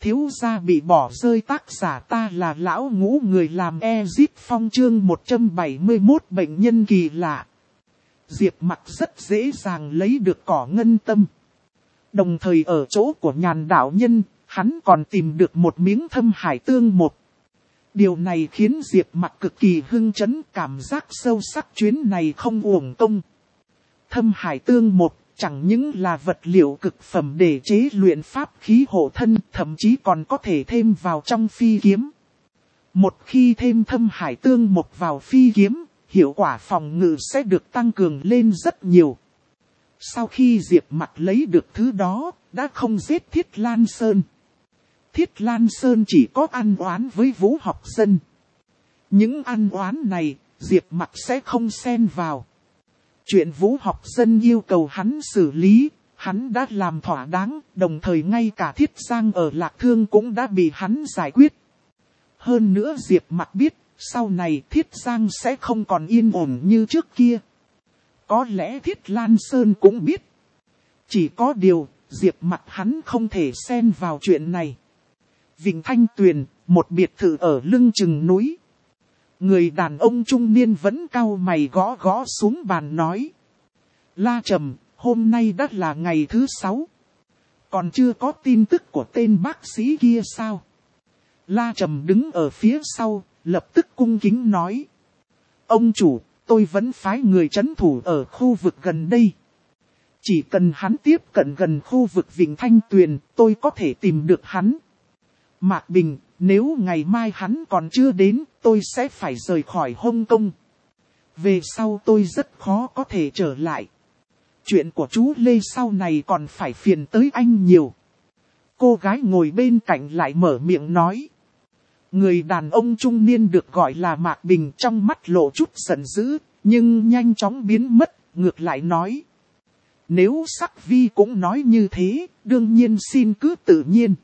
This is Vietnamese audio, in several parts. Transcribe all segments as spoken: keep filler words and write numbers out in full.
thiếu gia bị bỏ rơi, tác giả ta là lão ngũ, người làm Ezit Phong, chương một trăm bảy mươi mốt bệnh nhân kỳ lạ. Diệp Mặc rất dễ dàng lấy được cỏ ngân tâm. Đồng thời ở chỗ của Nhàn đạo nhân, hắn còn tìm được một miếng thâm hải tương một. Điều này khiến Diệp Mặc cực kỳ hưng chấn, cảm giác sâu sắc chuyến này không uổng công. Thâm hải tương một chẳng những là vật liệu cực phẩm để chế luyện pháp khí hộ thân, thậm chí còn có thể thêm vào trong phi kiếm. Một khi thêm thâm hải tương một vào phi kiếm, hiệu quả phòng ngự sẽ được tăng cường lên rất nhiều. Sau khi Diệp Mặc lấy được thứ đó, đã không giết Thiết Lan Sơn. Thiết Lan Sơn chỉ có ăn oán với Vũ Học Dân. Những ăn oán này, Diệp Mặc sẽ không xen vào. Chuyện Vũ Học Dân yêu cầu hắn xử lý, hắn đã làm thỏa đáng, đồng thời ngay cả Thiết Giang ở Lạc Thương cũng đã bị hắn giải quyết. Hơn nữa Diệp Mặc biết, sau này Thiết Giang sẽ không còn yên ổn như trước kia. Có lẽ Thiết Lan Sơn cũng biết. Chỉ có điều, Diệp Mặc hắn không thể xen vào chuyện này. Vịnh Thanh Tuyền, một biệt thự ở lưng chừng núi. Người đàn ông trung niên vẫn cau mày gõ gõ xuống bàn nói. La Trầm, hôm nay đã là ngày thứ sáu. Còn chưa có tin tức của tên bác sĩ kia sao? La Trầm đứng ở phía sau, lập tức cung kính nói. Ông chủ, tôi vẫn phái người trấn thủ ở khu vực gần đây. Chỉ cần hắn tiếp cận gần khu vực Vịnh Thanh Tuyền, tôi có thể tìm được hắn. Mạc Bình, nếu ngày mai hắn còn chưa đến, tôi sẽ phải rời khỏi Hồng Kông. Về sau tôi rất khó có thể trở lại. Chuyện của chú Lê sau này còn phải phiền tới anh nhiều. Cô gái ngồi bên cạnh lại mở miệng nói. Người đàn ông trung niên được gọi là Mạc Bình trong mắt lộ chút giận dữ, nhưng nhanh chóng biến mất, ngược lại nói. Nếu Sắc Vi cũng nói như thế, đương nhiên xin cứ tự nhiên.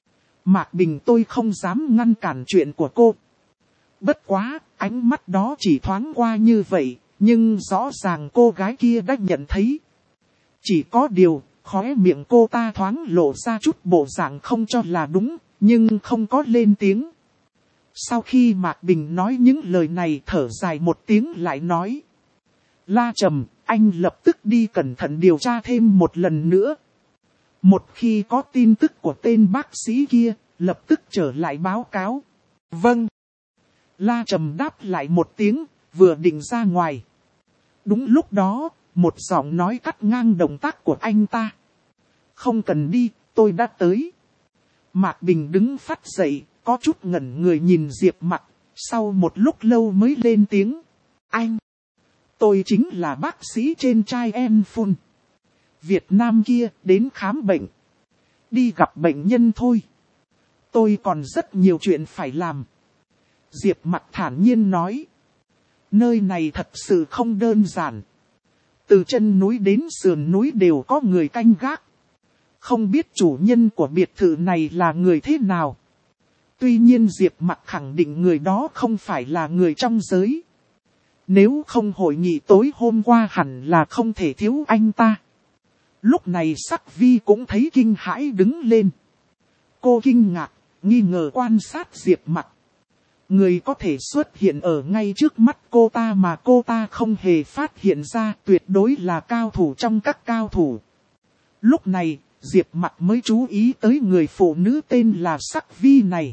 Mạc Bình, tôi không dám ngăn cản chuyện của cô. Bất quá, ánh mắt đó chỉ thoáng qua như vậy, nhưng rõ ràng cô gái kia đã nhận thấy. Chỉ có điều, khóe miệng cô ta thoáng lộ ra chút bộ dạng không cho là đúng, nhưng không có lên tiếng. Sau khi Mạc Bình nói những lời này, thở dài một tiếng lại nói. La Trầm, anh lập tức đi cẩn thận điều tra thêm một lần nữa. Một khi có tin tức của tên bác sĩ kia, lập tức trở lại báo cáo. Vâng. La Trầm đáp lại một tiếng, vừa định ra ngoài. Đúng lúc đó, một giọng nói cắt ngang động tác của anh ta. Không cần đi, tôi đã tới. Mạc Bình đứng phắt dậy, có chút ngẩn người nhìn Diệp Mặc, sau một lúc lâu mới lên tiếng. Anh, tôi chính là bác sĩ trên trai En Phun. Việt Nam kia đến khám bệnh. Đi gặp bệnh nhân thôi. Tôi còn rất nhiều chuyện phải làm. Diệp Mặc thản nhiên nói. Nơi này thật sự không đơn giản. Từ chân núi đến sườn núi đều có người canh gác. Không biết chủ nhân của biệt thự này là người thế nào. Tuy nhiên Diệp Mặc khẳng định người đó không phải là người trong giới. Nếu không hội nghị tối hôm qua hẳn là không thể thiếu anh ta. Lúc này Sắc Vi cũng thấy kinh hãi đứng lên. Cô kinh ngạc, nghi ngờ quan sát Diệp Mặc. Người có thể xuất hiện ở ngay trước mắt cô ta mà cô ta không hề phát hiện ra, tuyệt đối là cao thủ trong các cao thủ. Lúc này, Diệp Mặc mới chú ý tới người phụ nữ tên là Sắc Vi này.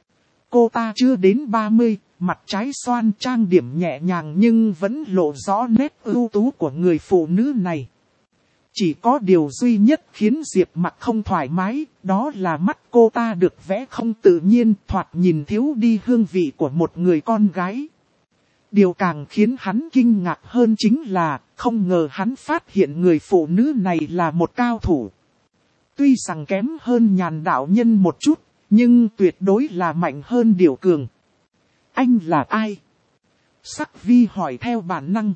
Cô ta chưa đến ba mươi, mặt trái xoan, trang điểm nhẹ nhàng nhưng vẫn lộ rõ nét ưu tú của người phụ nữ này. Chỉ có điều duy nhất khiến Diệp Mặc không thoải mái, đó là mắt cô ta được vẽ không tự nhiên, thoạt nhìn thiếu đi hương vị của một người con gái. Điều càng khiến hắn kinh ngạc hơn chính là, không ngờ hắn phát hiện người phụ nữ này là một cao thủ. Tuy rằng kém hơn Nhàn đạo nhân một chút, nhưng tuyệt đối là mạnh hơn Điểu Cường. Anh là ai? Sắc Vi hỏi theo bản năng.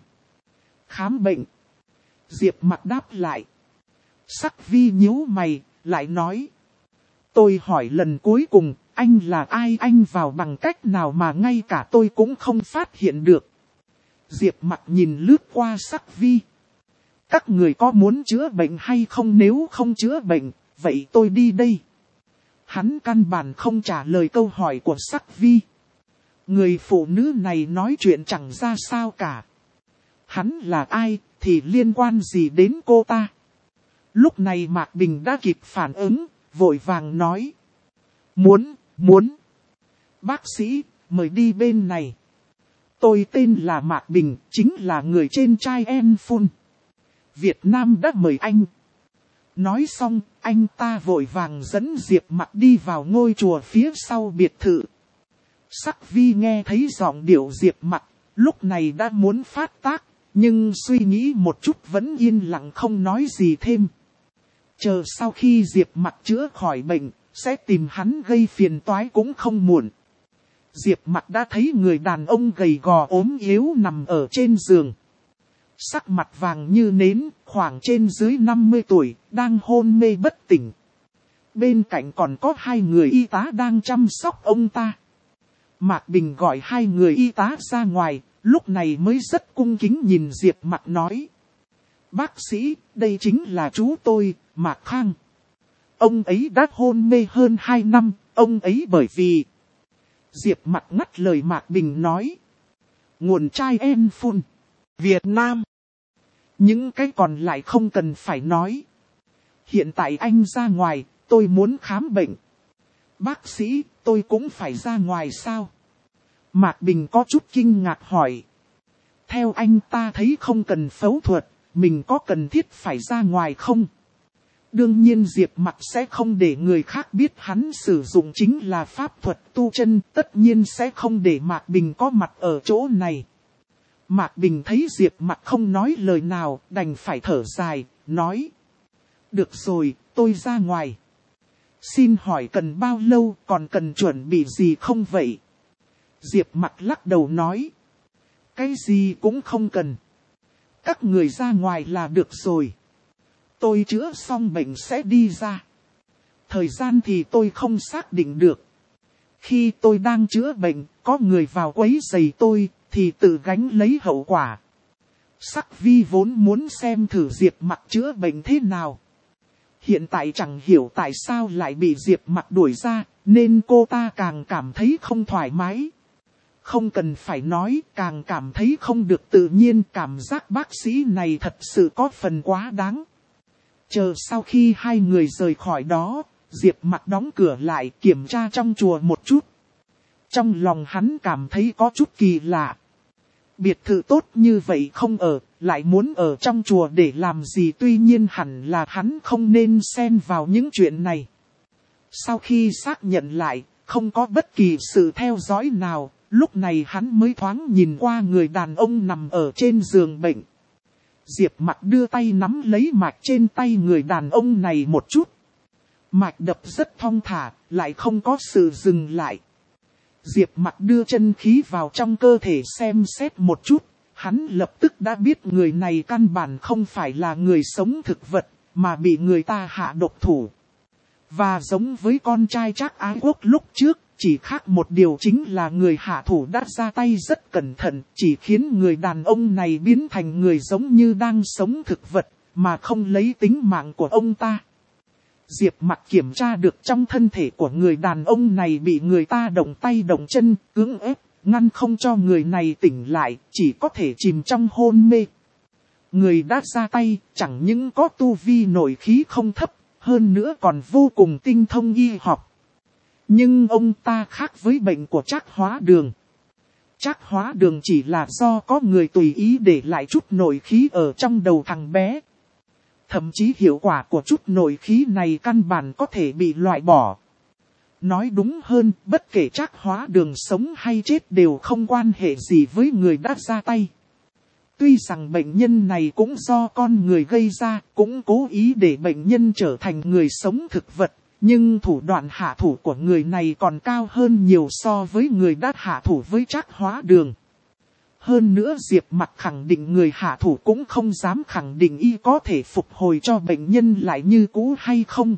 Khám bệnh. Diệp Mặc đáp lại. Sắc Vi nhíu mày, lại nói. Tôi hỏi lần cuối cùng, anh là ai, anh vào bằng cách nào mà ngay cả tôi cũng không phát hiện được. Diệp Mặc nhìn lướt qua Sắc Vi. Các người có muốn chữa bệnh hay không, nếu không chữa bệnh, vậy tôi đi đây. Hắn căn bản không trả lời câu hỏi của Sắc Vi. Người phụ nữ này nói chuyện chẳng ra sao cả. Hắn là ai thì liên quan gì đến cô ta? Lúc này Mạc Bình đã kịp phản ứng, vội vàng nói. Muốn, muốn. Bác sĩ, mời đi bên này. Tôi tên là Mạc Bình, chính là người trên trai En Phun. Việt Nam đã mời anh. Nói xong, anh ta vội vàng dẫn Diệp Mặc đi vào ngôi chùa phía sau biệt thự. Sắc Vi nghe thấy giọng điệu Diệp Mặc, lúc này đã muốn phát tác, nhưng suy nghĩ một chút vẫn yên lặng không nói gì thêm. Chờ sau khi Diệp Mặc chữa khỏi bệnh, sẽ tìm hắn gây phiền toái cũng không muộn. Diệp Mặc đã thấy người đàn ông gầy gò ốm yếu nằm ở trên giường. Sắc mặt vàng như nến, khoảng trên dưới năm mươi tuổi, đang hôn mê bất tỉnh. Bên cạnh còn có hai người y tá đang chăm sóc ông ta. Mạc Bình gọi hai người y tá ra ngoài, lúc này mới rất cung kính nhìn Diệp Mặc nói. Bác sĩ, đây chính là chú tôi, Mạc Khang. Ông ấy đã hôn mê hơn hai năm, ông ấy bởi vì... Diệp Mặc ngắt lời Mạc Bình nói. Nguồn trai En Phun, Việt Nam. Những cái còn lại không cần phải nói. Hiện tại anh ra ngoài, tôi muốn khám bệnh. Bác sĩ, tôi cũng phải ra ngoài sao? Mạc Bình có chút kinh ngạc hỏi. Theo anh ta thấy không cần phẫu thuật, mình có cần thiết phải ra ngoài không? Đương nhiên Diệp Mặc sẽ không để người khác biết hắn sử dụng chính là pháp thuật tu chân, tất nhiên sẽ không để Mạc Bình có mặt ở chỗ này. Mạc Bình thấy Diệp Mặc không nói lời nào, đành phải thở dài, nói. Được rồi, tôi ra ngoài. Xin hỏi cần bao lâu, còn cần chuẩn bị gì không vậy? Diệp Mặc lắc đầu nói. Cái gì cũng không cần. Các người ra ngoài là được rồi. Tôi chữa xong bệnh sẽ đi ra. Thời gian thì tôi không xác định được. Khi tôi đang chữa bệnh, có người vào quấy rầy tôi, thì tự gánh lấy hậu quả. Sắc Vi vốn muốn xem thử Diệp Mặc chữa bệnh thế nào. Hiện tại chẳng hiểu tại sao lại bị Diệp Mặc đuổi ra, nên cô ta càng cảm thấy không thoải mái. Không cần phải nói, càng cảm thấy không được tự nhiên, cảm giác bác sĩ này thật sự có phần quá đáng. Chờ sau khi hai người rời khỏi đó, Diệp Mặc đóng cửa lại kiểm tra trong chùa một chút. Trong lòng hắn cảm thấy có chút kỳ lạ. Biệt thự tốt như vậy không ở, lại muốn ở trong chùa để làm gì, tuy nhiên hẳn là hắn không nên xen vào những chuyện này. Sau khi xác nhận lại, không có bất kỳ sự theo dõi nào, lúc này hắn mới thoáng nhìn qua người đàn ông nằm ở trên giường bệnh. Diệp Mặc đưa tay nắm lấy mạch trên tay người đàn ông này một chút. Mạch đập rất thong thả, lại không có sự dừng lại. Diệp Mặc đưa chân khí vào trong cơ thể xem xét một chút, hắn lập tức đã biết người này căn bản không phải là người sống thực vật, mà bị người ta hạ độc thủ. Và giống với con trai Trác Ái Quốc lúc trước, chỉ khác một điều chính là người hạ thủ đã ra tay rất cẩn thận, chỉ khiến người đàn ông này biến thành người giống như đang sống thực vật, mà không lấy tính mạng của ông ta. Diệp Mặc kiểm tra được trong thân thể của người đàn ông này bị người ta động tay động chân, cưỡng ép, ngăn không cho người này tỉnh lại, chỉ có thể chìm trong hôn mê. Người đã ra tay, chẳng những có tu vi nội khí không thấp, hơn nữa còn vô cùng tinh thông y học. Nhưng ông ta khác với bệnh của Trác Hóa Đường. Trác Hóa Đường chỉ là do có người tùy ý để lại chút nội khí ở trong đầu thằng bé. Thậm chí hiệu quả của chút nội khí này căn bản có thể bị loại bỏ. Nói đúng hơn, bất kể Trác Hóa Đường sống hay chết đều không quan hệ gì với người đã ra tay. Tuy rằng bệnh nhân này cũng do con người gây ra, cũng cố ý để bệnh nhân trở thành người sống thực vật, nhưng thủ đoạn hạ thủ của người này còn cao hơn nhiều so với người đã hạ thủ với Trác Hóa Đường. Hơn nữa Diệp Mặc khẳng định người hạ thủ cũng không dám khẳng định y có thể phục hồi cho bệnh nhân lại như cũ hay không.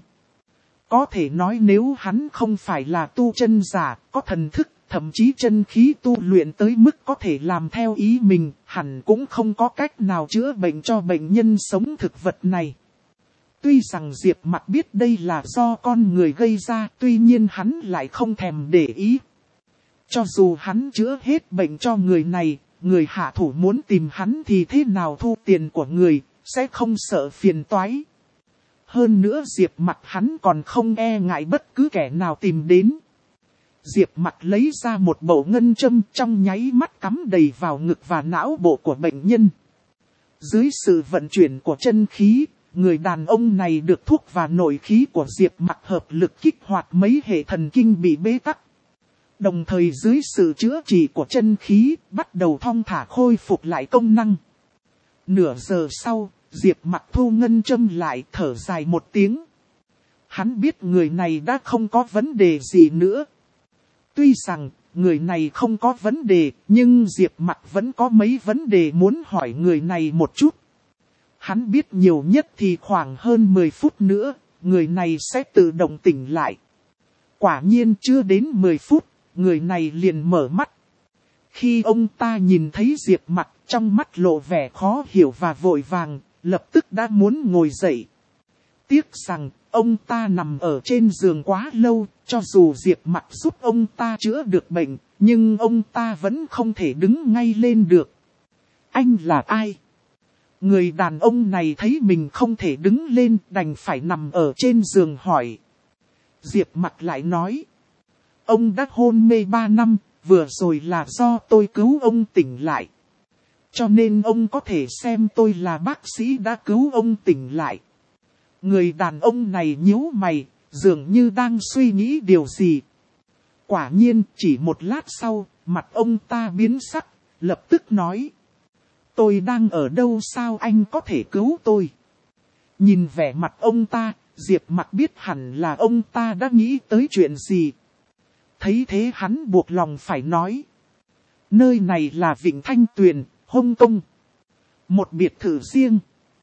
Có thể nói nếu hắn không phải là tu chân giả, có thần thức, thậm chí chân khí tu luyện tới mức có thể làm theo ý mình, hẳn cũng không có cách nào chữa bệnh cho bệnh nhân sống thực vật này. Tuy rằng Diệp Mặc biết đây là do con người gây ra, tuy nhiên hắn lại không thèm để ý. Cho dù hắn chữa hết bệnh cho người này, người hạ thủ muốn tìm hắn thì thế nào thu tiền của người, sẽ không sợ phiền toái. Hơn nữa Diệp Mặc hắn còn không e ngại bất cứ kẻ nào tìm đến. Diệp Mặc lấy ra một bộ ngân châm, trong nháy mắt cắm đầy vào ngực và não bộ của bệnh nhân. Dưới sự vận chuyển của chân khí, người đàn ông này được thuốc và nội khí của Diệp Mặc hợp lực kích hoạt mấy hệ thần kinh bị bế tắc. Đồng thời dưới sự chữa trị của chân khí, bắt đầu thong thả khôi phục lại công năng. Nửa giờ sau, Diệp Mặc thu ngân châm lại, thở dài một tiếng. Hắn biết người này đã không có vấn đề gì nữa. Tuy rằng, người này không có vấn đề, nhưng Diệp Mặc vẫn có mấy vấn đề muốn hỏi người này một chút. Hắn biết nhiều nhất thì khoảng hơn mười phút nữa, người này sẽ tự động tỉnh lại. Quả nhiên chưa đến mười phút, người này liền mở mắt. Khi ông ta nhìn thấy Diệp Mặc, trong mắt lộ vẻ khó hiểu và vội vàng, lập tức đã muốn ngồi dậy. Tiếc rằng, ông ta nằm ở trên giường quá lâu, cho dù Diệp Mặc giúp ông ta chữa được bệnh, nhưng ông ta vẫn không thể đứng ngay lên được. Anh là ai? Người đàn ông này thấy mình không thể đứng lên, đành phải nằm ở trên giường hỏi. Diệp Mặc lại nói. Ông đã hôn mê ba năm, vừa rồi là do tôi cứu ông tỉnh lại. Cho nên ông có thể xem tôi là bác sĩ đã cứu ông tỉnh lại. Người đàn ông này nhíu mày, dường như đang suy nghĩ điều gì. Quả nhiên, chỉ một lát sau, mặt ông ta biến sắc, lập tức nói. Tôi đang ở đâu sao anh có thể cứu tôi? Nhìn vẻ mặt ông ta, Diệp Mặc biết hẳn là ông ta đã nghĩ tới chuyện gì. Thấy thế hắn buộc lòng phải nói. Nơi này là Vịnh Thanh Tuyền, Hồng Kông. Một biệt thự riêng.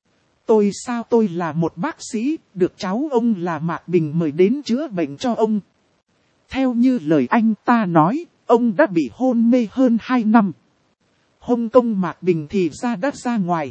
Tôi sao tôi là một bác sĩ, được cháu ông là Mạc Bình mời đến chữa bệnh cho ông. Theo như lời anh ta nói, ông đã bị hôn mê hơn hai năm. Hồng Kông Mạc Bình thì ra đã ra ngoài.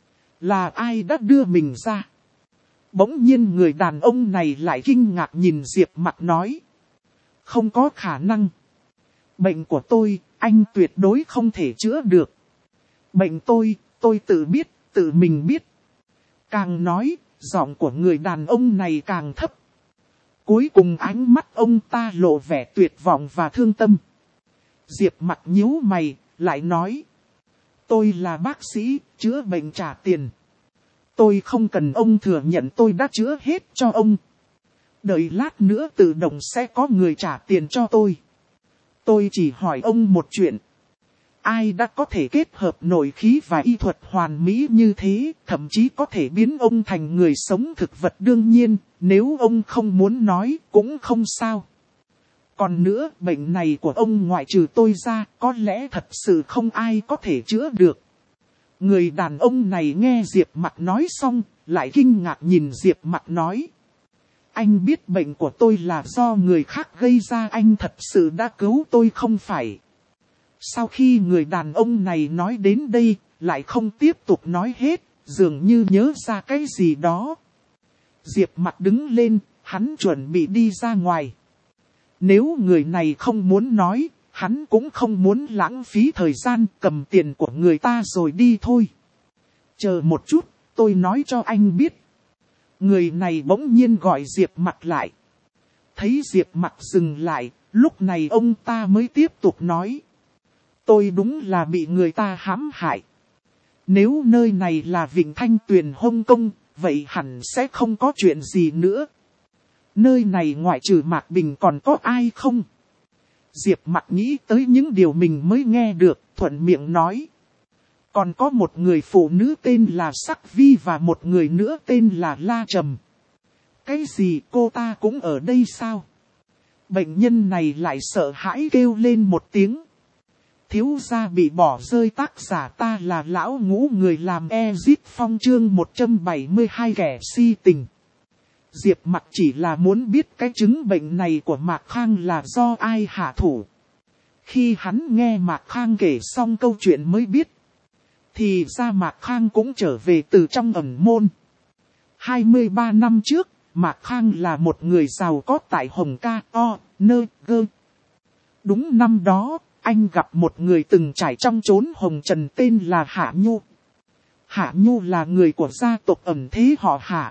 Là ai đã đưa mình ra? Bỗng nhiên người đàn ông này lại kinh ngạc nhìn Diệp Mặc nói. Không có khả năng. Bệnh của tôi, anh tuyệt đối không thể chữa được. Bệnh tôi, tôi tự biết, tự mình biết. Càng nói, giọng của người đàn ông này càng thấp. Cuối cùng ánh mắt ông ta lộ vẻ tuyệt vọng và thương tâm. Diệp Mặc nhíu mày, lại nói. Tôi là bác sĩ, chữa bệnh trả tiền. Tôi không cần ông thừa nhận tôi đã chữa hết cho ông. Đợi lát nữa tự động sẽ có người trả tiền cho tôi. Tôi chỉ hỏi ông một chuyện. Ai đã có thể kết hợp nội khí và y thuật hoàn mỹ như thế, thậm chí có thể biến ông thành người sống thực vật đương nhiên, nếu ông không muốn nói cũng không sao. Còn nữa, bệnh này của ông ngoại trừ tôi ra, có lẽ thật sự không ai có thể chữa được. Người đàn ông này nghe Diệp Mặc nói xong, lại kinh ngạc nhìn Diệp Mặc nói. Anh biết bệnh của tôi là do người khác gây ra, anh thật sự đã cứu tôi không phải. Sau khi người đàn ông này nói đến đây, lại không tiếp tục nói hết, dường như nhớ ra cái gì đó. Diệp Mặc đứng lên, hắn chuẩn bị đi ra ngoài. Nếu người này không muốn nói, hắn cũng không muốn lãng phí thời gian cầm tiền của người ta rồi đi thôi. Chờ một chút, tôi nói cho anh biết. Người này bỗng nhiên gọi Diệp Mặc lại. Thấy Diệp Mặc dừng lại, lúc này ông ta mới tiếp tục nói. Tôi đúng là bị người ta hãm hại. Nếu nơi này là Vịnh Thanh Tuyền Hồng Kông, vậy hẳn sẽ không có chuyện gì nữa. Nơi này ngoại trừ Mạc Bình còn có ai không? Diệp Mặc nghĩ tới những điều mình mới nghe được, thuận miệng nói. Còn có một người phụ nữ tên là Sắc Vi và một người nữa tên là La Trầm. Cái gì cô ta cũng ở đây sao? Bệnh nhân này lại sợ hãi kêu lên một tiếng. Thiếu gia bị bỏ rơi, tác giả ta là lão ngũ người làm Ezit Phong chương một trăm bảy mươi hai kẻ si tình. Diệp Mặc chỉ là muốn biết cái chứng bệnh này của Mạc Khang là do ai hạ thủ. Khi hắn nghe Mạc Khang kể xong câu chuyện mới biết. Thì ra Mạc Khang cũng trở về từ trong ẩn môn. hai mươi ba năm trước, Mạc Khang là một người giàu có tại Hồng Ca O, Nơ, Gơ. Đúng năm đó, anh gặp một người từng trải trong chốn hồng trần tên là Hạ Nhu. Hạ Nhu là người của gia tộc ẩn thế họ Hạ.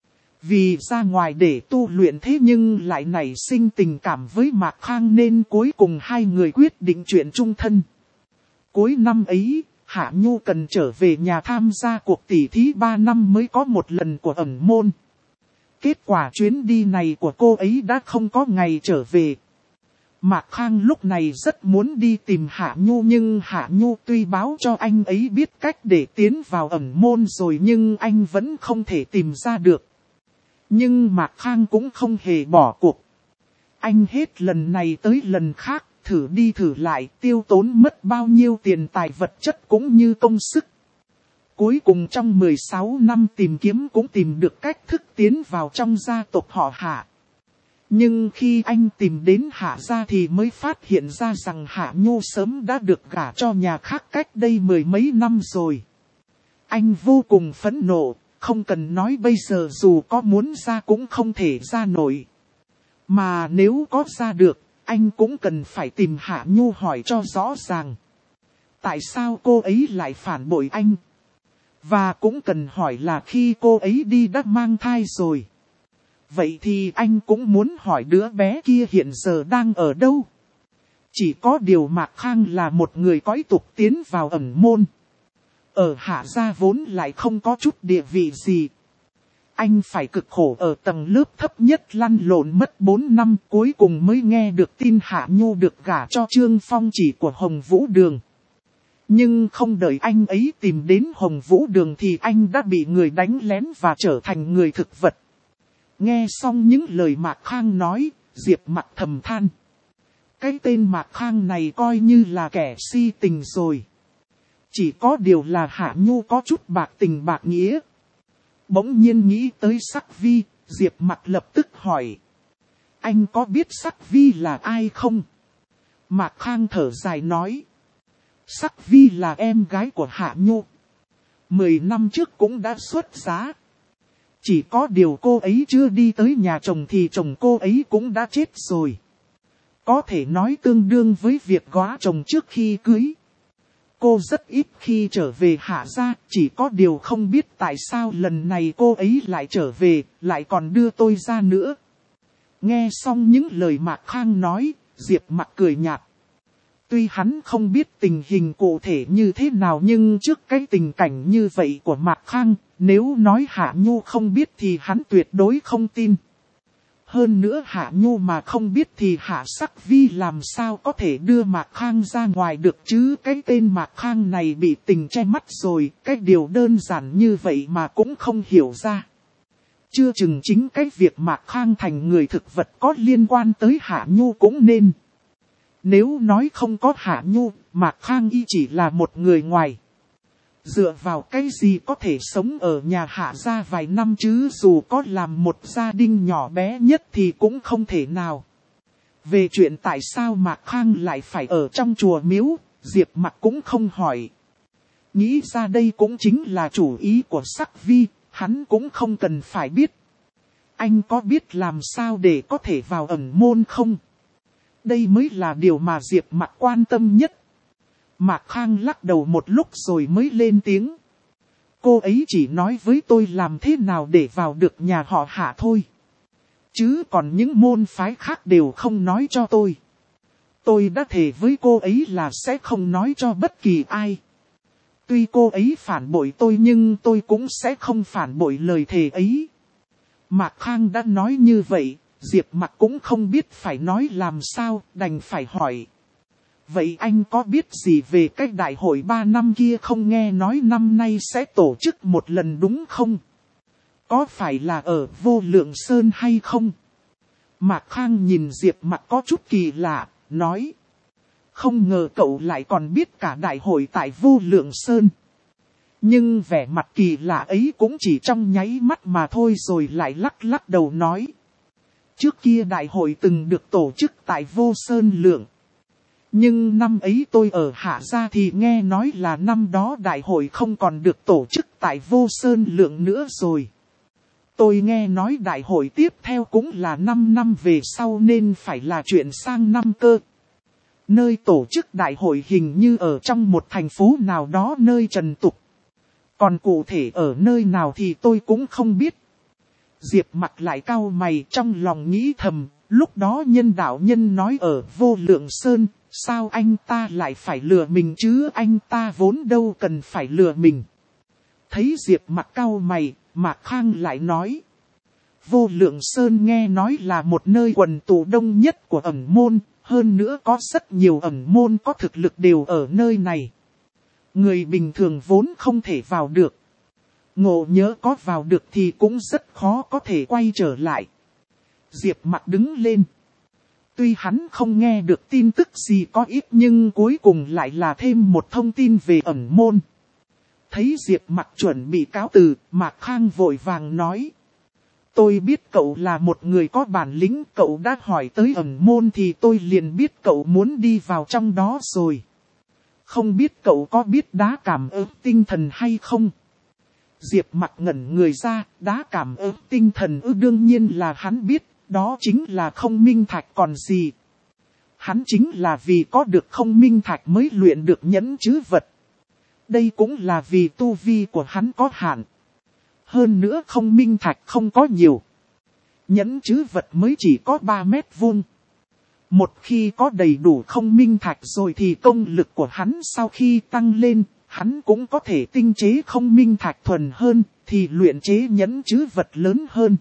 Vì ra ngoài để tu luyện thế nhưng lại nảy sinh tình cảm với Mạc Khang nên cuối cùng hai người quyết định chuyện chung thân. Cuối năm ấy, Hạ Nhu cần trở về nhà tham gia cuộc tỉ thí ba năm mới có một lần của ẩn môn. Kết quả chuyến đi này của cô ấy đã không có ngày trở về. Mạc Khang lúc này rất muốn đi tìm Hạ Nhu nhưng Hạ Nhu tuy báo cho anh ấy biết cách để tiến vào ẩn môn rồi nhưng anh vẫn không thể tìm ra được. Nhưng Mạc Khang cũng không hề bỏ cuộc. Anh hết lần này tới lần khác, thử đi thử lại, tiêu tốn mất bao nhiêu tiền tài vật chất cũng như công sức. Cuối cùng trong mười sáu năm tìm kiếm cũng tìm được cách thức tiến vào trong gia tộc họ Hạ. Nhưng khi anh tìm đến Hạ gia thì mới phát hiện ra rằng Hạ Nhu sớm đã được gả cho nhà khác cách đây mười mấy năm rồi. Anh vô cùng phẫn nộ, không cần nói bây giờ dù có muốn ra cũng không thể ra nổi. Mà nếu có ra được, anh cũng cần phải tìm Hạ Nhu hỏi cho rõ ràng. Tại sao cô ấy lại phản bội anh? Và cũng cần hỏi là khi cô ấy đi đã mang thai rồi. Vậy thì anh cũng muốn hỏi đứa bé kia hiện giờ đang ở đâu? Chỉ có điều Mạc Khang là một người cõi tục tiến vào ẩn môn. Ở Hạ gia vốn lại không có chút địa vị gì. Anh phải cực khổ ở tầng lớp thấp nhất lăn lộn mất bốn năm cuối cùng mới nghe được tin Hạ Nhu được gả cho Trương Phong Chỉ của Hồng Vũ Đường. Nhưng không đợi anh ấy tìm đến Hồng Vũ Đường thì anh đã bị người đánh lén và trở thành người thực vật. Nghe xong những lời Mạc Khang nói, Diệp Mặc thầm than. Cái tên Mạc Khang này coi như là kẻ si tình rồi. Chỉ có điều là Hạ Nhu có chút bạc tình bạc nghĩa. Bỗng nhiên nghĩ tới Sắc Vi, Diệp Mặc lập tức hỏi. Anh có biết Sắc Vi là ai không? Mạc Khang thở dài nói. Sắc Vi là em gái của Hạ Nhu. Mười năm trước cũng đã xuất giá. Chỉ có điều cô ấy chưa đi tới nhà chồng thì chồng cô ấy cũng đã chết rồi. Có thể nói tương đương với việc góa chồng trước khi cưới. Cô rất ít khi trở về Hạ gia, chỉ có điều không biết tại sao lần này cô ấy lại trở về, lại còn đưa tôi ra nữa. Nghe xong những lời Mạc Khang nói, Diệp Mặc cười nhạt. Tuy hắn không biết tình hình cụ thể như thế nào nhưng trước cái tình cảnh như vậy của Mạc Khang, nếu nói Hạ Nhu không biết thì hắn tuyệt đối không tin. Hơn nữa Hạ Nhu mà không biết thì Hạ Sắc Vi làm sao có thể đưa Mạc Khang ra ngoài được chứ. Cái tên Mạc Khang này bị tình che mắt rồi, cái điều đơn giản như vậy mà cũng không hiểu ra. Chưa chừng chính cái việc Mạc Khang thành người thực vật có liên quan tới Hạ Nhu cũng nên. Nếu nói không có Hạ Nhu, Mạc Khang y chỉ là một người ngoài. Dựa vào cái gì có thể sống ở nhà Hạ gia vài năm chứ dù có làm một gia đình nhỏ bé nhất thì cũng không thể nào. Về chuyện tại sao Mạc Khang lại phải ở trong chùa miếu, Diệp Mặc cũng không hỏi. Nghĩ ra đây cũng chính là chủ ý của Sắc Vi, hắn cũng không cần phải biết. Anh có biết làm sao để có thể vào ẩn môn không? Đây mới là điều mà Diệp Mặc quan tâm nhất. Mạc Khang lắc đầu một lúc rồi mới lên tiếng. Cô ấy chỉ nói với tôi làm thế nào để vào được nhà họ Hạ thôi. Chứ còn những môn phái khác đều không nói cho tôi. Tôi đã thề với cô ấy là sẽ không nói cho bất kỳ ai. Tuy cô ấy phản bội tôi nhưng tôi cũng sẽ không phản bội lời thề ấy. Mạc Khang đã nói như vậy, Diệp Mặc cũng không biết phải nói làm sao, đành phải hỏi. Vậy anh có biết gì về cách đại hội ba năm kia không, nghe nói năm nay sẽ tổ chức một lần đúng không? Có phải là ở Vô Lượng Sơn hay không? Mạc Khang nhìn Diệp Mặc có chút kỳ lạ, nói. Không ngờ cậu lại còn biết cả đại hội tại Vô Lượng Sơn. Nhưng vẻ mặt kỳ lạ ấy cũng chỉ trong nháy mắt mà thôi rồi lại lắc lắc đầu nói. Trước kia đại hội từng được tổ chức tại Vô Sơn Lượng. Nhưng năm ấy tôi ở Hạ gia thì nghe nói là năm đó đại hội không còn được tổ chức tại Vô Sơn Lượng nữa rồi. Tôi nghe nói đại hội tiếp theo cũng là năm năm về sau nên phải là chuyện sang năm cơ. Nơi tổ chức đại hội hình như ở trong một thành phố nào đó nơi trần tục. Còn cụ thể ở nơi nào thì tôi cũng không biết. Diệp Mặc lại cau mày trong lòng nghĩ thầm, lúc đó nhân đạo nhân nói ở Vô Lượng Sơn, sao anh ta lại phải lừa mình chứ, anh ta vốn đâu cần phải lừa mình. Thấy Diệp Mặc cau mày, Mạc Khang lại nói. Vô Lượng Sơn nghe nói là một nơi quần tụ đông nhất của ẩn môn, hơn nữa có rất nhiều ẩn môn có thực lực đều ở nơi này. Người bình thường vốn không thể vào được. Ngộ nhớ có vào được thì cũng rất khó có thể quay trở lại. Diệp Mặc đứng lên. Tuy hắn không nghe được tin tức gì có ít nhưng cuối cùng lại là thêm một thông tin về ẩn môn. Thấy Diệp Mặc chuẩn bị cáo từ, Mạc Khang vội vàng nói. Tôi biết cậu là một người có bản lĩnh, cậu đã hỏi tới ẩn môn thì tôi liền biết cậu muốn đi vào trong đó rồi. Không biết cậu có biết đá cảm ứng tinh thần hay không? Diệp Mặc ngẩn người ra, đá cảm ứng tinh thần ư, đương nhiên là hắn biết, đó chính là không minh thạch còn gì. Hắn chính là vì có được không minh thạch mới luyện được nhẫn chữ vật. Đây cũng là vì tu vi của hắn có hạn. Hơn nữa không minh thạch không có nhiều. Nhẫn chữ vật mới chỉ có ba mét vuông. Một khi có đầy đủ không minh thạch rồi thì công lực của hắn sau khi tăng lên, hắn cũng có thể tinh chế không minh thạch thuần hơn, thì luyện chế nhẫn chữ vật lớn hơn.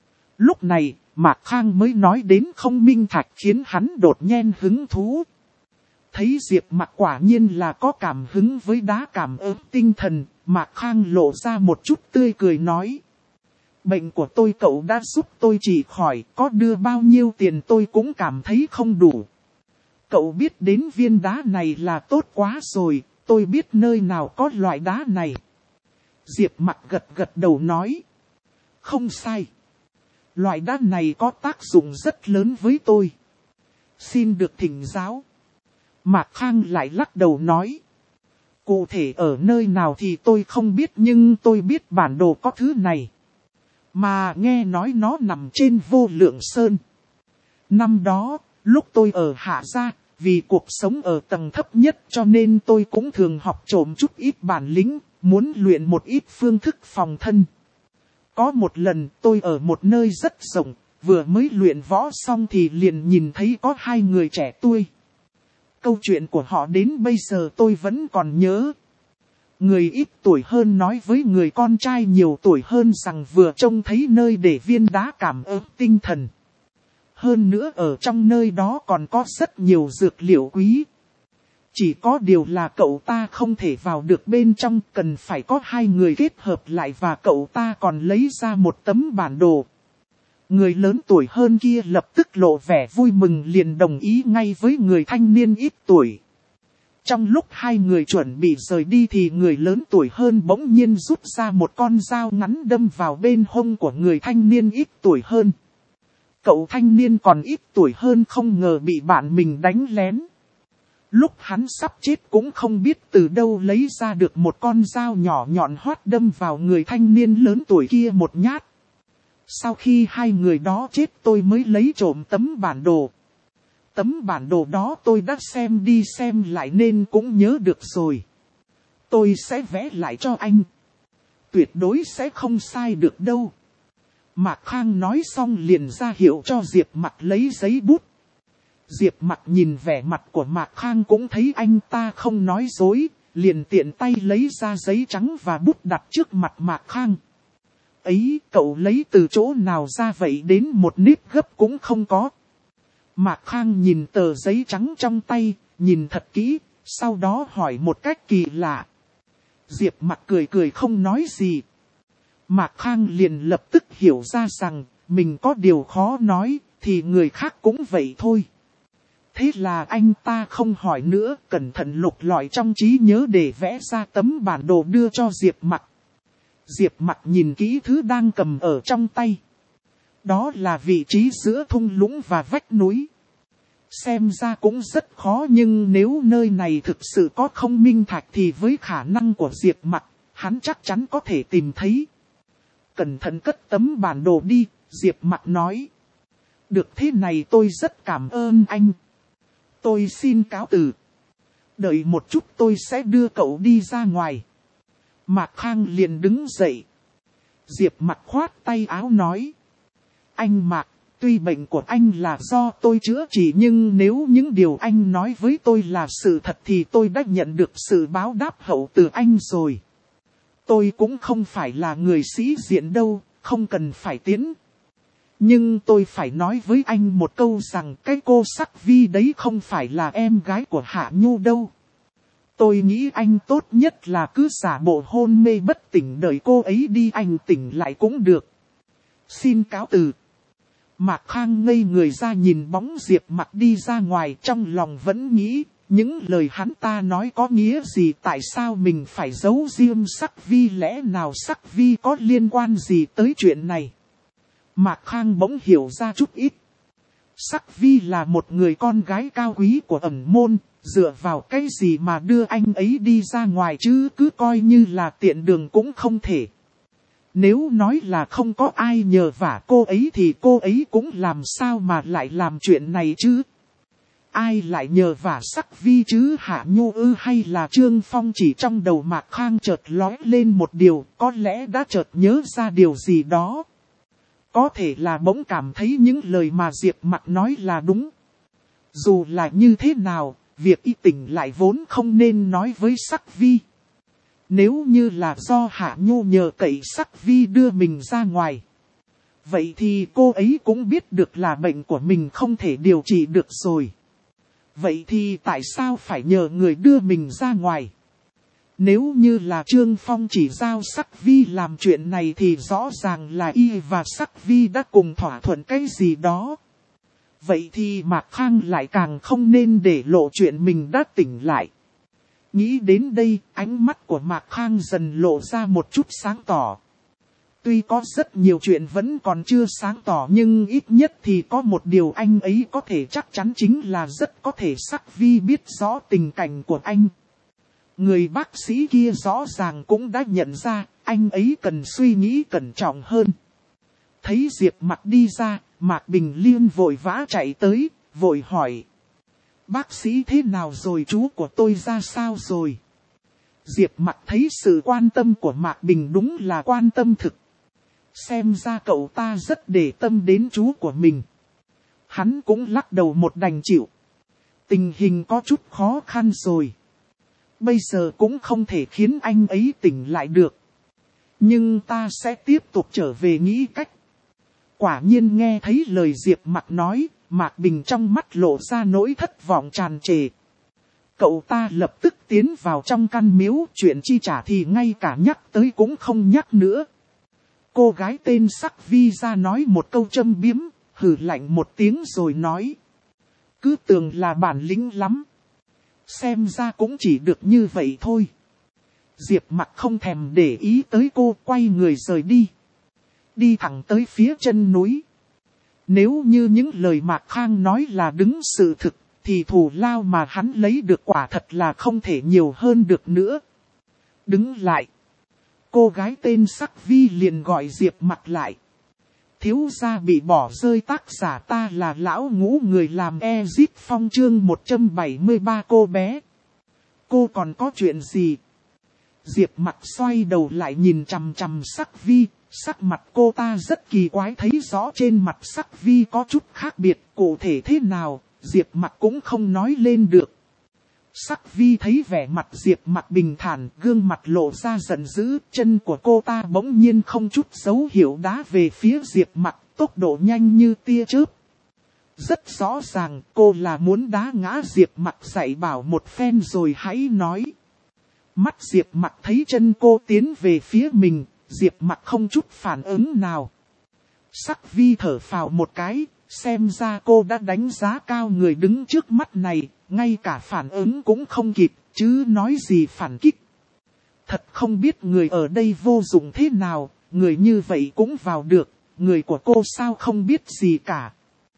Lúc này, Mạc Khang mới nói đến không minh thạch khiến hắn đột nhiên hứng thú. Thấy Diệp Mặc quả nhiên là có cảm hứng với đá cảm ứng tinh thần, Mạc Khang lộ ra một chút tươi cười nói. Bệnh của tôi cậu đã giúp tôi trị khỏi, có đưa bao nhiêu tiền tôi cũng cảm thấy không đủ. Cậu biết đến viên đá này là tốt quá rồi, tôi biết nơi nào có loại đá này. Diệp Mặc gật gật đầu nói. Không sai. Loại đá này có tác dụng rất lớn với tôi. Xin được thỉnh giáo. Mạc Khang lại lắc đầu nói. Cụ thể ở nơi nào thì tôi không biết nhưng tôi biết bản đồ có thứ này. Mà nghe nói nó nằm trên Vô Lượng Sơn. Năm đó, lúc tôi ở Hạ Gia, vì cuộc sống ở tầng thấp nhất cho nên tôi cũng thường học trộm chút ít bản lĩnh, muốn luyện một ít phương thức phòng thân. Có một lần tôi ở một nơi rất rộng, vừa mới luyện võ xong thì liền nhìn thấy có hai người trẻ tuổi. Câu chuyện của họ đến bây giờ tôi vẫn còn nhớ. Người ít tuổi hơn nói với người con trai nhiều tuổi hơn rằng vừa trông thấy nơi để viên đá cảm ứng tinh thần. Hơn nữa ở trong nơi đó còn có rất nhiều dược liệu quý. Chỉ có điều là cậu ta không thể vào được bên trong, cần phải có hai người kết hợp lại và cậu ta còn lấy ra một tấm bản đồ. Người lớn tuổi hơn kia lập tức lộ vẻ vui mừng liền đồng ý ngay với người thanh niên ít tuổi. Trong lúc hai người chuẩn bị rời đi thì người lớn tuổi hơn bỗng nhiên rút ra một con dao ngắn đâm vào bên hông của người thanh niên ít tuổi hơn. Cậu thanh niên còn ít tuổi hơn không ngờ bị bạn mình đánh lén. Lúc hắn sắp chết cũng không biết từ đâu lấy ra được một con dao nhỏ nhọn hoắt đâm vào người thanh niên lớn tuổi kia một nhát. Sau khi hai người đó chết tôi mới lấy trộm tấm bản đồ. Tấm bản đồ đó tôi đã xem đi xem lại nên cũng nhớ được rồi. Tôi sẽ vẽ lại cho anh. Tuyệt đối sẽ không sai được đâu. Mạc Khang nói xong liền ra hiệu cho Diệp Mặc lấy giấy bút. Diệp Mặc nhìn vẻ mặt của Mạc Khang cũng thấy anh ta không nói dối, liền tiện tay lấy ra giấy trắng và bút đặt trước mặt Mạc Khang. Ấy, cậu lấy từ chỗ nào ra vậy, đến một nếp gấp cũng không có. Mạc Khang nhìn tờ giấy trắng trong tay, nhìn thật kỹ, sau đó hỏi một cách kỳ lạ. Diệp Mặc cười cười không nói gì. Mạc Khang liền lập tức hiểu ra rằng, mình có điều khó nói, thì người khác cũng vậy thôi. Thế là anh ta không hỏi nữa, cẩn thận lục lọi trong trí nhớ để vẽ ra tấm bản đồ đưa cho Diệp Mặc. Diệp Mặc nhìn kỹ thứ đang cầm ở trong tay. Đó là vị trí giữa thung lũng và vách núi. Xem ra cũng rất khó nhưng nếu nơi này thực sự có không minh thạch thì với khả năng của Diệp Mặc, hắn chắc chắn có thể tìm thấy. cẩn thận cất tấm bản đồ đi, Diệp Mặc nói. Được, thế này tôi rất cảm ơn anh. Tôi xin cáo từ. Đợi một chút tôi sẽ đưa cậu đi ra ngoài. Mạc Khang liền đứng dậy. Diệp Mặc khoát tay áo nói. Anh Mạc, tuy bệnh của anh là do tôi chữa trị, nhưng nếu những điều anh nói với tôi là sự thật thì tôi đã nhận được sự báo đáp hậu từ anh rồi. Tôi cũng không phải là người sĩ diện đâu, không cần phải tiến. Nhưng tôi phải nói với anh một câu rằng cái cô Sắc Vi đấy không phải là em gái của Hạ Nhu đâu. Tôi nghĩ anh tốt nhất là cứ giả bộ hôn mê bất tỉnh đợi cô ấy đi, anh tỉnh lại cũng được. Xin cáo từ. Mạc Khang ngây người ra nhìn bóng Diệp Mặc đi ra ngoài, trong lòng vẫn nghĩ, những lời hắn ta nói có nghĩa gì, tại sao mình phải giấu riêng Sắc Vi, lẽ nào Sắc Vi có liên quan gì tới chuyện này. Mạc Khang bỗng hiểu ra chút ít. Sắc Vi là một người con gái cao quý của ẩn môn, dựa vào cái gì mà đưa anh ấy đi ra ngoài chứ, cứ coi như là tiện đường cũng không thể. Nếu nói là không có ai nhờ vả cô ấy thì cô ấy cũng làm sao mà lại làm chuyện này chứ. Ai lại nhờ vả Sắc Vi chứ, Hạ Nhu ư hay là Trương Phong? Chỉ trong đầu Mạc Khang chợt lóe lên một điều, có lẽ đã chợt nhớ ra điều gì đó. Có thể là bỗng cảm thấy những lời mà Diệp Mặc nói là đúng. Dù là như thế nào, việc y tỉnh lại vốn không nên nói với Sắc Vi. Nếu như là do Hạ Nhu nhờ cậy Sắc Vi đưa mình ra ngoài, vậy thì cô ấy cũng biết được là bệnh của mình không thể điều trị được rồi. Vậy thì tại sao phải nhờ người đưa mình ra ngoài? Nếu như là Trương Phong chỉ giao Sắc Vi làm chuyện này thì rõ ràng là y và Sắc Vi đã cùng thỏa thuận cái gì đó. Vậy thì Mạc Khang lại càng không nên để lộ chuyện mình đã tỉnh lại. Nghĩ đến đây, ánh mắt của Mạc Khang dần lộ ra một chút sáng tỏ. Tuy có rất nhiều chuyện vẫn còn chưa sáng tỏ, nhưng ít nhất thì có một điều anh ấy có thể chắc chắn, chính là rất có thể Sắc Vi biết rõ tình cảnh của anh. Người bác sĩ kia rõ ràng cũng đã nhận ra, anh ấy cần suy nghĩ cẩn trọng hơn. Thấy Diệp Mặc đi ra, Mạc Bình Liên vội vã chạy tới, vội hỏi. Bác sĩ thế nào rồi, chú của tôi ra sao rồi? Diệp Mặc thấy sự quan tâm của Mạc Bình đúng là quan tâm thực. Xem ra cậu ta rất để tâm đến chú của mình. Hắn cũng lắc đầu một đành chịu. Tình hình có chút khó khăn rồi. Bây giờ cũng không thể khiến anh ấy tỉnh lại được. Nhưng ta sẽ tiếp tục trở về nghĩ cách. Quả nhiên nghe thấy lời Diệp Mặc nói, Mạc Bình trong mắt lộ ra nỗi thất vọng tràn trề. Cậu ta lập tức tiến vào trong căn miếu, chuyện chi trả thì ngay cả nhắc tới cũng không nhắc nữa. Cô gái tên Sắc Vi ra nói một câu châm biếm, hừ lạnh một tiếng rồi nói. Cứ tưởng là bản lĩnh lắm. Xem ra cũng chỉ được như vậy thôi. Diệp Mặc không thèm để ý tới cô, quay người rời đi. Đi thẳng tới phía chân núi. Nếu như những lời Mạc Khang nói là đúng sự thực, thì thù lao mà hắn lấy được quả thật là không thể nhiều hơn được nữa. Đứng lại. Cô gái tên Sắc Vi liền gọi Diệp Mặc lại. Thiếu gia bị bỏ rơi, tác giả ta là lão ngũ, người làm Ezit Phong, chương một trăm bảy mươi ba. Cô bé. Cô còn có chuyện gì? Diệp Mặc xoay đầu lại nhìn chằm chằm Sắc Vi. Sắc mặt cô ta rất kỳ quái, thấy rõ trên mặt Sắc Vi có chút khác biệt, cụ thể thế nào, Diệp Mặc cũng không nói lên được. Sắc Vi thấy vẻ mặt Diệp Mặc bình thản, gương mặt lộ ra giận dữ, chân của cô ta bỗng nhiên không chút dấu hiệu đá về phía Diệp Mặc, tốc độ nhanh như tia chớp. Rất rõ ràng cô là muốn đá ngã Diệp Mặc, dạy bảo một phen rồi hãy nói. Mắt Diệp Mặc thấy chân cô tiến về phía mình, Diệp Mặc không chút phản ứng nào. Sắc Vi thở phào một cái, xem ra cô đã đánh giá cao người đứng trước mắt này, ngay cả phản ứng cũng không kịp, chứ nói gì phản kích. Thật không biết người ở đây vô dụng thế nào, người như vậy cũng vào được, người của cô sao không biết gì cả.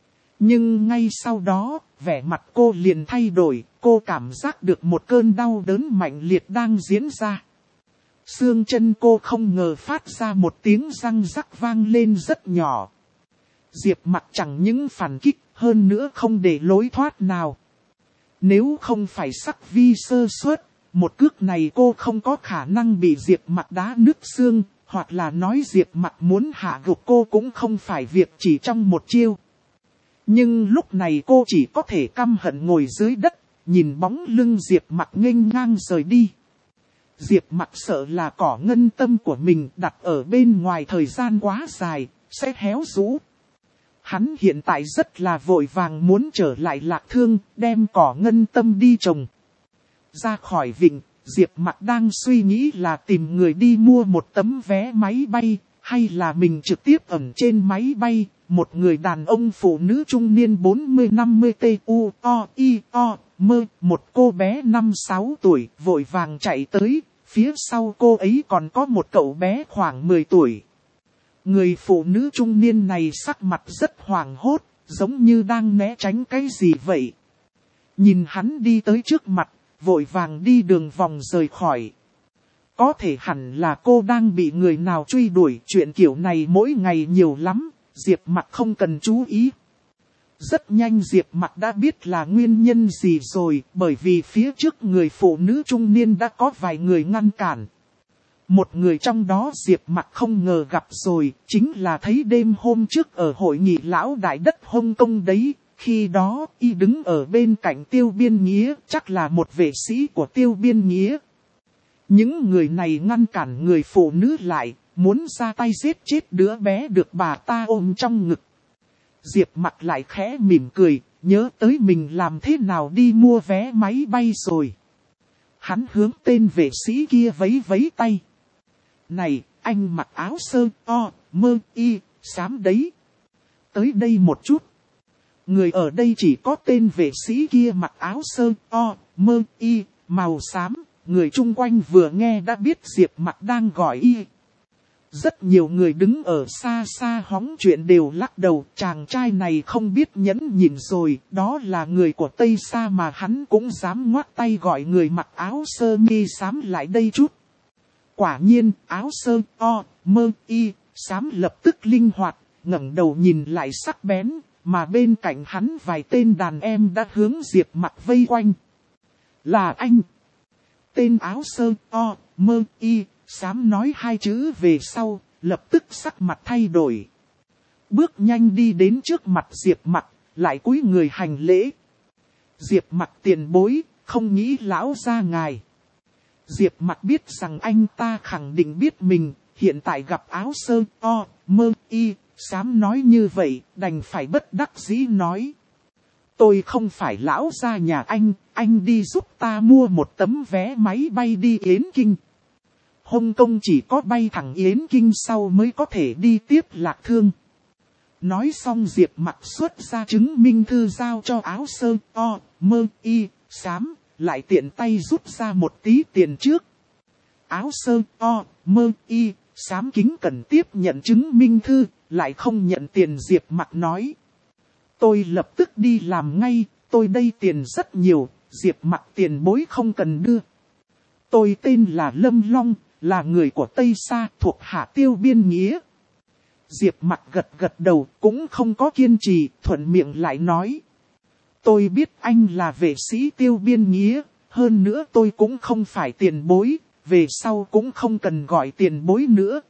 Nhưng ngay sau đó, vẻ mặt cô liền thay đổi, cô cảm giác được một cơn đau đớn mạnh liệt đang diễn ra. Xương chân cô không ngờ phát ra một tiếng răng rắc vang lên rất nhỏ. Diệp Mặc chẳng những phản kích, hơn nữa không để lối thoát nào. Nếu không phải sắc vi sơ suất, một cước này cô không có khả năng bị Diệp Mặc đá nứt xương, hoặc là nói Diệp Mặc muốn hạ gục cô cũng không phải việc chỉ trong một chiêu. Nhưng lúc này cô chỉ có thể căm hận ngồi dưới đất, nhìn bóng lưng Diệp Mặc nghênh ngang rời đi. Diệp Mặc sợ là cỏ ngân tâm của mình đặt ở bên ngoài thời gian quá dài, sẽ héo rũ. Hắn hiện tại rất là vội vàng muốn trở lại Lạc Thương, đem cỏ ngân tâm đi trồng. Ra khỏi vịnh, Diệp Mặc đang suy nghĩ là tìm người đi mua một tấm vé máy bay, hay là mình trực tiếp ẩn trên máy bay. Một người đàn ông phụ nữ trung niên bốn mươi năm mươi T U O I O mơ, một cô bé năm sáu tuổi vội vàng chạy tới, phía sau cô ấy còn có một cậu bé khoảng mười tuổi. Người phụ nữ trung niên này sắc mặt rất hoảng hốt, giống như đang né tránh cái gì vậy. Nhìn hắn đi tới trước mặt, vội vàng đi đường vòng rời khỏi. Có thể hẳn là cô đang bị người nào truy đuổi, chuyện kiểu này mỗi ngày nhiều lắm, Diệp Mặc không cần chú ý. Rất nhanh Diệp Mặc đã biết là nguyên nhân gì rồi, bởi vì phía trước người phụ nữ trung niên đã có vài người ngăn cản. Một người trong đó Diệp Mặc không ngờ gặp rồi, chính là thấy đêm hôm trước ở hội nghị lão đại đất Hồng Kông đấy. Khi đó, y đứng ở bên cạnh Tiêu Biên Nghĩa, chắc là một vệ sĩ của Tiêu Biên Nghĩa. Những người này ngăn cản người phụ nữ lại, muốn ra tay giết chết đứa bé được bà ta ôm trong ngực. Diệp Mặc lại khẽ mỉm cười, nhớ tới mình làm thế nào đi mua vé máy bay rồi. Hắn hướng tên vệ sĩ kia vẫy vẫy tay. Này, anh mặc áo sơ o, mơ y, xám đấy. Tới đây một chút. Người ở đây chỉ có tên vệ sĩ kia mặc áo sơ o, mơ y, màu xám. Người chung quanh vừa nghe đã biết Diệp Mặc đang gọi y. Rất nhiều người đứng ở xa xa hóng chuyện đều lắc đầu, chàng trai này không biết nhẫn nhịn rồi, đó là người của Tây Sa mà hắn cũng dám ngoắt tay gọi người mặc áo sơ mi xám lại đây chút. Quả nhiên, áo sơ o, mơ y, xám lập tức linh hoạt, ngẩng đầu nhìn lại sắc bén, mà bên cạnh hắn vài tên đàn em đã hướng Diệp Mặc vây quanh. Là anh! Tên áo sơ o, mơ y, xám nói hai chữ về sau, lập tức sắc mặt thay đổi. Bước nhanh đi đến trước mặt Diệp Mặc, lại cúi người hành lễ. Diệp Mặc tiền bối, không nghĩ lão gia ngài. Diệp Mặc biết rằng anh ta khẳng định biết mình, hiện tại gặp áo sơ o, mơ y, xám nói như vậy, đành phải bất đắc dĩ nói. Tôi không phải lão gia nhà anh, anh đi giúp ta mua một tấm vé máy bay đi Yến Kinh. Hồng Kông chỉ có bay thẳng Yến Kinh sau mới có thể đi tiếp Lạc Thương. Nói xong Diệp Mặc xuất ra chứng minh thư giao cho áo sơ o, mơ y, xám, lại tiện tay rút ra một tí tiền trước. Áo sơ o, mơ y, xám kính cần tiếp nhận chứng minh thư, lại không nhận tiền. Diệp Mặc nói. Tôi lập tức đi làm ngay, tôi đây tiền rất nhiều, Diệp Mặc tiền bối không cần đưa. Tôi tên là Lâm Long, là người của Tây Sa thuộc hạ Tiêu Biên Nghĩa. Diệp Mặc gật gật đầu, cũng không có kiên trì, thuận miệng lại nói. Tôi biết anh là vệ sĩ Tiêu Biên Nghĩa, hơn nữa tôi cũng không phải tiền bối, về sau cũng không cần gọi tiền bối nữa.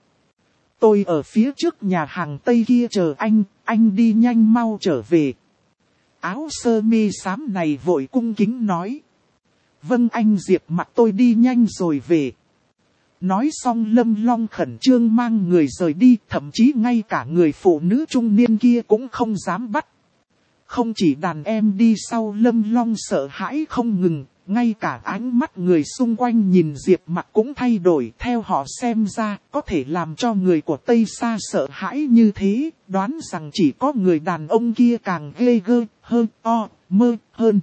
Tôi ở phía trước nhà hàng Tây kia chờ anh, anh đi nhanh mau trở về. Áo sơ mi xám này vội cung kính nói. Vâng anh. Diệp Mặc tôi đi nhanh rồi về. Nói xong Lâm Long khẩn trương mang người rời đi, thậm chí ngay cả người phụ nữ trung niên kia cũng không dám bắt. Không chỉ đàn em đi sau Lâm Long sợ hãi không ngừng, ngay cả ánh mắt người xung quanh nhìn Diệp Mặc cũng thay đổi. Theo họ xem ra, có thể làm cho người của Tây Sa sợ hãi như thế, đoán rằng chỉ có người đàn ông kia càng ghê gơ, hơn, o, mơ, hơn.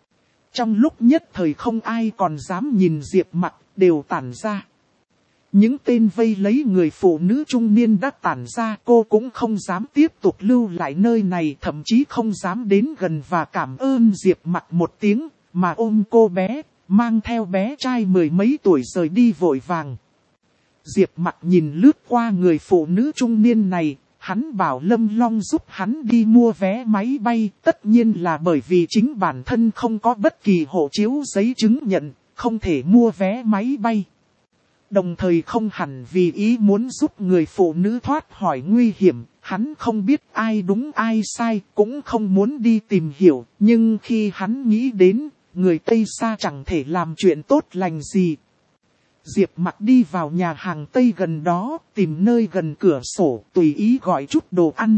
Trong lúc nhất thời không ai còn dám nhìn Diệp Mặc, đều tản ra. Những tên vây lấy người phụ nữ trung niên đã tản ra, cô cũng không dám tiếp tục lưu lại nơi này, thậm chí không dám đến gần và cảm ơn Diệp Mặc một tiếng, mà ôm cô bé, mang theo bé trai mười mấy tuổi rời đi vội vàng. Diệp Mặc nhìn lướt qua người phụ nữ trung niên này, hắn bảo Lâm Long giúp hắn đi mua vé máy bay, tất nhiên là bởi vì chính bản thân không có bất kỳ hộ chiếu giấy chứng nhận, không thể mua vé máy bay. Đồng thời không hẳn vì ý muốn giúp người phụ nữ thoát khỏi nguy hiểm, hắn không biết ai đúng ai sai, cũng không muốn đi tìm hiểu, nhưng khi hắn nghĩ đến, người Tây xa chẳng thể làm chuyện tốt lành gì. Diệp Mặc đi vào nhà hàng Tây gần đó, tìm nơi gần cửa sổ, tùy ý gọi chút đồ ăn.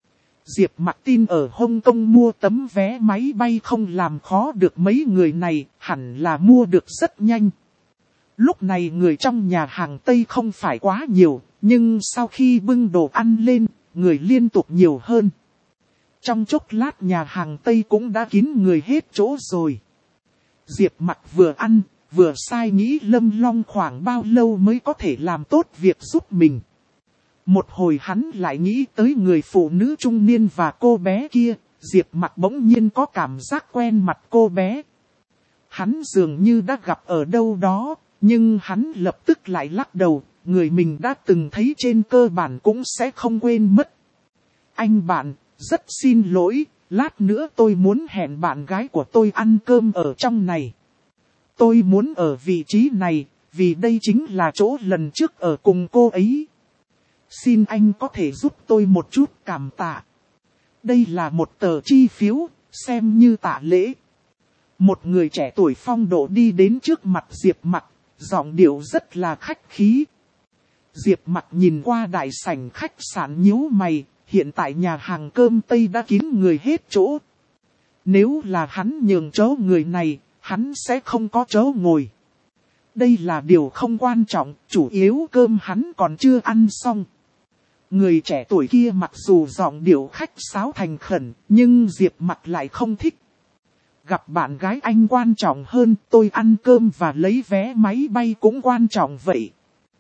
Diệp Mặc tin ở Hồng Kông mua tấm vé máy bay không làm khó được mấy người này, hẳn là mua được rất nhanh. Lúc này người trong nhà hàng Tây không phải quá nhiều, nhưng sau khi bưng đồ ăn lên, người liên tục nhiều hơn. Trong chốc lát nhà hàng Tây cũng đã kín người hết chỗ rồi. Diệp Mặc vừa ăn, vừa sai nghĩ Lâm Long khoảng bao lâu mới có thể làm tốt việc giúp mình. Một hồi hắn lại nghĩ tới người phụ nữ trung niên và cô bé kia, Diệp Mặc bỗng nhiên có cảm giác quen mặt cô bé. Hắn dường như đã gặp ở đâu đó, nhưng hắn lập tức lại lắc đầu, người mình đã từng thấy trên cơ bản cũng sẽ không quên mất. Anh bạn, rất xin lỗi, lát nữa tôi muốn hẹn bạn gái của tôi ăn cơm ở trong này. Tôi muốn ở vị trí này, vì đây chính là chỗ lần trước ở cùng cô ấy. Xin anh có thể giúp tôi một chút, cảm tạ. Đây là một tờ chi phiếu, xem như tạ lễ. Một người trẻ tuổi phong độ đi đến trước mặt Diệp Mặc, giọng điệu rất là khách khí. Diệp Mặc nhìn qua đại sảnh khách sạn nhíu mày, hiện tại nhà hàng cơm Tây đã kín người hết chỗ. Nếu là hắn nhường chỗ người này, hắn sẽ không có chỗ ngồi. Đây là điều không quan trọng, chủ yếu cơm hắn còn chưa ăn xong. Người trẻ tuổi kia mặc dù giọng điệu khách sáo thành khẩn, nhưng Diệp Mặc lại không thích. Gặp bạn gái anh quan trọng hơn, tôi ăn cơm và lấy vé máy bay cũng quan trọng vậy.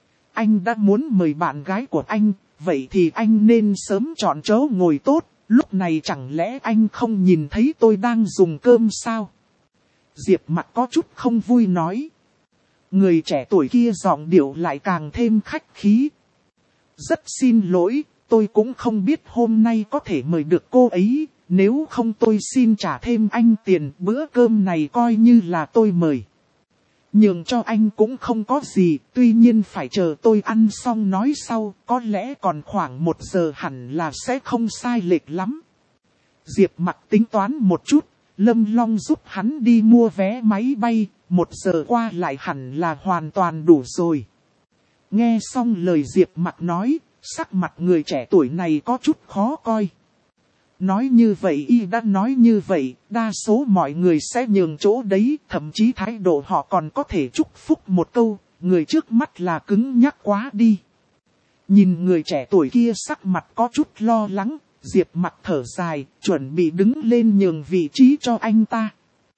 Anh đã muốn mời bạn gái của anh, vậy thì anh nên sớm chọn chỗ ngồi tốt, lúc này chẳng lẽ anh không nhìn thấy tôi đang dùng cơm sao? Diệp Mặc có chút không vui nói. Người trẻ tuổi kia giọng điệu lại càng thêm khách khí. Rất xin lỗi, tôi cũng không biết hôm nay có thể mời được cô ấy, nếu không tôi xin trả thêm anh tiền, bữa cơm này coi như là tôi mời. Nhường cho anh cũng không có gì, tuy nhiên phải chờ tôi ăn xong nói sau, có lẽ còn khoảng một giờ hẳn là sẽ không sai lệch lắm. Diệp Mặc tính toán một chút, Lâm Long giúp hắn đi mua vé máy bay, một giờ qua lại hẳn là hoàn toàn đủ rồi. Nghe xong lời Diệp Mặc nói, sắc mặt người trẻ tuổi này có chút khó coi. Nói như vậy y đã nói như vậy, đa số mọi người sẽ nhường chỗ đấy, thậm chí thái độ họ còn có thể chúc phúc một câu, người trước mắt là cứng nhắc quá đi. Nhìn người trẻ tuổi kia sắc mặt có chút lo lắng, Diệp Mặc thở dài, chuẩn bị đứng lên nhường vị trí cho anh ta.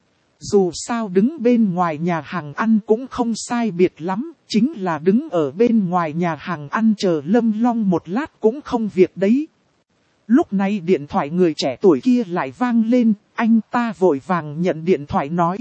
Dù sao đứng bên ngoài nhà hàng ăn cũng không sai biệt lắm, chính là đứng ở bên ngoài nhà hàng ăn chờ Lâm Long một lát cũng không việc đấy. Lúc này điện thoại người trẻ tuổi kia lại vang lên, anh ta vội vàng nhận điện thoại nói.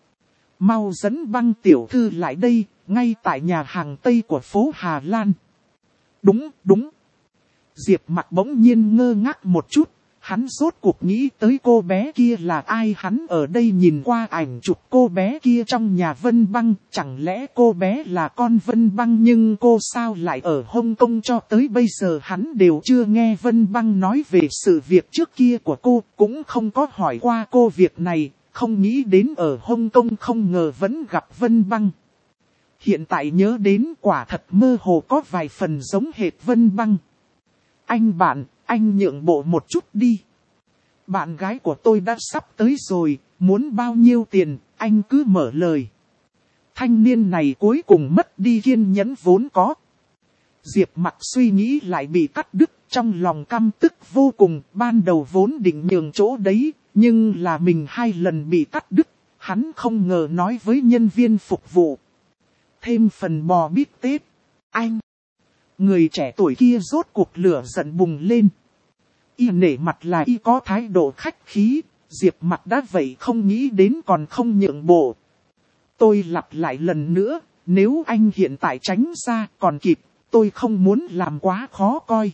Mau dẫn Băng tiểu thư lại đây, ngay tại nhà hàng Tây của phố Hà Lan. Đúng, đúng. Diệp Mặc bỗng nhiên ngơ ngác một chút, hắn rốt cuộc nghĩ tới cô bé kia là ai. Hắn ở đây nhìn qua ảnh chụp cô bé kia trong nhà Vân Băng, chẳng lẽ cô bé là con Vân Băng, nhưng cô sao lại ở Hồng Kông? Cho tới bây giờ hắn đều chưa nghe Vân Băng nói về sự việc trước kia của cô, cũng không có hỏi qua cô việc này, không nghĩ đến ở Hồng Kông không ngờ vẫn gặp Vân Băng. Hiện tại nhớ đến quả thật mơ hồ có vài phần giống hệt Vân Băng. Anh bạn, anh nhượng bộ một chút đi. Bạn gái của tôi đã sắp tới rồi, muốn bao nhiêu tiền, anh cứ mở lời. Thanh niên này cuối cùng mất đi kiên nhẫn vốn có. Diệp Mặc suy nghĩ lại bị cắt đứt, trong lòng căm tức vô cùng, ban đầu vốn định nhường chỗ đấy, nhưng là mình hai lần bị cắt đứt, hắn không ngờ nói với nhân viên phục vụ. Thêm phần bò bít tết, anh. Người trẻ tuổi kia rốt cuộc lửa giận bùng lên. Y nể mặt là y có thái độ khách khí, Diệp Mặc đã vậy không nghĩ đến còn không nhượng bộ. Tôi lặp lại lần nữa, nếu anh hiện tại tránh ra còn kịp, tôi không muốn làm quá khó coi.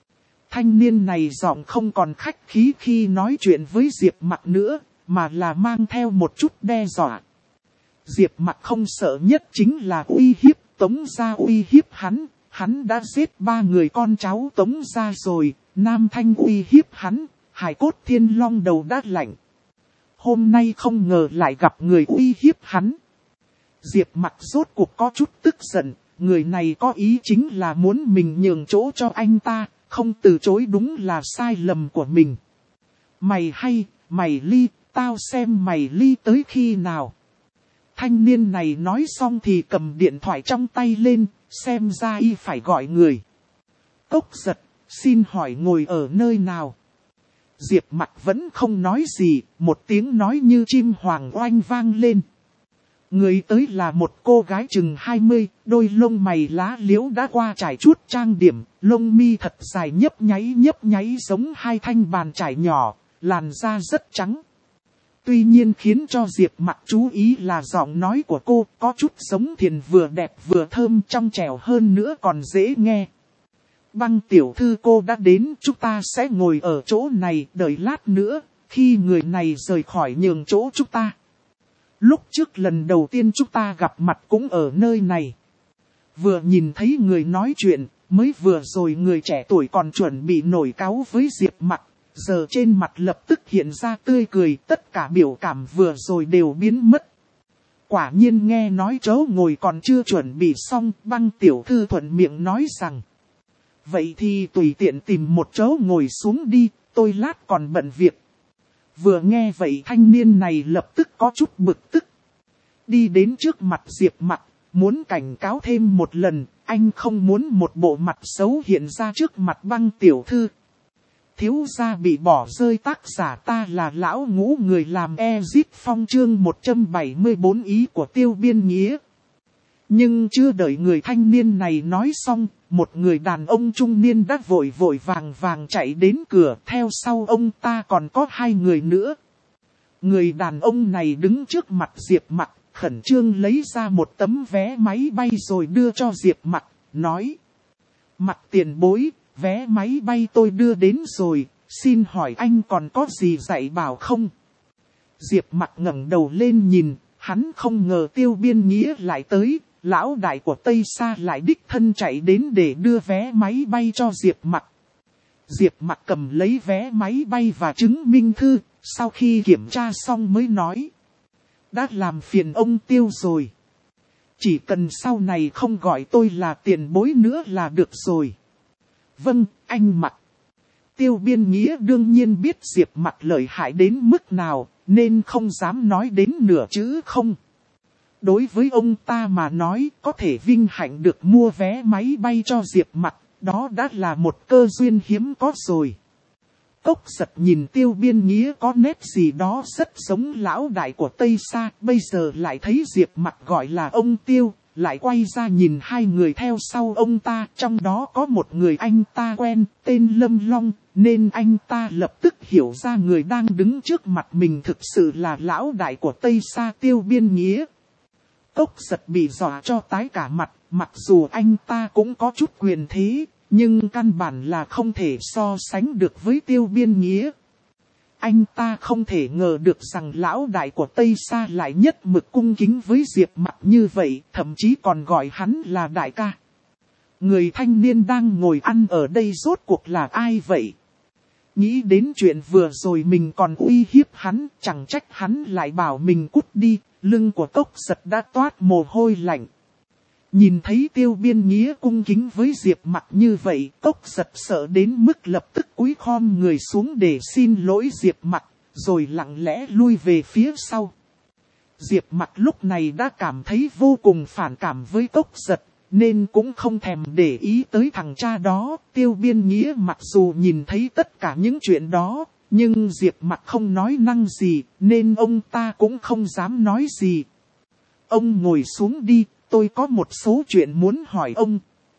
Thanh niên này giọng không còn khách khí khi nói chuyện với Diệp Mặc nữa, mà là mang theo một chút đe dọa. Diệp Mặc không sợ nhất chính là uy hiếp, Tống gia uy hiếp hắn, hắn đã giết ba người con cháu Tống gia rồi, Nam Thanh uy hiếp hắn, Hải Cốt Thiên Long đầu đã lạnh. Hôm nay không ngờ lại gặp người uy hiếp hắn. Diệp Mặc rốt cuộc có chút tức giận, người này có ý chính là muốn mình nhường chỗ cho anh ta, không từ chối đúng là sai lầm của mình. Mày hay, mày ly, tao xem mày ly tới khi nào. Thanh niên này nói xong thì cầm điện thoại trong tay lên, xem ra y phải gọi người. Cốc Giật, xin hỏi ngồi ở nơi nào? Diệp Mặc vẫn không nói gì, một tiếng nói như chim hoàng oanh vang lên. Người tới là một cô gái chừng hai mươi, đôi lông mày lá liễu đã qua trải chuốt trang điểm, lông mi thật dài nhấp nháy nhấp nháy giống hai thanh bàn chải nhỏ, làn da rất trắng. Tuy nhiên khiến cho Diệp Mặc chú ý là giọng nói của cô có chút giống thiền vừa đẹp vừa thơm trong trẻo hơn nữa còn dễ nghe. Băng tiểu thư cô đã đến, chúng ta sẽ ngồi ở chỗ này đợi lát nữa, khi người này rời khỏi nhường chỗ chúng ta. Lúc trước lần đầu tiên chúng ta gặp mặt cũng ở nơi này. Vừa nhìn thấy người nói chuyện, mới vừa rồi người trẻ tuổi còn chuẩn bị nổi cáu với Diệp Mặc, giờ trên mặt lập tức hiện ra tươi cười, tất cả biểu cảm vừa rồi đều biến mất. Quả nhiên nghe nói chỗ ngồi còn chưa chuẩn bị xong, băng tiểu thư thuận miệng nói rằng. Vậy thì tùy tiện tìm một chỗ ngồi xuống đi, tôi lát còn bận việc. Vừa nghe vậy thanh niên này lập tức có chút bực tức. Đi đến trước mặt Diệp Mặc, muốn cảnh cáo thêm một lần, anh không muốn một bộ mặt xấu hiện ra trước mặt băng tiểu thư. Thiếu gia bị bỏ rơi, tác giả ta là lão ngũ người làm Ezit Phong chương một trăm bảy mươi tư ý của Tiêu Biên Nghĩa. Nhưng chưa đợi người thanh niên này nói xong, một người đàn ông trung niên đã vội vội vàng vàng chạy đến cửa, theo sau ông ta còn có hai người nữa. Người đàn ông này đứng trước mặt Diệp Mặc, khẩn trương lấy ra một tấm vé máy bay rồi đưa cho Diệp Mặc, nói. Mặc tiền bối, vé máy bay tôi đưa đến rồi, xin hỏi anh còn có gì dạy bảo không? Diệp Mặc ngẩng đầu lên nhìn, hắn không ngờ Tiêu Biên Nghĩa lại tới. Lão đại của Tây Sa lại đích thân chạy đến để đưa vé máy bay cho Diệp Mặc. Diệp Mặc cầm lấy vé máy bay và chứng minh thư, sau khi kiểm tra xong mới nói. Đã làm phiền ông Tiêu rồi. Chỉ cần sau này không gọi tôi là tiền bối nữa là được rồi. Vâng, anh Mặc. Tiêu Biên Nghĩa đương nhiên biết Diệp Mặc lợi hại đến mức nào, nên không dám nói đến nửa chữ không. Đối với ông ta mà nói, có thể vinh hạnh được mua vé máy bay cho Diệp Mặc, đó đã là một cơ duyên hiếm có rồi. Cốc Giật nhìn Tiêu Biên Nghĩa có nét gì đó rất giống lão đại của Tây Sa, bây giờ lại thấy Diệp Mặc gọi là ông Tiêu, lại quay ra nhìn hai người theo sau ông ta, trong đó có một người anh ta quen, tên Lâm Long, nên anh ta lập tức hiểu ra người đang đứng trước mặt mình thực sự là lão đại của Tây Sa Tiêu Biên Nghĩa. Cốc Giật bị dọa cho tái cả mặt, mặc dù anh ta cũng có chút quyền thế, nhưng căn bản là không thể so sánh được với Tiêu Biên Nghĩa. Anh ta không thể ngờ được rằng lão đại của Tây Sa lại nhất mực cung kính với Diệp Mặc như vậy, thậm chí còn gọi hắn là đại ca. Người thanh niên đang ngồi ăn ở đây rốt cuộc là ai vậy? Nghĩ đến chuyện vừa rồi mình còn uy hiếp hắn, chẳng trách hắn lại bảo mình cút đi. Lưng của Cốc Giật đã toát mồ hôi lạnh. Nhìn thấy Tiêu Biên Nghĩa cung kính với Diệp Mặc như vậy, Cốc Giật sợ đến mức lập tức cúi khom người xuống để xin lỗi Diệp Mặc, rồi lặng lẽ lui về phía sau. Diệp Mặc lúc này đã cảm thấy vô cùng phản cảm với Cốc Giật, nên cũng không thèm để ý tới thằng cha đó. Tiêu Biên Nghĩa mặc dù nhìn thấy tất cả những chuyện đó, nhưng Diệp Mặc không nói năng gì, nên ông ta cũng không dám nói gì. Ông ngồi xuống đi, tôi có một số chuyện muốn hỏi ông.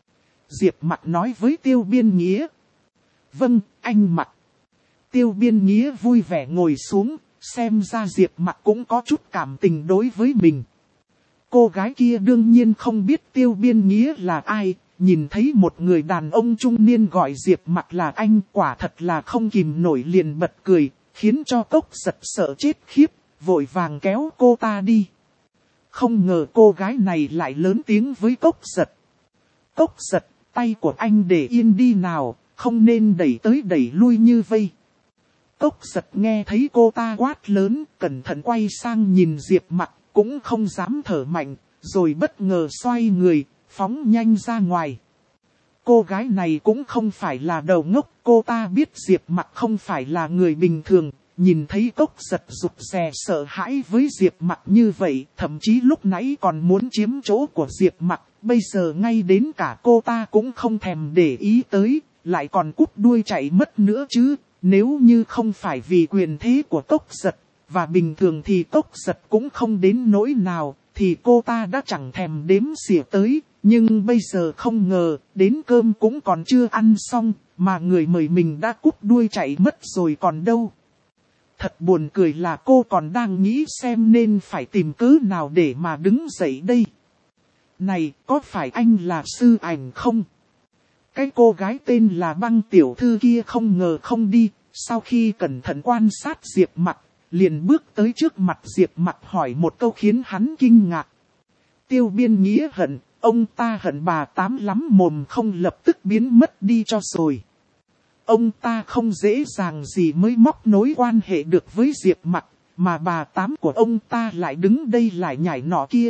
Diệp Mặc nói với Tiêu Biên Nghĩa. Vâng, anh Mặc. Tiêu Biên Nghĩa vui vẻ ngồi xuống, xem ra Diệp Mặc cũng có chút cảm tình đối với mình. cô gái kia đương nhiên không biết Tiêu Biên Nghĩa là ai, nhìn thấy một người đàn ông trung niên gọi Diệp Mặc là anh, quả thật là không kìm nổi liền bật cười, khiến cho Cốc Giật sợ chết khiếp, vội vàng kéo cô ta đi. Không ngờ cô gái này lại lớn tiếng với Cốc Giật. Cốc Giật, tay của anh để yên đi nào, không nên đẩy tới đẩy lui như vây. Cốc Giật nghe thấy cô ta quát lớn, cẩn thận quay sang nhìn Diệp Mặc, cũng không dám thở mạnh, rồi bất ngờ xoay người, phóng nhanh ra ngoài. Cô gái này cũng không phải là đầu ngốc, cô ta biết Diệp Mặc không phải là người bình thường, nhìn thấy Cốc Giật rụt rè sợ hãi với Diệp Mặc như vậy, thậm chí lúc nãy còn muốn chiếm chỗ của Diệp Mặc, bây giờ ngay đến cả cô ta cũng không thèm để ý tới, lại còn cút đuôi chạy mất nữa chứ. Nếu như không phải vì quyền thế của Cốc Giật, và bình thường thì Cốc Giật cũng không đến nỗi nào, thì cô ta đã chẳng thèm đếm xỉa tới. Nhưng bây giờ không ngờ, đến cơm cũng còn chưa ăn xong, mà người mời mình đã cút đuôi chạy mất rồi còn đâu. Thật buồn cười là cô còn đang nghĩ xem nên phải tìm cớ nào để mà đứng dậy đây. Này, có phải anh là Sư Ảnh không? Cái cô gái tên là Băng tiểu thư kia không ngờ không đi, sau khi cẩn thận quan sát Diệp Mặc, liền bước tới trước mặt Diệp Mặc hỏi một câu khiến hắn kinh ngạc. Tiêu Biên Nghĩa hận, ông ta hận bà Tám lắm mồm không lập tức biến mất đi cho rồi. Ông ta không dễ dàng gì mới móc nối quan hệ được với Diệp Mặc, mà bà Tám của ông ta lại đứng đây lại nhảy nọ kia.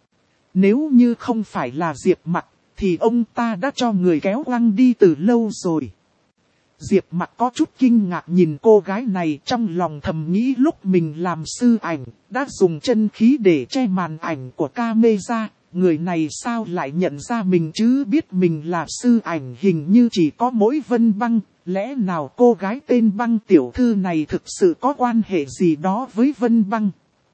Nếu như không phải là Diệp Mặc, thì ông ta đã cho người kéo quăng đi từ lâu rồi. Diệp Mặc có chút kinh ngạc nhìn cô gái này, trong lòng thầm nghĩ lúc mình làm Sư Ảnh, đã dùng chân khí để che màn ảnh của camera, người này sao lại nhận ra mình chứ, biết mình là Sư Ảnh hình như chỉ có mỗi Vân Băng, lẽ nào cô gái tên Băng tiểu thư này thực sự có quan hệ gì đó với Vân Băng.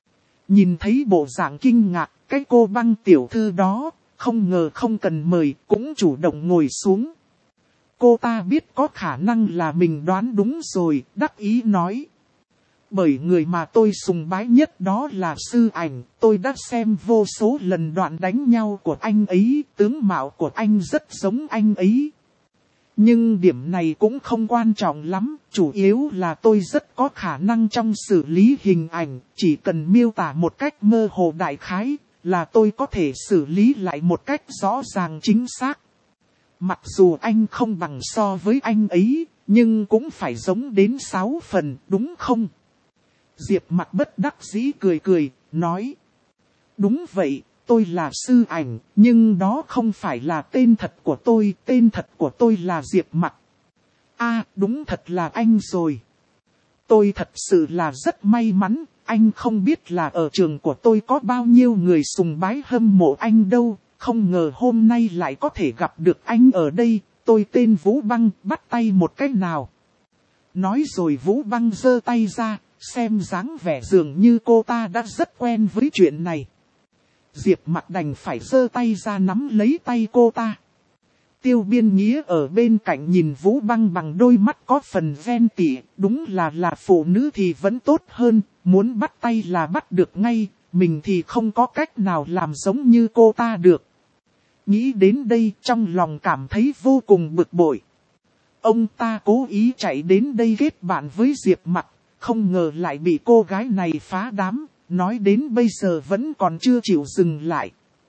Nhìn thấy bộ dạng kinh ngạc, cái cô Băng tiểu thư đó, không ngờ không cần mời, cũng chủ động ngồi xuống. Cô ta biết có khả năng là mình đoán đúng rồi, đắc ý nói. Bởi người mà tôi sùng bái nhất đó là Sư Ảnh, tôi đã xem vô số lần đoạn đánh nhau của anh ấy, tướng mạo của anh rất giống anh ấy. Nhưng điểm này cũng không quan trọng lắm, chủ yếu là tôi rất có khả năng trong xử lý hình ảnh, chỉ cần miêu tả một cách mơ hồ đại khái, là tôi có thể xử lý lại một cách rõ ràng chính xác. Mặc dù anh không bằng so với anh ấy, nhưng cũng phải giống đến sáu phần, đúng không? Diệp Mặc bất đắc dĩ cười cười, nói. Đúng vậy, tôi là Sư Ảnh, nhưng đó không phải là tên thật của tôi, tên thật của tôi là Diệp Mặc. À, đúng thật là anh rồi. Tôi thật sự là rất may mắn, anh không biết là ở trường của tôi có bao nhiêu người sùng bái hâm mộ anh đâu, không ngờ hôm nay lại có thể gặp được anh ở đây, tôi tên Vũ Băng, bắt tay một cái nào. Nói rồi Vũ Băng giơ tay ra, xem dáng vẻ dường như cô ta đã rất quen với chuyện này. Diệp Mặc đành phải giơ tay ra nắm lấy tay cô ta. Tiêu Biên Nghĩa ở bên cạnh nhìn Vũ Băng bằng đôi mắt có phần ghen tị, đúng là là phụ nữ thì vẫn tốt hơn, muốn bắt tay là bắt được ngay, mình thì không có cách nào làm giống như cô ta được. Nghĩ đến đây trong lòng cảm thấy vô cùng bực bội. Ông ta cố ý chạy đến đây kết bạn với Diệp Mặc, không ngờ lại bị cô gái này phá đám, nói đến bây giờ vẫn còn chưa chịu dừng lại.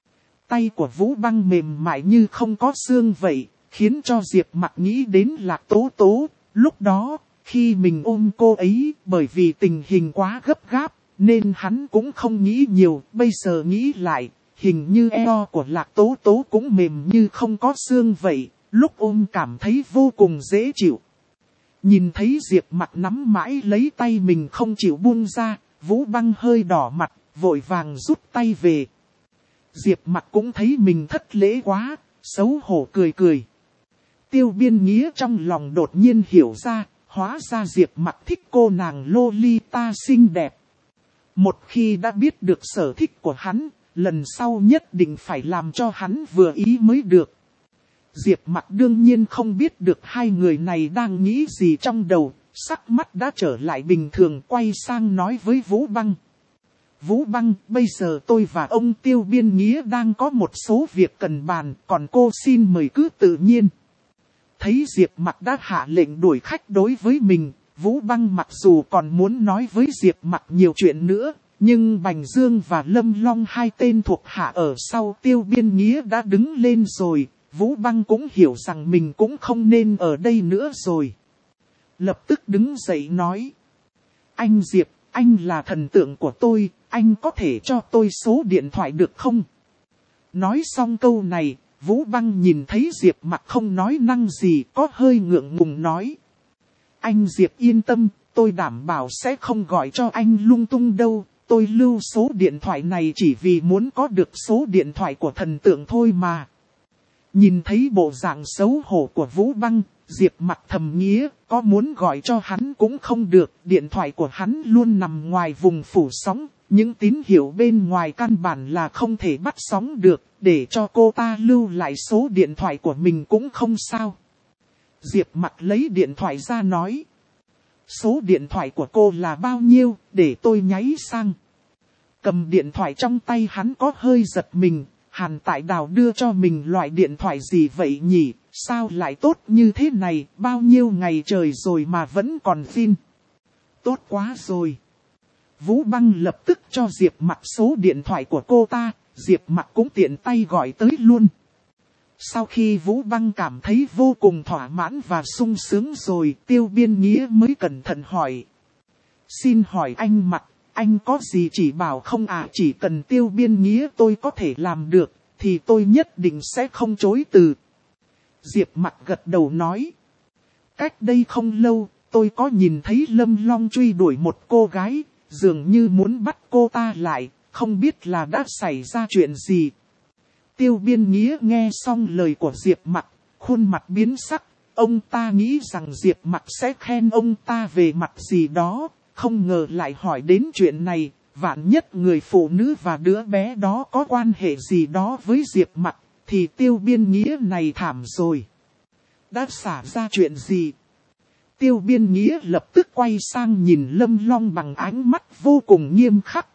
Tay của Vũ Băng mềm mại như không có xương vậy, khiến cho Diệp Mặc nghĩ đến Lạc Tố Tố. Lúc đó, khi mình ôm cô ấy, bởi vì tình hình quá gấp gáp, nên hắn cũng không nghĩ nhiều. Bây giờ nghĩ lại, hình như eo của Lạc Tố Tố cũng mềm như không có xương vậy, lúc ôm cảm thấy vô cùng dễ chịu. Nhìn thấy Diệp Mặc nắm mãi lấy tay mình không chịu buông ra, Vũ Băng hơi đỏ mặt, vội vàng rút tay về. Diệp Mặc cũng thấy mình thất lễ quá, xấu hổ cười cười. Tiêu Biên Nghĩa trong lòng đột nhiên hiểu ra, hóa ra Diệp Mặc thích cô nàng Lolita xinh đẹp. Một khi đã biết được sở thích của hắn, lần sau nhất định phải làm cho hắn vừa ý mới được. Diệp Mặc đương nhiên không biết được hai người này đang nghĩ gì trong đầu, sắc mắt đã trở lại bình thường, quay sang nói với Vũ Băng. Vũ Băng, bây giờ tôi và ông Tiêu Biên Nghĩa đang có một số việc cần bàn, còn cô xin mời cứ tự nhiên. Thấy Diệp Mặc đã hạ lệnh đuổi khách đối với mình, Vũ Băng mặc dù còn muốn nói với Diệp Mặc nhiều chuyện nữa, nhưng Bành Dương và Lâm Long hai tên thuộc hạ ở sau Tiêu Biên Nghĩa đã đứng lên rồi, Vũ Băng cũng hiểu rằng mình cũng không nên ở đây nữa rồi. Lập tức đứng dậy nói, anh Diệp, anh là thần tượng của tôi, anh có thể cho tôi số điện thoại được không? Nói xong câu này, Vũ Băng nhìn thấy Diệp Mặc không nói năng gì, có hơi ngượng ngùng nói. Anh Diệp yên tâm, tôi đảm bảo sẽ không gọi cho anh lung tung đâu, tôi lưu số điện thoại này chỉ vì muốn có được số điện thoại của thần tượng thôi mà. Nhìn thấy bộ dạng xấu hổ của Vũ Băng, Diệp Mặc thầm nghĩa, có muốn gọi cho hắn cũng không được, điện thoại của hắn luôn nằm ngoài vùng phủ sóng, những tín hiệu bên ngoài căn bản là không thể bắt sóng được, để cho cô ta lưu lại số điện thoại của mình cũng không sao. Diệp Mặc lấy điện thoại ra nói, số điện thoại của cô là bao nhiêu, để tôi nháy sang. Cầm điện thoại trong tay hắn có hơi giật mình, Hàn Tại Đào đưa cho mình loại điện thoại gì vậy nhỉ, sao lại tốt như thế này, bao nhiêu ngày trời rồi mà vẫn còn phim. Tốt quá rồi. Vũ Băng lập tức cho Diệp Mặc số điện thoại của cô ta, Diệp Mặc cũng tiện tay gọi tới luôn. Sau khi Vũ Băng cảm thấy vô cùng thỏa mãn và sung sướng rồi, Tiêu Biên Nghĩa mới cẩn thận hỏi. Xin hỏi anh Mặc, anh có gì chỉ bảo không à? Chỉ cần Tiêu Biên Nghĩa tôi có thể làm được, thì tôi nhất định sẽ không chối từ. Diệp Mặc gật đầu nói. Cách đây không lâu, tôi có nhìn thấy Lâm Long truy đuổi một cô gái, dường như muốn bắt cô ta lại, không biết là đã xảy ra chuyện gì. Tiêu Biên Nghĩa nghe xong lời của Diệp Mặc, khuôn mặt biến sắc, ông ta nghĩ rằng Diệp Mặc sẽ khen ông ta về mặt gì đó, không ngờ lại hỏi đến chuyện này, vạn nhất người phụ nữ và đứa bé đó có quan hệ gì đó với Diệp Mặc, thì Tiêu Biên Nghĩa này thảm rồi. Đã xả ra chuyện gì? Tiêu Biên Nghĩa lập tức quay sang nhìn Lâm Long bằng ánh mắt vô cùng nghiêm khắc.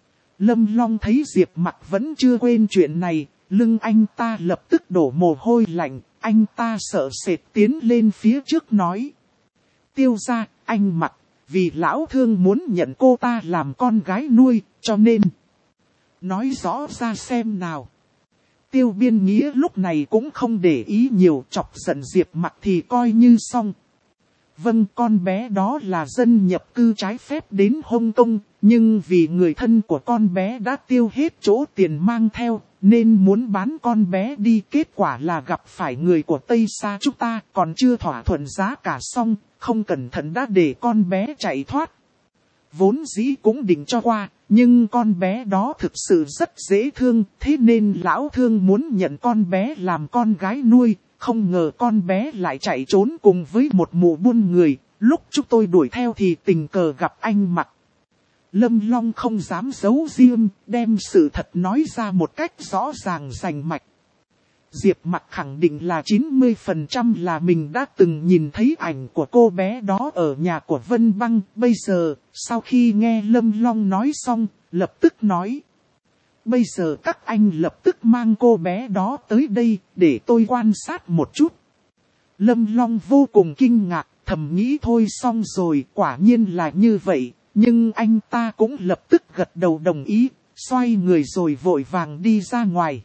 Lâm Long thấy Diệp Mặc vẫn chưa quên chuyện này, lưng anh ta lập tức đổ mồ hôi lạnh, anh ta sợ sệt tiến lên phía trước nói. Tiêu gia, anh Mặc, vì lão thương muốn nhận cô ta làm con gái nuôi, cho nên. Nói rõ ra xem nào. Tiêu Biên Nghĩa lúc này cũng không để ý nhiều, chọc giận Diệp Mặc thì coi như xong. Vâng, con bé đó là dân nhập cư trái phép đến Hong Kong, nhưng vì người thân của con bé đã tiêu hết chỗ tiền mang theo, nên muốn bán con bé đi. Kết quả là gặp phải người của Tây Sa chúng ta, còn chưa thỏa thuận giá cả xong, không cẩn thận đã để con bé chạy thoát. Vốn dĩ cũng định cho qua, nhưng con bé đó thực sự rất dễ thương, thế nên lão thương muốn nhận con bé làm con gái nuôi. Không ngờ con bé lại chạy trốn cùng với một mụ buôn người, lúc chúng tôi đuổi theo thì tình cờ gặp anh Mặc. Lâm Long không dám giấu riêng, đem sự thật nói ra một cách rõ ràng rành mạch. Diệp Mặc khẳng định là chín mươi phần trăm là mình đã từng nhìn thấy ảnh của cô bé đó ở nhà của Vân Băng. Bây giờ, sau khi nghe Lâm Long nói xong, lập tức nói. Bây giờ các anh lập tức mang cô bé đó tới đây, để tôi quan sát một chút. Lâm Long vô cùng kinh ngạc, thầm nghĩ thôi xong rồi, quả nhiên là như vậy. Nhưng anh ta cũng lập tức gật đầu đồng ý, xoay người rồi vội vàng đi ra ngoài.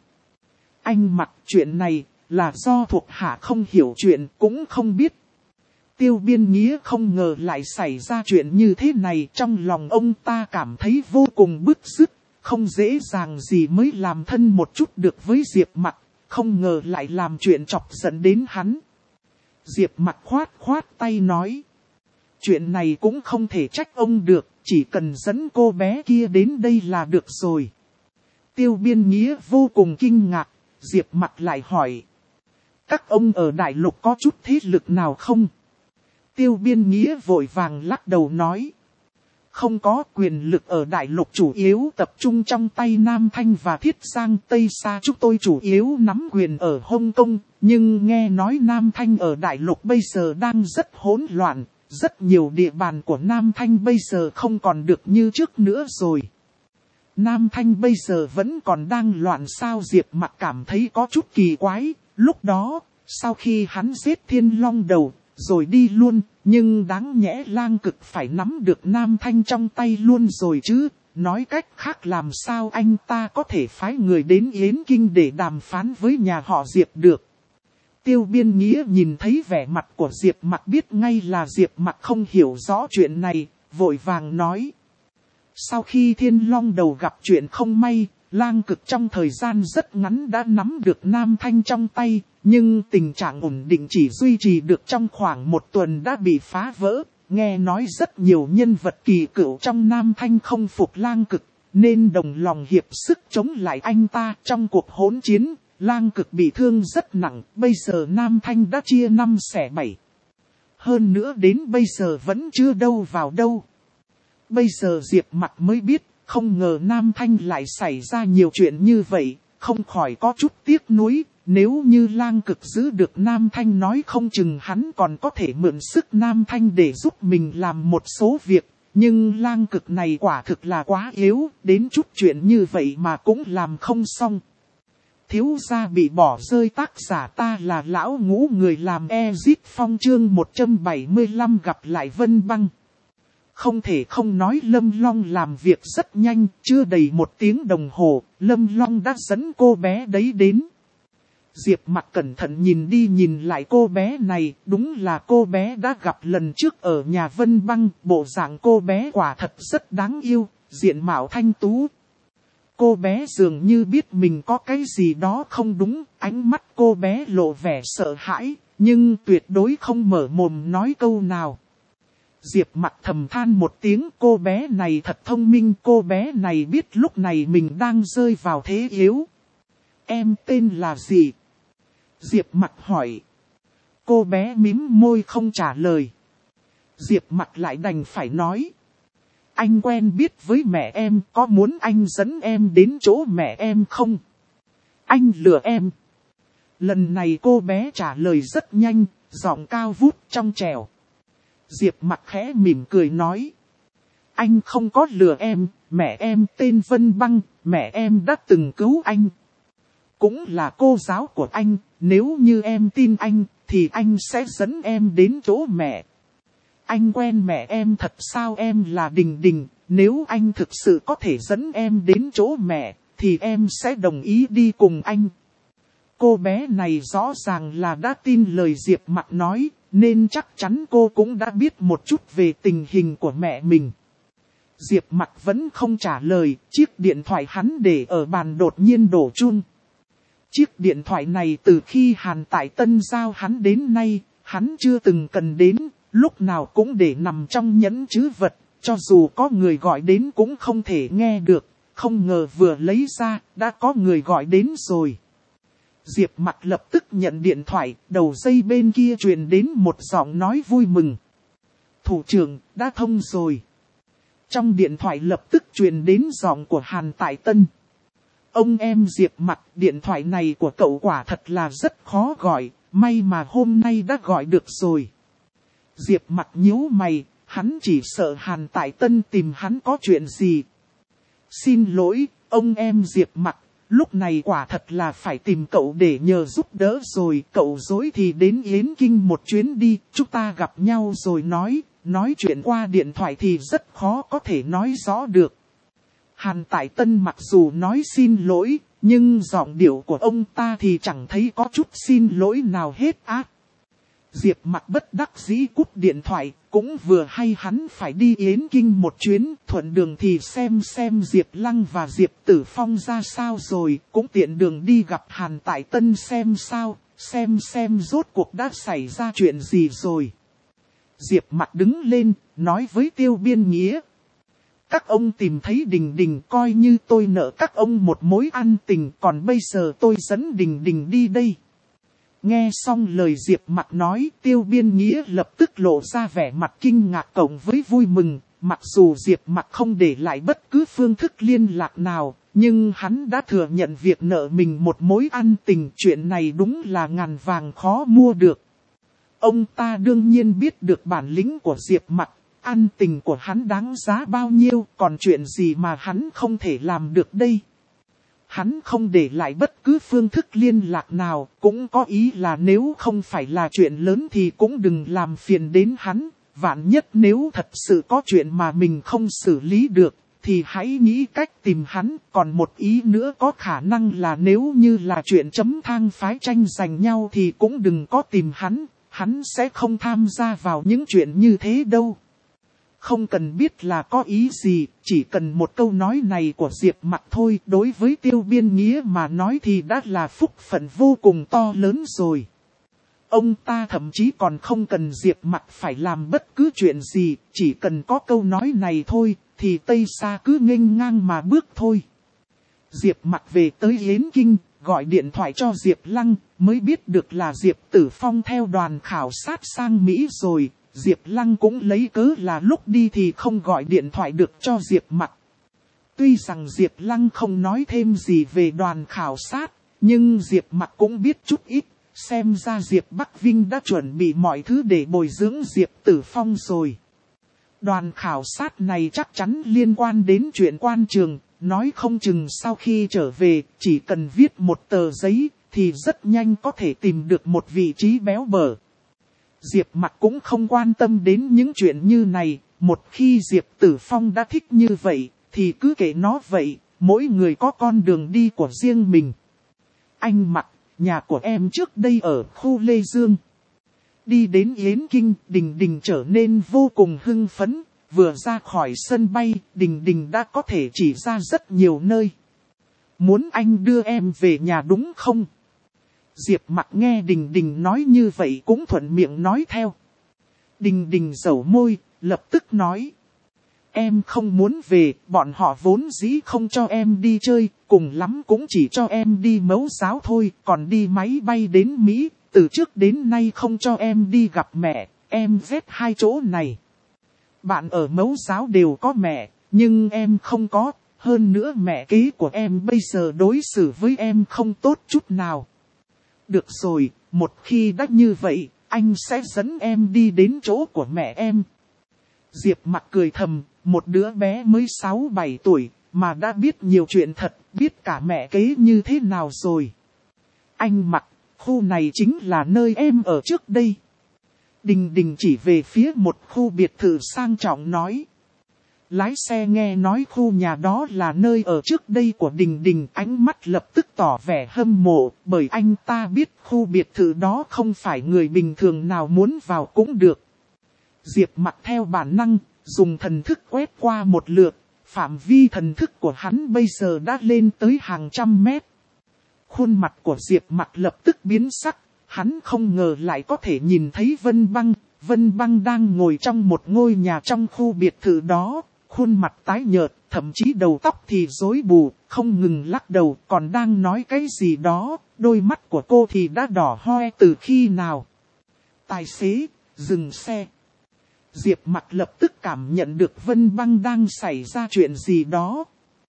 Anh Mặc, chuyện này là do thuộc hạ không hiểu chuyện, cũng không biết. Tiêu Biên Nghĩa không ngờ lại xảy ra chuyện như thế này, trong lòng ông ta cảm thấy vô cùng bứt rứt. Không dễ dàng gì mới làm thân một chút được với Diệp Mặc, không ngờ lại làm chuyện chọc giận đến hắn. Diệp Mặc khoát khoát tay nói. Chuyện này cũng không thể trách ông được, chỉ cần dẫn cô bé kia đến đây là được rồi. Tiêu Biên Nghĩa vô cùng kinh ngạc, Diệp Mặc lại hỏi. Các ông ở Đại Lục có chút thế lực nào không? Tiêu Biên Nghĩa vội vàng lắc đầu nói. Không có, quyền lực ở Đại Lục chủ yếu tập trung trong tay Nam Thanh và Thiết Giang. Tây Sa chúng tôi chủ yếu nắm quyền ở Hong Kong, nhưng nghe nói Nam Thanh ở Đại Lục bây giờ đang rất hỗn loạn, rất nhiều địa bàn của Nam Thanh bây giờ không còn được như trước nữa rồi. Nam Thanh bây giờ vẫn còn đang loạn sao? Diệp Mặc cảm thấy có chút kỳ quái. Lúc đó, sau khi hắn giết Thiên Long đầu, rồi đi luôn, nhưng đáng nhẽ Lang Cực phải nắm được Nam Thanh trong tay luôn rồi chứ. Nói cách khác làm sao anh ta có thể phái người đến Yến Kinh để đàm phán với nhà họ Diệp được. Tiêu Biên Nghĩa nhìn thấy vẻ mặt của Diệp Mặc biết ngay là Diệp Mặc không hiểu rõ chuyện này, vội vàng nói. Sau khi Thiên Long đầu gặp chuyện không may, Lang Cực trong thời gian rất ngắn đã nắm được Nam Thanh trong tay, nhưng tình trạng ổn định chỉ duy trì được trong khoảng một tuần đã bị phá vỡ. Nghe nói rất nhiều nhân vật kỳ cựu trong Nam Thanh không phục Lang Cực, nên đồng lòng hiệp sức chống lại anh ta. Trong cuộc hỗn chiến, Lang Cực bị thương rất nặng, bây giờ Nam Thanh đã chia năm xẻ bảy. Hơn nữa đến bây giờ vẫn chưa đâu vào đâu. Bây giờ Diệp Mặc mới biết, không ngờ Nam Thanh lại xảy ra nhiều chuyện như vậy, không khỏi có chút tiếc nuối. Nếu như Lang Cực giữ được Nam Thanh nói không chừng hắn còn có thể mượn sức Nam Thanh để giúp mình làm một số việc. Nhưng Lang Cực này quả thực là quá yếu, đến chút chuyện như vậy mà cũng làm không xong. Thiếu gia bị bỏ rơi. Tác giả ta là Lão Ngũ, người làm Ezit Phong chương một trăm bảy mươi lăm gặp lại Vân Băng. Không thể không nói Lâm Long làm việc rất nhanh, chưa đầy một tiếng đồng hồ, Lâm Long đã dẫn cô bé đấy đến. Diệp Mặc cẩn thận nhìn đi nhìn lại cô bé này, đúng là cô bé đã gặp lần trước ở nhà Vân Băng, bộ dạng cô bé quả thật rất đáng yêu, diện mạo thanh tú. Cô bé dường như biết mình có cái gì đó không đúng, ánh mắt cô bé lộ vẻ sợ hãi, nhưng tuyệt đối không mở mồm nói câu nào. Diệp Mặc thầm than một tiếng, cô bé này thật thông minh, cô bé này biết lúc này mình đang rơi vào thế yếu. Em tên là gì? Diệp Mặc hỏi. Cô bé mím môi không trả lời. Diệp Mặc lại đành phải nói. Anh quen biết với mẹ em, có muốn anh dẫn em đến chỗ mẹ em không? Anh lừa em. Lần này cô bé trả lời rất nhanh, giọng cao vút trong trẻo. Diệp Mặc khẽ mỉm cười nói. Anh không có lừa em, mẹ em tên Vân Băng, mẹ em đã từng cứu anh. Cũng là cô giáo của anh, nếu như em tin anh, thì anh sẽ dẫn em đến chỗ mẹ. Anh quen mẹ em thật sao? Em là Đình Đình, nếu anh thực sự có thể dẫn em đến chỗ mẹ, thì em sẽ đồng ý đi cùng anh. Cô bé này rõ ràng là đã tin lời Diệp Mặc nói, nên chắc chắn cô cũng đã biết một chút về tình hình của mẹ mình. Diệp Mặc vẫn không trả lời, chiếc điện thoại hắn để ở bàn đột nhiên đổ chuông. Chiếc điện thoại này từ khi Hàn Tại Tân giao hắn đến nay, hắn chưa từng cần đến, lúc nào cũng để nằm trong nhẫn trữ vật, cho dù có người gọi đến cũng không thể nghe được, không ngờ vừa lấy ra, đã có người gọi đến rồi. Diệp Mặc lập tức nhận điện thoại, đầu dây bên kia truyền đến một giọng nói vui mừng. Thủ trưởng, đã thông rồi. Trong điện thoại lập tức truyền đến giọng của Hàn Tại Tân. Ông em Diệp Mặc, điện thoại này của cậu quả thật là rất khó gọi, may mà hôm nay đã gọi được rồi. Diệp Mặc nhíu mày, hắn chỉ sợ Hàn Tại Tân tìm hắn có chuyện gì. Xin lỗi, ông em Diệp Mặc, lúc này quả thật là phải tìm cậu để nhờ giúp đỡ rồi. Cậu dối thì đến Yến Kinh một chuyến đi, chúng ta gặp nhau rồi nói, nói chuyện qua điện thoại thì rất khó có thể nói rõ được. Hàn Tại Tân mặc dù nói xin lỗi, nhưng giọng điệu của ông ta thì chẳng thấy có chút xin lỗi nào hết á. Diệp Mặc bất đắc dĩ cúp điện thoại, cũng vừa hay hắn phải đi Yến Kinh một chuyến, thuận đường thì xem xem Diệp Lăng và Diệp Tử Phong ra sao rồi, cũng tiện đường đi gặp Hàn Tại Tân xem sao, xem xem rốt cuộc đã xảy ra chuyện gì rồi. Diệp Mặc đứng lên, nói với Tiêu Biên Nghĩa. Các ông tìm thấy Đình Đình, coi như tôi nợ các ông một mối ân tình, còn bây giờ tôi dẫn Đình Đình đi đây. Nghe xong lời Diệp Mặc nói, Tiêu Biên Nghĩa lập tức lộ ra vẻ mặt kinh ngạc cộng với vui mừng. Mặc dù Diệp Mặc không để lại bất cứ phương thức liên lạc nào, nhưng hắn đã thừa nhận việc nợ mình một mối ân tình. Chuyện này đúng là ngàn vàng khó mua được. Ông ta đương nhiên biết được bản lĩnh của Diệp Mặc. Ân tình của hắn đáng giá bao nhiêu, còn chuyện gì mà hắn không thể làm được đây? Hắn không để lại bất cứ phương thức liên lạc nào, cũng có ý là nếu không phải là chuyện lớn thì cũng đừng làm phiền đến hắn. Vạn nhất nếu thật sự có chuyện mà mình không xử lý được, thì hãy nghĩ cách tìm hắn. Còn một ý nữa có khả năng là nếu như là chuyện chấm thang phái tranh giành nhau thì cũng đừng có tìm hắn. Hắn sẽ không tham gia vào những chuyện như thế đâu. Không cần biết là có ý gì, chỉ cần một câu nói này của Diệp Mặc thôi. Đối với Tiêu Biên Nghĩa mà nói thì đã là phúc phận vô cùng to lớn rồi. Ông ta thậm chí còn không cần Diệp Mặc phải làm bất cứ chuyện gì, chỉ cần có câu nói này thôi, thì Tây Sa cứ nghênh ngang mà bước thôi. Diệp Mặc về tới Yến Kinh, gọi điện thoại cho Diệp Lăng, mới biết được là Diệp Tử Phong theo đoàn khảo sát sang Mỹ rồi. Diệp Lăng cũng lấy cớ là lúc đi thì không gọi điện thoại được cho Diệp Mặc. Tuy rằng Diệp Lăng không nói thêm gì về đoàn khảo sát, nhưng Diệp Mặc cũng biết chút ít. Xem ra Diệp Bắc Vinh đã chuẩn bị mọi thứ để bồi dưỡng Diệp Tử Phong rồi. Đoàn khảo sát này chắc chắn liên quan đến chuyện quan trường, nói không chừng sau khi trở về, chỉ cần viết một tờ giấy, thì rất nhanh có thể tìm được một vị trí béo bở. Diệp Mặc cũng không quan tâm đến những chuyện như này, một khi Diệp Tử Phong đã thích như vậy, thì cứ kệ nó vậy, mỗi người có con đường đi của riêng mình. Anh Mặc, nhà của em trước đây ở khu Lê Dương. Đi đến Yến Kinh, Đình Đình trở nên vô cùng hưng phấn, vừa ra khỏi sân bay, Đình Đình đã có thể chỉ ra rất nhiều nơi. Muốn anh đưa em về nhà đúng không? Diệp Mặc nghe Đình Đình nói như vậy cũng thuận miệng nói theo. Đình Đình dẩu môi, lập tức nói. Em không muốn về, bọn họ vốn dĩ không cho em đi chơi, cùng lắm cũng chỉ cho em đi mẫu giáo thôi, còn đi máy bay đến Mỹ, từ trước đến nay không cho em đi gặp mẹ, em ghét hai chỗ này. Bạn ở mẫu giáo đều có mẹ, nhưng em không có, hơn nữa mẹ kế của em bây giờ đối xử với em không tốt chút nào. Được rồi, một khi đã như vậy, anh sẽ dẫn em đi đến chỗ của mẹ em. Diệp Mặc cười thầm, một đứa bé mới sáu bảy tuổi, mà đã biết nhiều chuyện thật, biết cả mẹ kế như thế nào rồi. Anh Mặc, khu này chính là nơi em ở trước đây. Đình Đình chỉ về phía một khu biệt thự sang trọng nói. Lái xe nghe nói khu nhà đó là nơi ở trước đây của Đình Đình, ánh mắt lập tức tỏ vẻ hâm mộ, bởi anh ta biết khu biệt thự đó không phải người bình thường nào muốn vào cũng được. Diệp Mặc theo bản năng, dùng thần thức quét qua một lượt, phạm vi thần thức của hắn bây giờ đã lên tới hàng trăm mét. Khuôn mặt của Diệp Mặc lập tức biến sắc, hắn không ngờ lại có thể nhìn thấy Vân Băng. Vân Băng đang ngồi trong một ngôi nhà trong khu biệt thự đó, khuôn mặt tái nhợt, thậm chí đầu tóc thì rối bù, không ngừng lắc đầu, còn đang nói cái gì đó, đôi mắt của cô thì đã đỏ hoe từ khi nào. Tài xế, dừng xe. Diệp Mặc lập tức cảm nhận được Vân Băng đang xảy ra chuyện gì đó.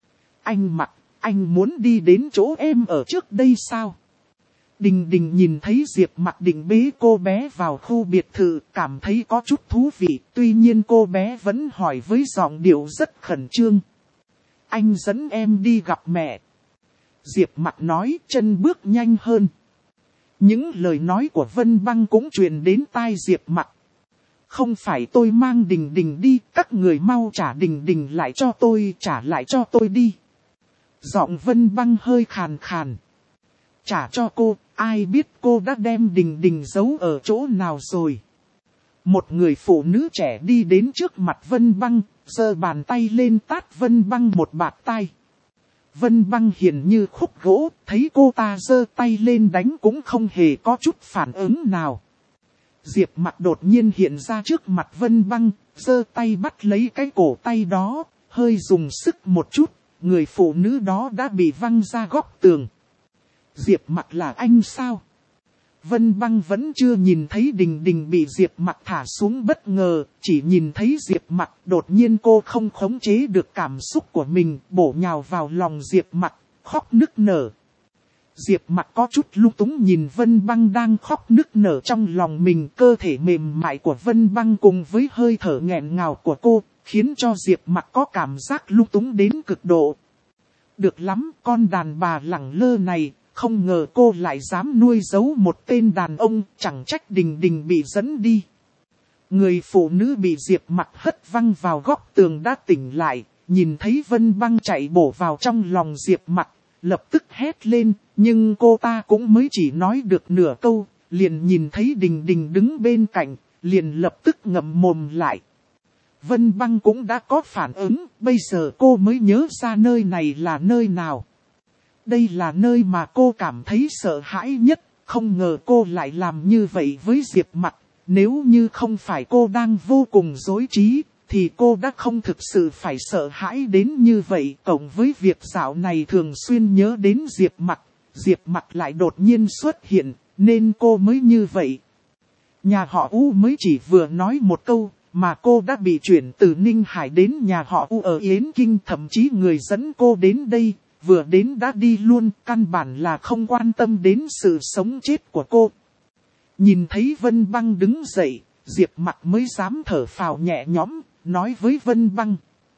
Anh Mặc, anh muốn đi đến chỗ em ở trước đây sao? Đình Đình nhìn thấy Diệp Mặc định bế cô bé vào khu biệt thự, cảm thấy có chút thú vị, tuy nhiên cô bé vẫn hỏi với giọng điệu rất khẩn trương. Anh dẫn em đi gặp mẹ. Diệp Mặc nói, chân bước nhanh hơn. Những lời nói của Vân Băng cũng truyền đến tai Diệp Mặc. Không phải tôi mang Đình Đình đi, các người mau trả Đình Đình lại cho tôi, trả lại cho tôi đi. Giọng Vân Băng hơi khàn khàn. Trả cho cô, ai biết cô đã đem Đình Đình giấu ở chỗ nào rồi. Một người phụ nữ trẻ đi đến trước mặt Vân Băng, giơ bàn tay lên tát Vân Băng một bạt tai. Vân Băng hiền như khúc gỗ, thấy cô ta giơ tay lên đánh cũng không hề có chút phản ứng nào. Diệp Mặc đột nhiên hiện ra trước mặt Vân Băng, giơ tay bắt lấy cái cổ tay đó, hơi dùng sức một chút, người phụ nữ đó đã bị văng ra góc tường. Diệp Mặc là anh sao? Vân Băng vẫn chưa nhìn thấy Đình Đình bị Diệp Mặc thả xuống bất ngờ, chỉ nhìn thấy Diệp Mặc, đột nhiên cô không khống chế được cảm xúc của mình, bổ nhào vào lòng Diệp Mặc, khóc nức nở. Diệp Mặc có chút lung túng nhìn Vân Băng đang khóc nức nở trong lòng mình, cơ thể mềm mại của Vân Băng cùng với hơi thở nghẹn ngào của cô, khiến cho Diệp Mặc có cảm giác lung túng đến cực độ. Được lắm, con đàn bà lẳng lơ này, không ngờ cô lại dám nuôi giấu một tên đàn ông, chẳng trách Đình Đình bị dẫn đi. Người phụ nữ bị Diệp Mặc hất văng vào góc tường đã tỉnh lại, nhìn thấy Vân Băng chạy bổ vào trong lòng Diệp Mặc, lập tức hét lên, nhưng cô ta cũng mới chỉ nói được nửa câu, liền nhìn thấy Đình Đình đứng bên cạnh, liền lập tức ngậm mồm lại. Vân Băng cũng đã có phản ứng, bây giờ cô mới nhớ ra nơi này là nơi nào. Đây là nơi mà cô cảm thấy sợ hãi nhất, không ngờ cô lại làm như vậy với Diệp Mặc. Nếu như không phải cô đang vô cùng rối trí, thì cô đã không thực sự phải sợ hãi đến như vậy. Cộng với việc dạo này thường xuyên nhớ đến Diệp Mặc, Diệp Mặc lại đột nhiên xuất hiện, nên cô mới như vậy. Nhà họ U mới chỉ vừa nói một câu, mà cô đã bị chuyển từ Ninh Hải đến nhà họ U ở Yến Kinh. Thậm chí người dẫn cô đến đây, vừa đến đã đi luôn, căn bản là không quan tâm đến sự sống chết của cô. Nhìn thấy Vân Băng đứng dậy, Diệp Mặc mới dám thở phào nhẹ nhõm, nói với Vân Băng.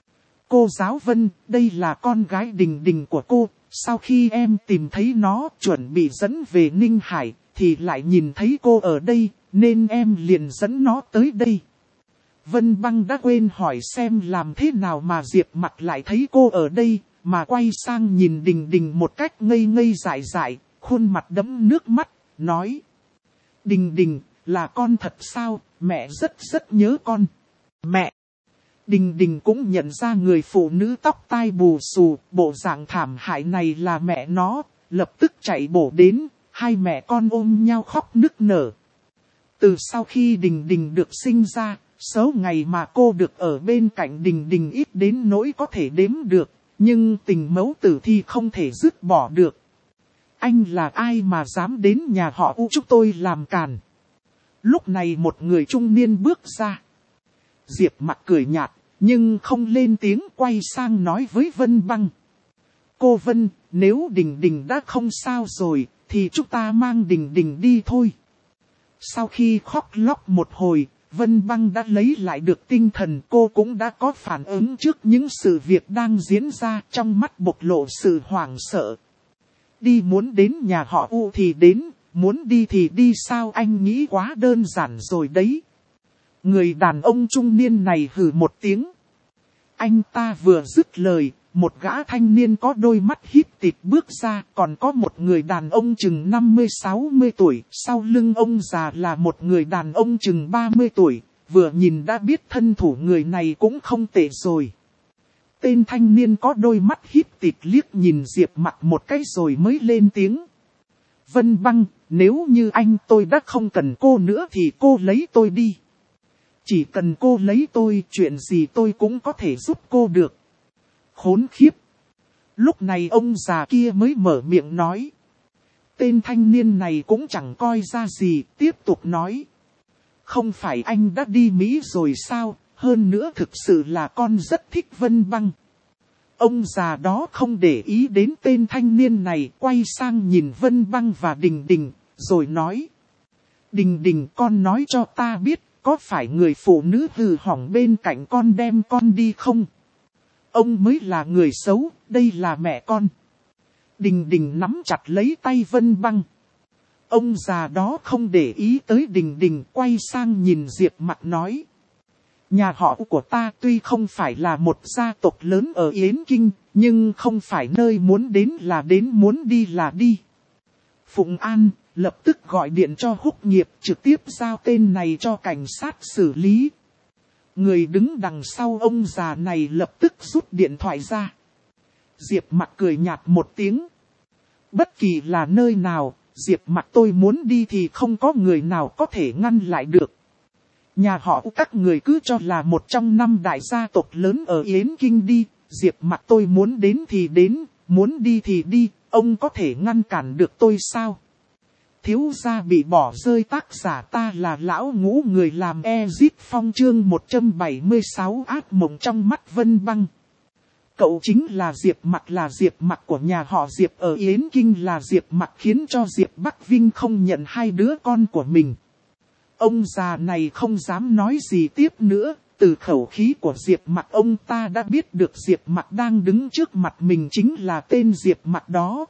Cô giáo Vân, đây là con gái Đình Đình của cô, sau khi em tìm thấy nó chuẩn bị dẫn về Ninh Hải, thì lại nhìn thấy cô ở đây, nên em liền dẫn nó tới đây. Vân Băng đã quên hỏi xem làm thế nào mà Diệp Mặc lại thấy cô ở đây, mà quay sang nhìn Đình Đình một cách ngây ngây dại dại, khuôn mặt đẫm nước mắt, nói. Đình Đình, là con thật sao, mẹ rất rất nhớ con. Mẹ! Đình Đình cũng nhận ra người phụ nữ tóc tai bù xù, bộ dạng thảm hại này là mẹ nó, lập tức chạy bổ đến, hai mẹ con ôm nhau khóc nức nở. Từ sau khi Đình Đình được sinh ra, số ngày mà cô được ở bên cạnh Đình Đình ít đến nỗi có thể đếm được, nhưng tình mẫu tử thì không thể dứt bỏ được. Anh là ai mà dám đến nhà họ U chúng tôi làm càn? Lúc này một người trung niên bước ra. Diệp Mặc cười nhạt, nhưng không lên tiếng, quay sang nói với Vân Băng. Cô Vân, nếu Đình Đình đã không sao rồi, thì chúng ta mang Đình Đình đi thôi. Sau khi khóc lóc một hồi, Vân Băng đã lấy lại được tinh thần, cô cũng đã có phản ứng trước những sự việc đang diễn ra, trong mắt bộc lộ sự hoảng sợ. Đi muốn đến nhà họ U thì đến, muốn đi thì đi sao, anh nghĩ quá đơn giản rồi đấy. Người đàn ông trung niên này hừ một tiếng. Anh ta vừa dứt lời, một gã thanh niên có đôi mắt híp tịt bước ra, còn có một người đàn ông chừng năm mươi sáu mươi tuổi, sau lưng ông già là một người đàn ông chừng ba mươi tuổi, vừa nhìn đã biết thân thủ người này cũng không tệ rồi. Tên thanh niên có đôi mắt híp tịt liếc nhìn Diệp Mặc một cái rồi mới lên tiếng. Vân Băng, nếu như anh tôi đã không cần cô nữa thì cô lấy tôi đi. Chỉ cần cô lấy tôi, chuyện gì tôi cũng có thể giúp cô được. Khốn khiếp. Lúc này ông già kia mới mở miệng nói. Tên thanh niên này cũng chẳng coi ra gì, tiếp tục nói. Không phải anh đã đi Mỹ rồi sao, hơn nữa thực sự là con rất thích Vân Băng. Ông già đó không để ý đến tên thanh niên này, quay sang nhìn Vân Băng và Đình Đình, rồi nói. Đình Đình, con nói cho ta biết, có phải người phụ nữ hư hỏng bên cạnh con đem con đi không? Ông mới là người xấu, đây là mẹ con. Đình Đình nắm chặt lấy tay Vân Băng. Ông già đó không để ý tới Đình Đình, quay sang nhìn Diệp Mặc nói. Nhà họ của ta tuy không phải là một gia tộc lớn ở Yến Kinh, nhưng không phải nơi muốn đến là đến, muốn đi là đi. Phụng An lập tức gọi điện cho Húc Nghiệp, trực tiếp giao tên này cho cảnh sát xử lý. Người đứng đằng sau ông già này lập tức rút điện thoại ra. Diệp Mặc cười nhạt một tiếng. Bất kỳ là nơi nào, Diệp Mặc tôi muốn đi thì không có người nào có thể ngăn lại được. Nhà họ các người cứ cho là một trong năm đại gia tộc lớn ở Yến Kinh đi, Diệp Mặc tôi muốn đến thì đến, muốn đi thì đi, ông có thể ngăn cản được tôi sao? Thiếu gia bị bỏ rơi, tác giả ta là lão ngũ, người làm Ezit Phong chương một trăm bảy mươi sáu ác mộng trong mắt Vân Băng. Cậu chính là Diệp Mặc, là Diệp Mặc của nhà họ Diệp ở Yến Kinh, là Diệp Mặc khiến cho Diệp Bắc Vinh không nhận hai đứa con của mình. Ông già này không dám nói gì tiếp nữa, từ khẩu khí của Diệp Mặc ông ta đã biết được Diệp Mặc đang đứng trước mặt mình chính là tên Diệp Mặc đó.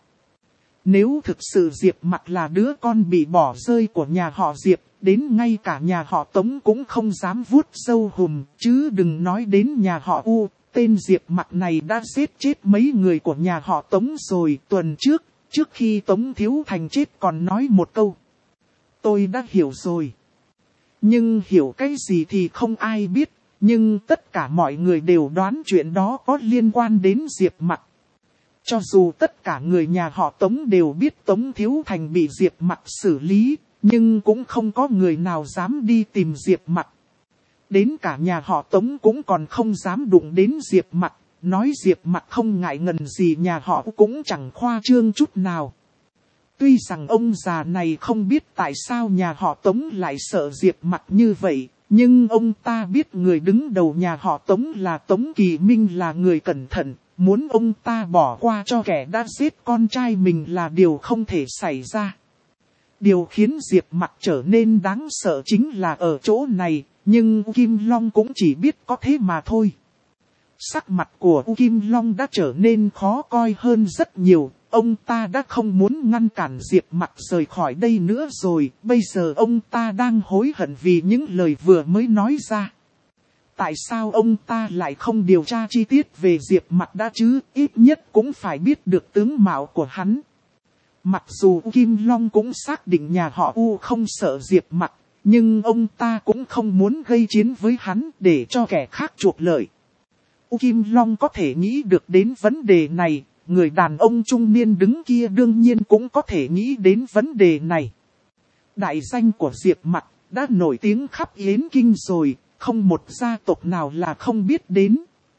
Nếu thực sự Diệp Mặc là đứa con bị bỏ rơi của nhà họ Diệp, đến ngay cả nhà họ Tống cũng không dám vuốt râu hùm, chứ đừng nói đến nhà họ U. Tên Diệp Mặc này đã giết chết mấy người của nhà họ Tống rồi. Tuần trước, trước khi Tống Thiếu Thành chết còn nói một câu: tôi đã hiểu rồi. Nhưng hiểu cái gì thì không ai biết, nhưng tất cả mọi người đều đoán chuyện đó có liên quan đến Diệp Mặc. Cho dù tất cả người nhà họ Tống đều biết Tống Thiếu Thành bị Diệp Mặc xử lý, nhưng cũng không có người nào dám đi tìm Diệp Mặc. Đến cả nhà họ Tống cũng còn không dám đụng đến Diệp Mặc, nói Diệp Mặc không ngại ngần gì nhà họ cũng chẳng khoa trương chút nào. Tuy rằng ông già này không biết tại sao nhà họ Tống lại sợ Diệp Mặc như vậy, nhưng ông ta biết người đứng đầu nhà họ Tống là Tống Kỳ Minh là người cẩn thận, muốn ông ta bỏ qua cho kẻ đã giết con trai mình là điều không thể xảy ra. Điều khiến Diệp Mặc trở nên đáng sợ chính là ở chỗ này, nhưng U Kim Long cũng chỉ biết có thế mà thôi. Sắc mặt của U Kim Long đã trở nên khó coi hơn rất nhiều, ông ta đã không muốn ngăn cản Diệp Mặc rời khỏi đây nữa rồi, bây giờ ông ta đang hối hận vì những lời vừa mới nói ra. Tại sao ông ta lại không điều tra chi tiết về Diệp Mặc đã chứ, ít nhất cũng phải biết được tướng mạo của hắn. Mặc dù U Kim Long cũng xác định nhà họ U không sợ Diệp Mặc, nhưng ông ta cũng không muốn gây chiến với hắn để cho kẻ khác chuộc lợi. U Kim Long có thể nghĩ được đến vấn đề này, người đàn ông trung niên đứng kia đương nhiên cũng có thể nghĩ đến vấn đề này. Đại danh của Diệp Mặc đã nổi tiếng khắp Yến Kinh rồi, không một gia tộc nào là không biết đến.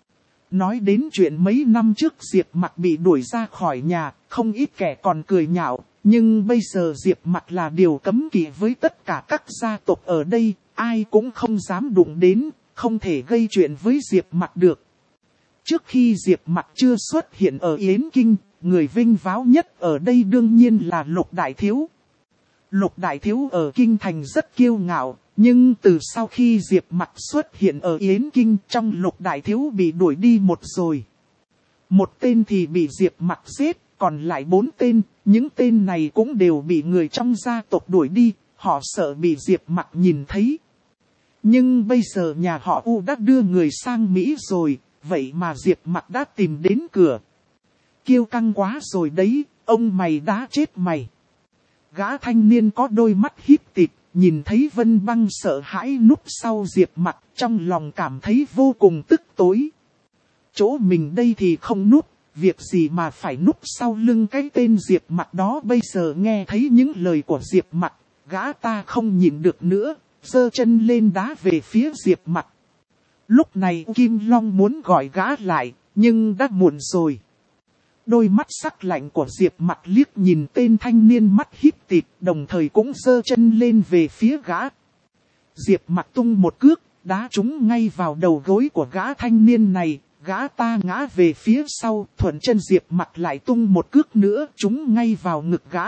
Nói đến chuyện mấy năm trước Diệp Mặc bị đuổi ra khỏi nhà, không ít kẻ còn cười nhạo, nhưng bây giờ Diệp Mặc là điều cấm kỵ với tất cả các gia tộc ở đây, ai cũng không dám đụng đến, không thể gây chuyện với Diệp Mặc được. Trước khi Diệp Mặc chưa xuất hiện ở Yến Kinh, người vinh váo nhất ở đây đương nhiên là Lục Đại Thiếu. Lục Đại Thiếu ở Kinh Thành rất kiêu ngạo, nhưng từ sau khi Diệp Mặc xuất hiện ở Yến Kinh, trong Lục Đại Thiếu bị đuổi đi một rồi. Một tên thì bị Diệp Mặc giết, còn lại bốn tên, những tên này cũng đều bị người trong gia tộc đuổi đi, họ sợ bị Diệp Mặc nhìn thấy. Nhưng bây giờ nhà họ U đã đưa người sang Mỹ rồi, vậy mà Diệp Mặc đã tìm đến cửa. Kiêu căng quá rồi đấy, ông mày đã chết mày. Gã thanh niên có đôi mắt híp tịt, nhìn thấy Vân Băng sợ hãi núp sau Diệp Mặc, trong lòng cảm thấy vô cùng tức tối. Chỗ mình đây thì không núp, việc gì mà phải núp sau lưng cái tên Diệp Mặc đó. Bây giờ nghe thấy những lời của Diệp Mặc, gã ta không nhịn được nữa, giơ chân lên đá về phía Diệp Mặc. Lúc này Kim Long muốn gọi gã lại, nhưng đã muộn rồi. Đôi mắt sắc lạnh của Diệp Mặc liếc nhìn tên thanh niên mắt híp tịt, đồng thời cũng giơ chân lên về phía gã. Diệp Mặc tung một cước, đá trúng ngay vào đầu gối của gã thanh niên này, gã ta ngã về phía sau, thuận chân Diệp Mặc lại tung một cước nữa, trúng ngay vào ngực gã.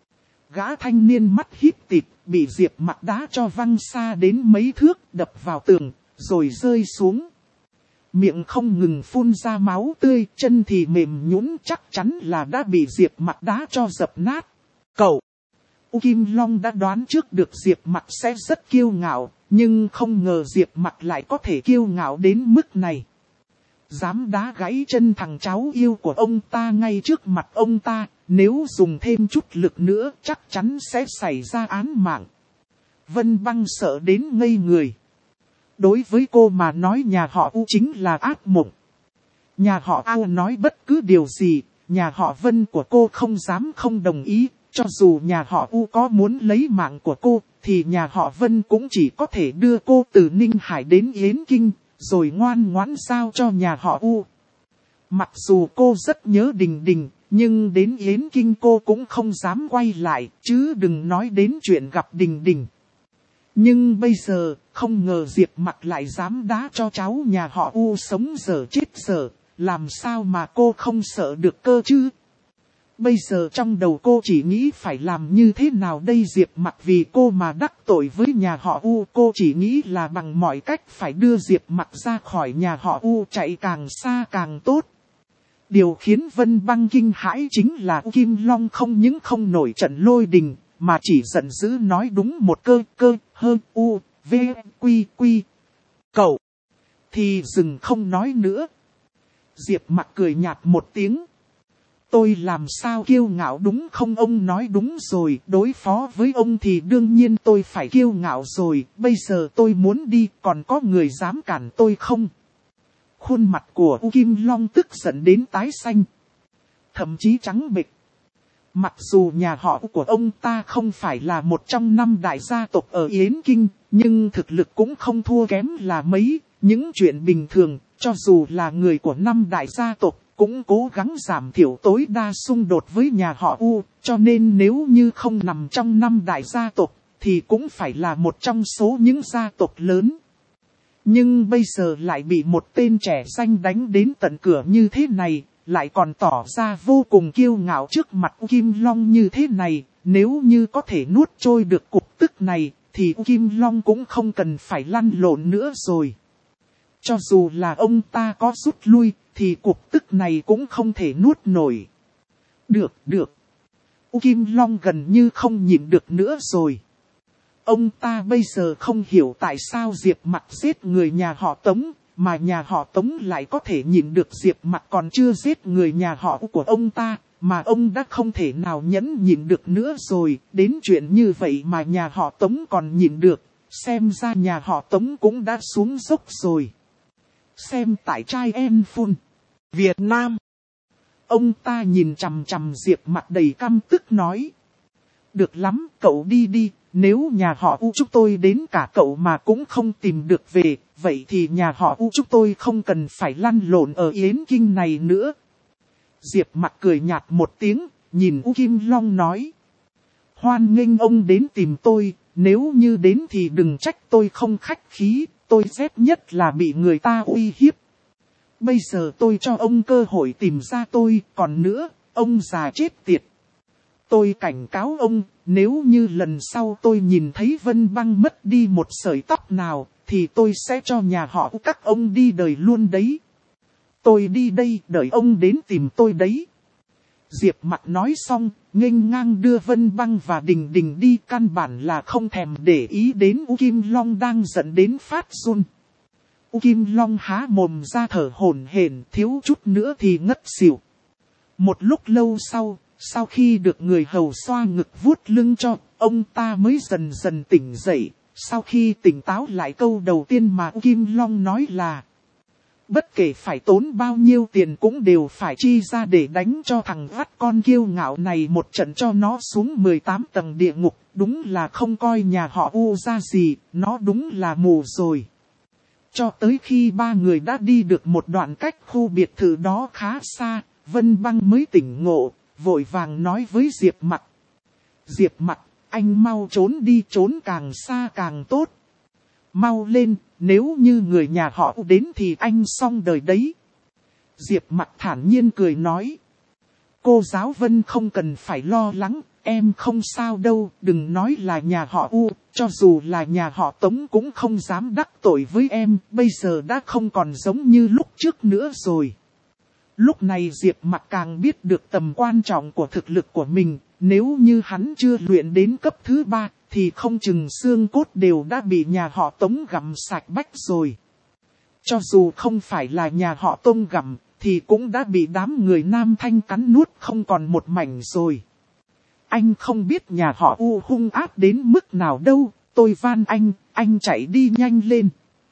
Gã thanh niên mắt híp tịt, bị Diệp Mặc đá cho văng xa đến mấy thước, đập vào tường, rồi rơi xuống. Miệng không ngừng phun ra máu tươi, chân thì mềm nhũn, chắc chắn là đã bị Diệp Mặc đá cho dập nát. Cậu! U Kim Long đã đoán trước được Diệp Mặc sẽ rất kiêu ngạo, nhưng không ngờ Diệp Mặc lại có thể kiêu ngạo đến mức này. Dám đá gãy chân thằng cháu yêu của ông ta ngay trước mặt ông ta, nếu dùng thêm chút lực nữa chắc chắn sẽ xảy ra án mạng. Vân Băng sợ đến ngây người. Đối với cô mà nói nhà họ U chính là ác mộng. Nhà họ A nói bất cứ điều gì, nhà họ Vân của cô không dám không đồng ý. Cho dù nhà họ U có muốn lấy mạng của cô, thì nhà họ Vân cũng chỉ có thể đưa cô từ Ninh Hải đến Yến Kinh, rồi ngoan ngoãn giao cho nhà họ U. Mặc dù cô rất nhớ Đình Đình, nhưng đến Yến Kinh cô cũng không dám quay lại, chứ đừng nói đến chuyện gặp Đình Đình. Nhưng bây giờ, không ngờ Diệp Mặc lại dám đá cho cháu nhà họ U sống dở chết dở, làm sao mà cô không sợ được cơ chứ? Bây giờ trong đầu cô chỉ nghĩ phải làm như thế nào đây? Diệp Mặc vì cô mà đắc tội với nhà họ U. Cô chỉ nghĩ là bằng mọi cách phải đưa Diệp Mặc ra khỏi nhà họ U, chạy càng xa càng tốt. Điều khiến Vân Băng kinh hãi chính là U Kim Long không những không nổi trận lôi đình, mà chỉ giận dữ nói đúng một cơ cơ hơn U, V, Quy, Quy. Cậu thì dừng không nói nữa. Diệp Mặc cười nhạt một tiếng. Tôi làm sao kiêu ngạo đúng không? Ông nói đúng rồi, đối phó với ông thì đương nhiên tôi phải kiêu ngạo rồi, bây giờ tôi muốn đi, còn có người dám cản tôi không? Khuôn mặt của U Kim Long tức giận đến tái xanh, thậm chí trắng bệch. Mặc dù nhà họ của ông ta không phải là một trong năm đại gia tộc ở Yến Kinh, nhưng thực lực cũng không thua kém là mấy. Những chuyện bình thường, cho dù là người của năm đại gia tộc, cũng cố gắng giảm thiểu tối đa xung đột với nhà họ U, cho nên nếu như không nằm trong năm đại gia tộc, thì cũng phải là một trong số những gia tộc lớn. Nhưng bây giờ lại bị một tên trẻ danh đánh đến tận cửa như thế này, lại còn tỏ ra vô cùng kiêu ngạo trước mặt Kim Long như thế này, nếu như có thể nuốt trôi được cục tức này, thì Kim Long cũng không cần phải lăn lộn nữa rồi. Cho dù là ông ta có rút lui, thì cục tức này cũng không thể nuốt nổi. Được, được. U Kim Long gần như không nhịn được nữa rồi. Ông ta bây giờ không hiểu tại sao Diệp Mặc giết người nhà họ Tống, mà nhà họ Tống lại có thể nhịn được Diệp Mặc còn chưa giết người nhà họ của ông ta, mà ông đã không thể nào nhẫn nhịn được nữa rồi. Đến chuyện như vậy mà nhà họ Tống còn nhịn được, xem ra nhà họ Tống cũng đã xuống dốc rồi. Xem tại trai em phun Việt Nam. Ông ta nhìn chằm chằm Diệp Mặc đầy căm tức nói. Được lắm, cậu đi đi, nếu nhà họ U chúng tôi đến cả cậu mà cũng không tìm được về, vậy thì nhà họ U chúng tôi không cần phải lăn lộn ở Yến Kinh này nữa. Diệp Mặc cười nhạt một tiếng, nhìn U Kim Long nói. Hoan nghênh ông đến tìm tôi, nếu như đến thì đừng trách tôi không khách khí, tôi ghét nhất là bị người ta uy hiếp. Bây giờ tôi cho ông cơ hội tìm ra tôi, còn nữa, ông già chết tiệt. Tôi cảnh cáo ông, nếu như lần sau tôi nhìn thấy Vân Băng mất đi một sợi tóc nào, thì tôi sẽ cho nhà họ các ông đi đời luôn đấy. Tôi đi đây, đợi ông đến tìm tôi đấy. Diệp Mặc nói xong, nghênh ngang đưa Vân Băng và Đình Đình đi, căn bản là không thèm để ý đến U Kim Long đang giận đến phát run. U Kim Long há mồm ra thở hổn hển, thiếu chút nữa thì ngất xỉu. Một lúc lâu sau, sau khi được người hầu xoa ngực vuốt lưng cho, ông ta mới dần dần tỉnh dậy. Sau khi tỉnh táo lại, câu đầu tiên mà U Kim Long nói là: bất kể phải tốn bao nhiêu tiền cũng đều phải chi ra để đánh cho thằng vắt con kiêu ngạo này một trận cho nó xuống mười tám tầng địa ngục. Đúng là không coi nhà họ U ra gì, nó đúng là mù rồi. Cho tới khi ba người đã đi được một đoạn cách khu biệt thự đó khá xa, Vân Băng mới tỉnh ngộ, vội vàng nói với Diệp Mặc. Diệp Mặc, anh mau trốn đi, trốn càng xa càng tốt. Mau lên, nếu như người nhà họ đến thì anh xong đời đấy. Diệp Mặc thản nhiên cười nói. Cô giáo Vân không cần phải lo lắng, em không sao đâu, đừng nói là nhà họ U, cho dù là nhà họ Tống cũng không dám đắc tội với em, bây giờ đã không còn giống như lúc trước nữa rồi. Lúc này Diệp Mặc càng biết được tầm quan trọng của thực lực của mình, nếu như hắn chưa luyện đến cấp thứ ba, thì không chừng xương cốt đều đã bị nhà họ Tống gặm sạch bách rồi. Cho dù không phải là nhà họ Tông gặm, thì cũng đã bị đám người Nam Thanh cắn nuốt không còn một mảnh rồi. Anh không biết nhà họ U hung ác đến mức nào đâu, tôi van anh, anh chạy đi nhanh lên.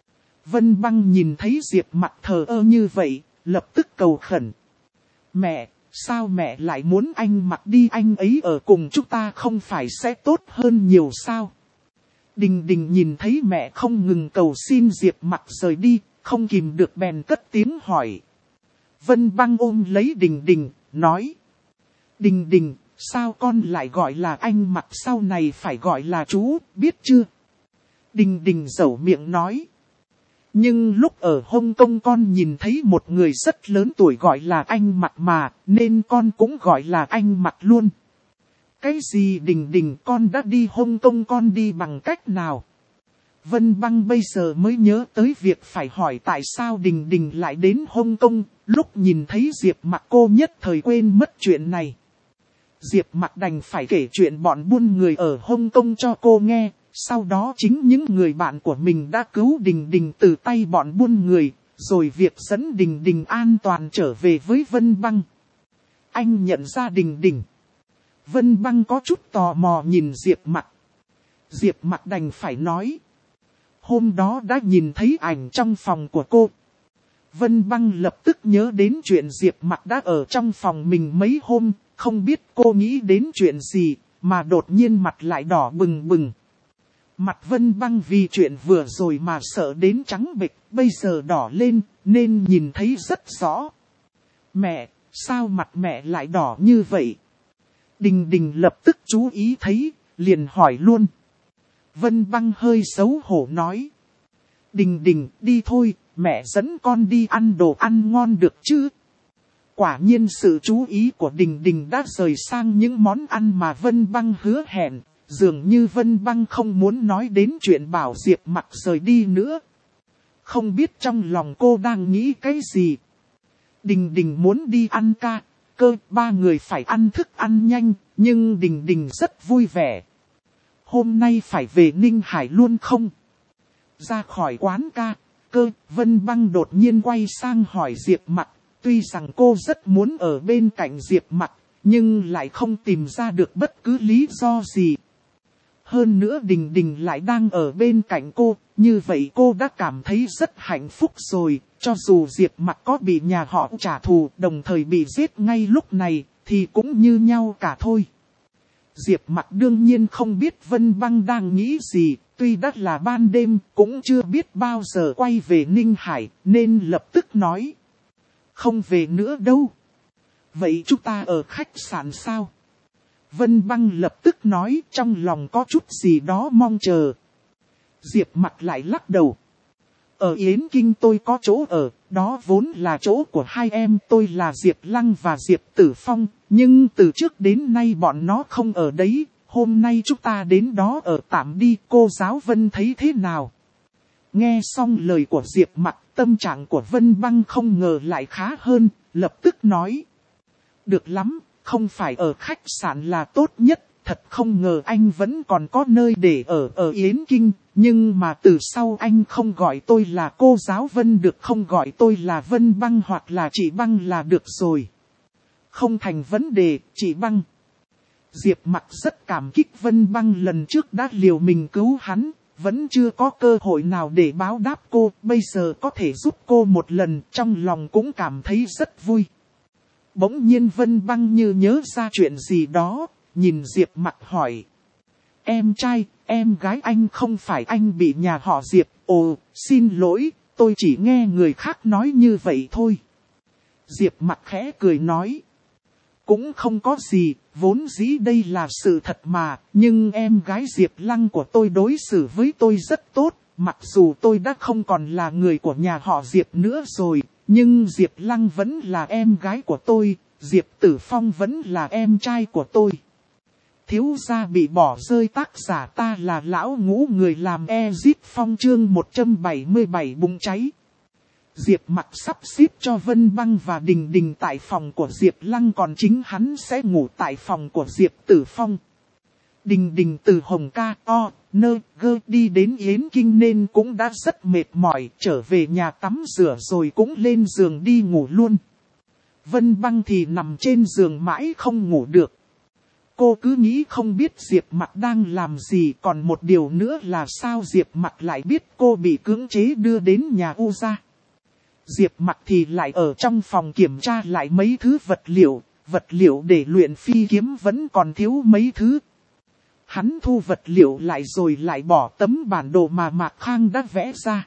Vân Băng nhìn thấy Diệp Mặc thờ ơ như vậy, lập tức cầu khẩn. Mẹ, sao mẹ lại muốn anh mặc đi, anh ấy ở cùng chúng ta không phải sẽ tốt hơn nhiều sao? Đình Đình nhìn thấy mẹ không ngừng cầu xin Diệp Mặc rời đi, không kìm được bèn cất tiếng hỏi. Vân Băng ôm lấy Đình Đình, nói. Đình Đình, sao con lại gọi là anh Mặc, sau này phải gọi là chú, biết chưa? Đình Đình dẩu miệng nói. Nhưng lúc ở Hồng Kông con nhìn thấy một người rất lớn tuổi gọi là anh Mặt mà, nên con cũng gọi là anh Mặt luôn. Cái gì Đình Đình, con đã đi Hồng Kông, con đi bằng cách nào? Vân Băng bây giờ mới nhớ tới việc phải hỏi tại sao Đình Đình lại đến Hồng Kông, lúc nhìn thấy Diệp Mặc cô nhất thời quên mất chuyện này. Diệp Mặc đành phải kể chuyện bọn buôn người ở Hồng Kông cho cô nghe, sau đó chính những người bạn của mình đã cứu Đình Đình từ tay bọn buôn người, rồi việc dẫn Đình Đình an toàn trở về với Vân Băng. Anh nhận ra Đình Đình. Vân Băng có chút tò mò nhìn Diệp Mặc. Diệp Mặc đành phải nói. Hôm đó đã nhìn thấy ảnh trong phòng của cô. Vân Băng lập tức nhớ đến chuyện Diệp Mặc đã ở trong phòng mình mấy hôm, không biết cô nghĩ đến chuyện gì, mà đột nhiên mặt lại đỏ bừng bừng. Mặt Vân Băng vì chuyện vừa rồi mà sợ đến trắng bệch, bây giờ đỏ lên, nên nhìn thấy rất rõ. Mẹ, sao mặt mẹ lại đỏ như vậy? Đình Đình lập tức chú ý thấy, liền hỏi luôn. Vân Băng hơi xấu hổ nói. Đình Đình, đi thôi, mẹ dẫn con đi ăn đồ ăn ngon được chứ? Quả nhiên sự chú ý của Đình Đình đã rời sang những món ăn mà Vân Băng hứa hẹn. Dường như Vân Băng không muốn nói đến chuyện bảo Diệp Mặc rời đi nữa. Không biết trong lòng cô đang nghĩ cái gì. Đình Đình muốn đi ăn ca, cơ, ba người phải ăn thức ăn nhanh, nhưng Đình Đình rất vui vẻ. Hôm nay phải về Ninh Hải luôn không? Ra khỏi quán ca, cơ, Vân Băng đột nhiên quay sang hỏi Diệp Mặc. Tuy rằng cô rất muốn ở bên cạnh Diệp Mặc, nhưng lại không tìm ra được bất cứ lý do gì. Hơn nữa Đình Đình lại đang ở bên cạnh cô, như vậy cô đã cảm thấy rất hạnh phúc rồi, cho dù Diệp Mặc có bị nhà họ trả thù đồng thời bị giết ngay lúc này, thì cũng như nhau cả thôi. Diệp Mặc đương nhiên không biết Vân Băng đang nghĩ gì, tuy đã là ban đêm cũng chưa biết bao giờ quay về Ninh Hải, nên lập tức nói. Không về nữa đâu. Vậy chúng ta ở khách sạn sao? Vân Băng lập tức nói trong lòng có chút gì đó mong chờ. Diệp Mặc lại lắc đầu. Ở Yến Kinh tôi có chỗ ở, đó vốn là chỗ của hai em tôi là Diệp Lăng và Diệp Tử Phong, nhưng từ trước đến nay bọn nó không ở đấy, hôm nay chúng ta đến đó ở tạm đi, cô giáo Vân thấy thế nào? Nghe xong lời của Diệp Mặc, tâm trạng của Vân Băng không ngờ lại khá hơn, lập tức nói. Được lắm, không phải ở khách sạn là tốt nhất, thật không ngờ anh vẫn còn có nơi để ở ở Yến Kinh, nhưng mà từ sau anh không gọi tôi là cô giáo Vân được, không gọi tôi là Vân Băng hoặc là chị Băng là được rồi. Không thành vấn đề, chị Băng. Diệp Mặc rất cảm kích Vân Băng lần trước đã liều mình cứu hắn, vẫn chưa có cơ hội nào để báo đáp cô, bây giờ có thể giúp cô một lần, trong lòng cũng cảm thấy rất vui. Bỗng nhiên Vân Băng như nhớ ra chuyện gì đó, nhìn Diệp Mặc hỏi. Em trai, em gái anh không phải anh bị nhà họ Diệp, ồ, xin lỗi, tôi chỉ nghe người khác nói như vậy thôi. Diệp Mặc khẽ cười nói. Cũng không có gì, vốn dĩ đây là sự thật mà, nhưng em gái Diệp Lăng của tôi đối xử với tôi rất tốt, mặc dù tôi đã không còn là người của nhà họ Diệp nữa rồi, nhưng Diệp Lăng vẫn là em gái của tôi, Diệp Tử Phong vẫn là em trai của tôi. Thiếu gia bị bỏ rơi, tác giả ta là lão ngũ người làm Ezit Phong chương một trăm bảy mươi bảy bùng cháy. Diệp Mặc sắp xếp cho Vân Băng và Đình Đình tại phòng của Diệp Lăng, còn chính hắn sẽ ngủ tại phòng của Diệp Tử Phong. Đình Đình từ Hồng Ca O, Nơ, Gơ đi đến Yến Kinh nên cũng đã rất mệt mỏi, trở về nhà tắm rửa rồi cũng lên giường đi ngủ luôn. Vân Băng thì nằm trên giường mãi không ngủ được. Cô cứ nghĩ không biết Diệp Mặc đang làm gì, còn một điều nữa là sao Diệp Mặc lại biết cô bị cưỡng chế đưa đến nhà U gia. Diệp Mặc thì lại ở trong phòng kiểm tra lại mấy thứ vật liệu, vật liệu để luyện phi kiếm vẫn còn thiếu mấy thứ. Hắn thu vật liệu lại rồi lại bỏ tấm bản đồ mà Mạc Khang đã vẽ ra.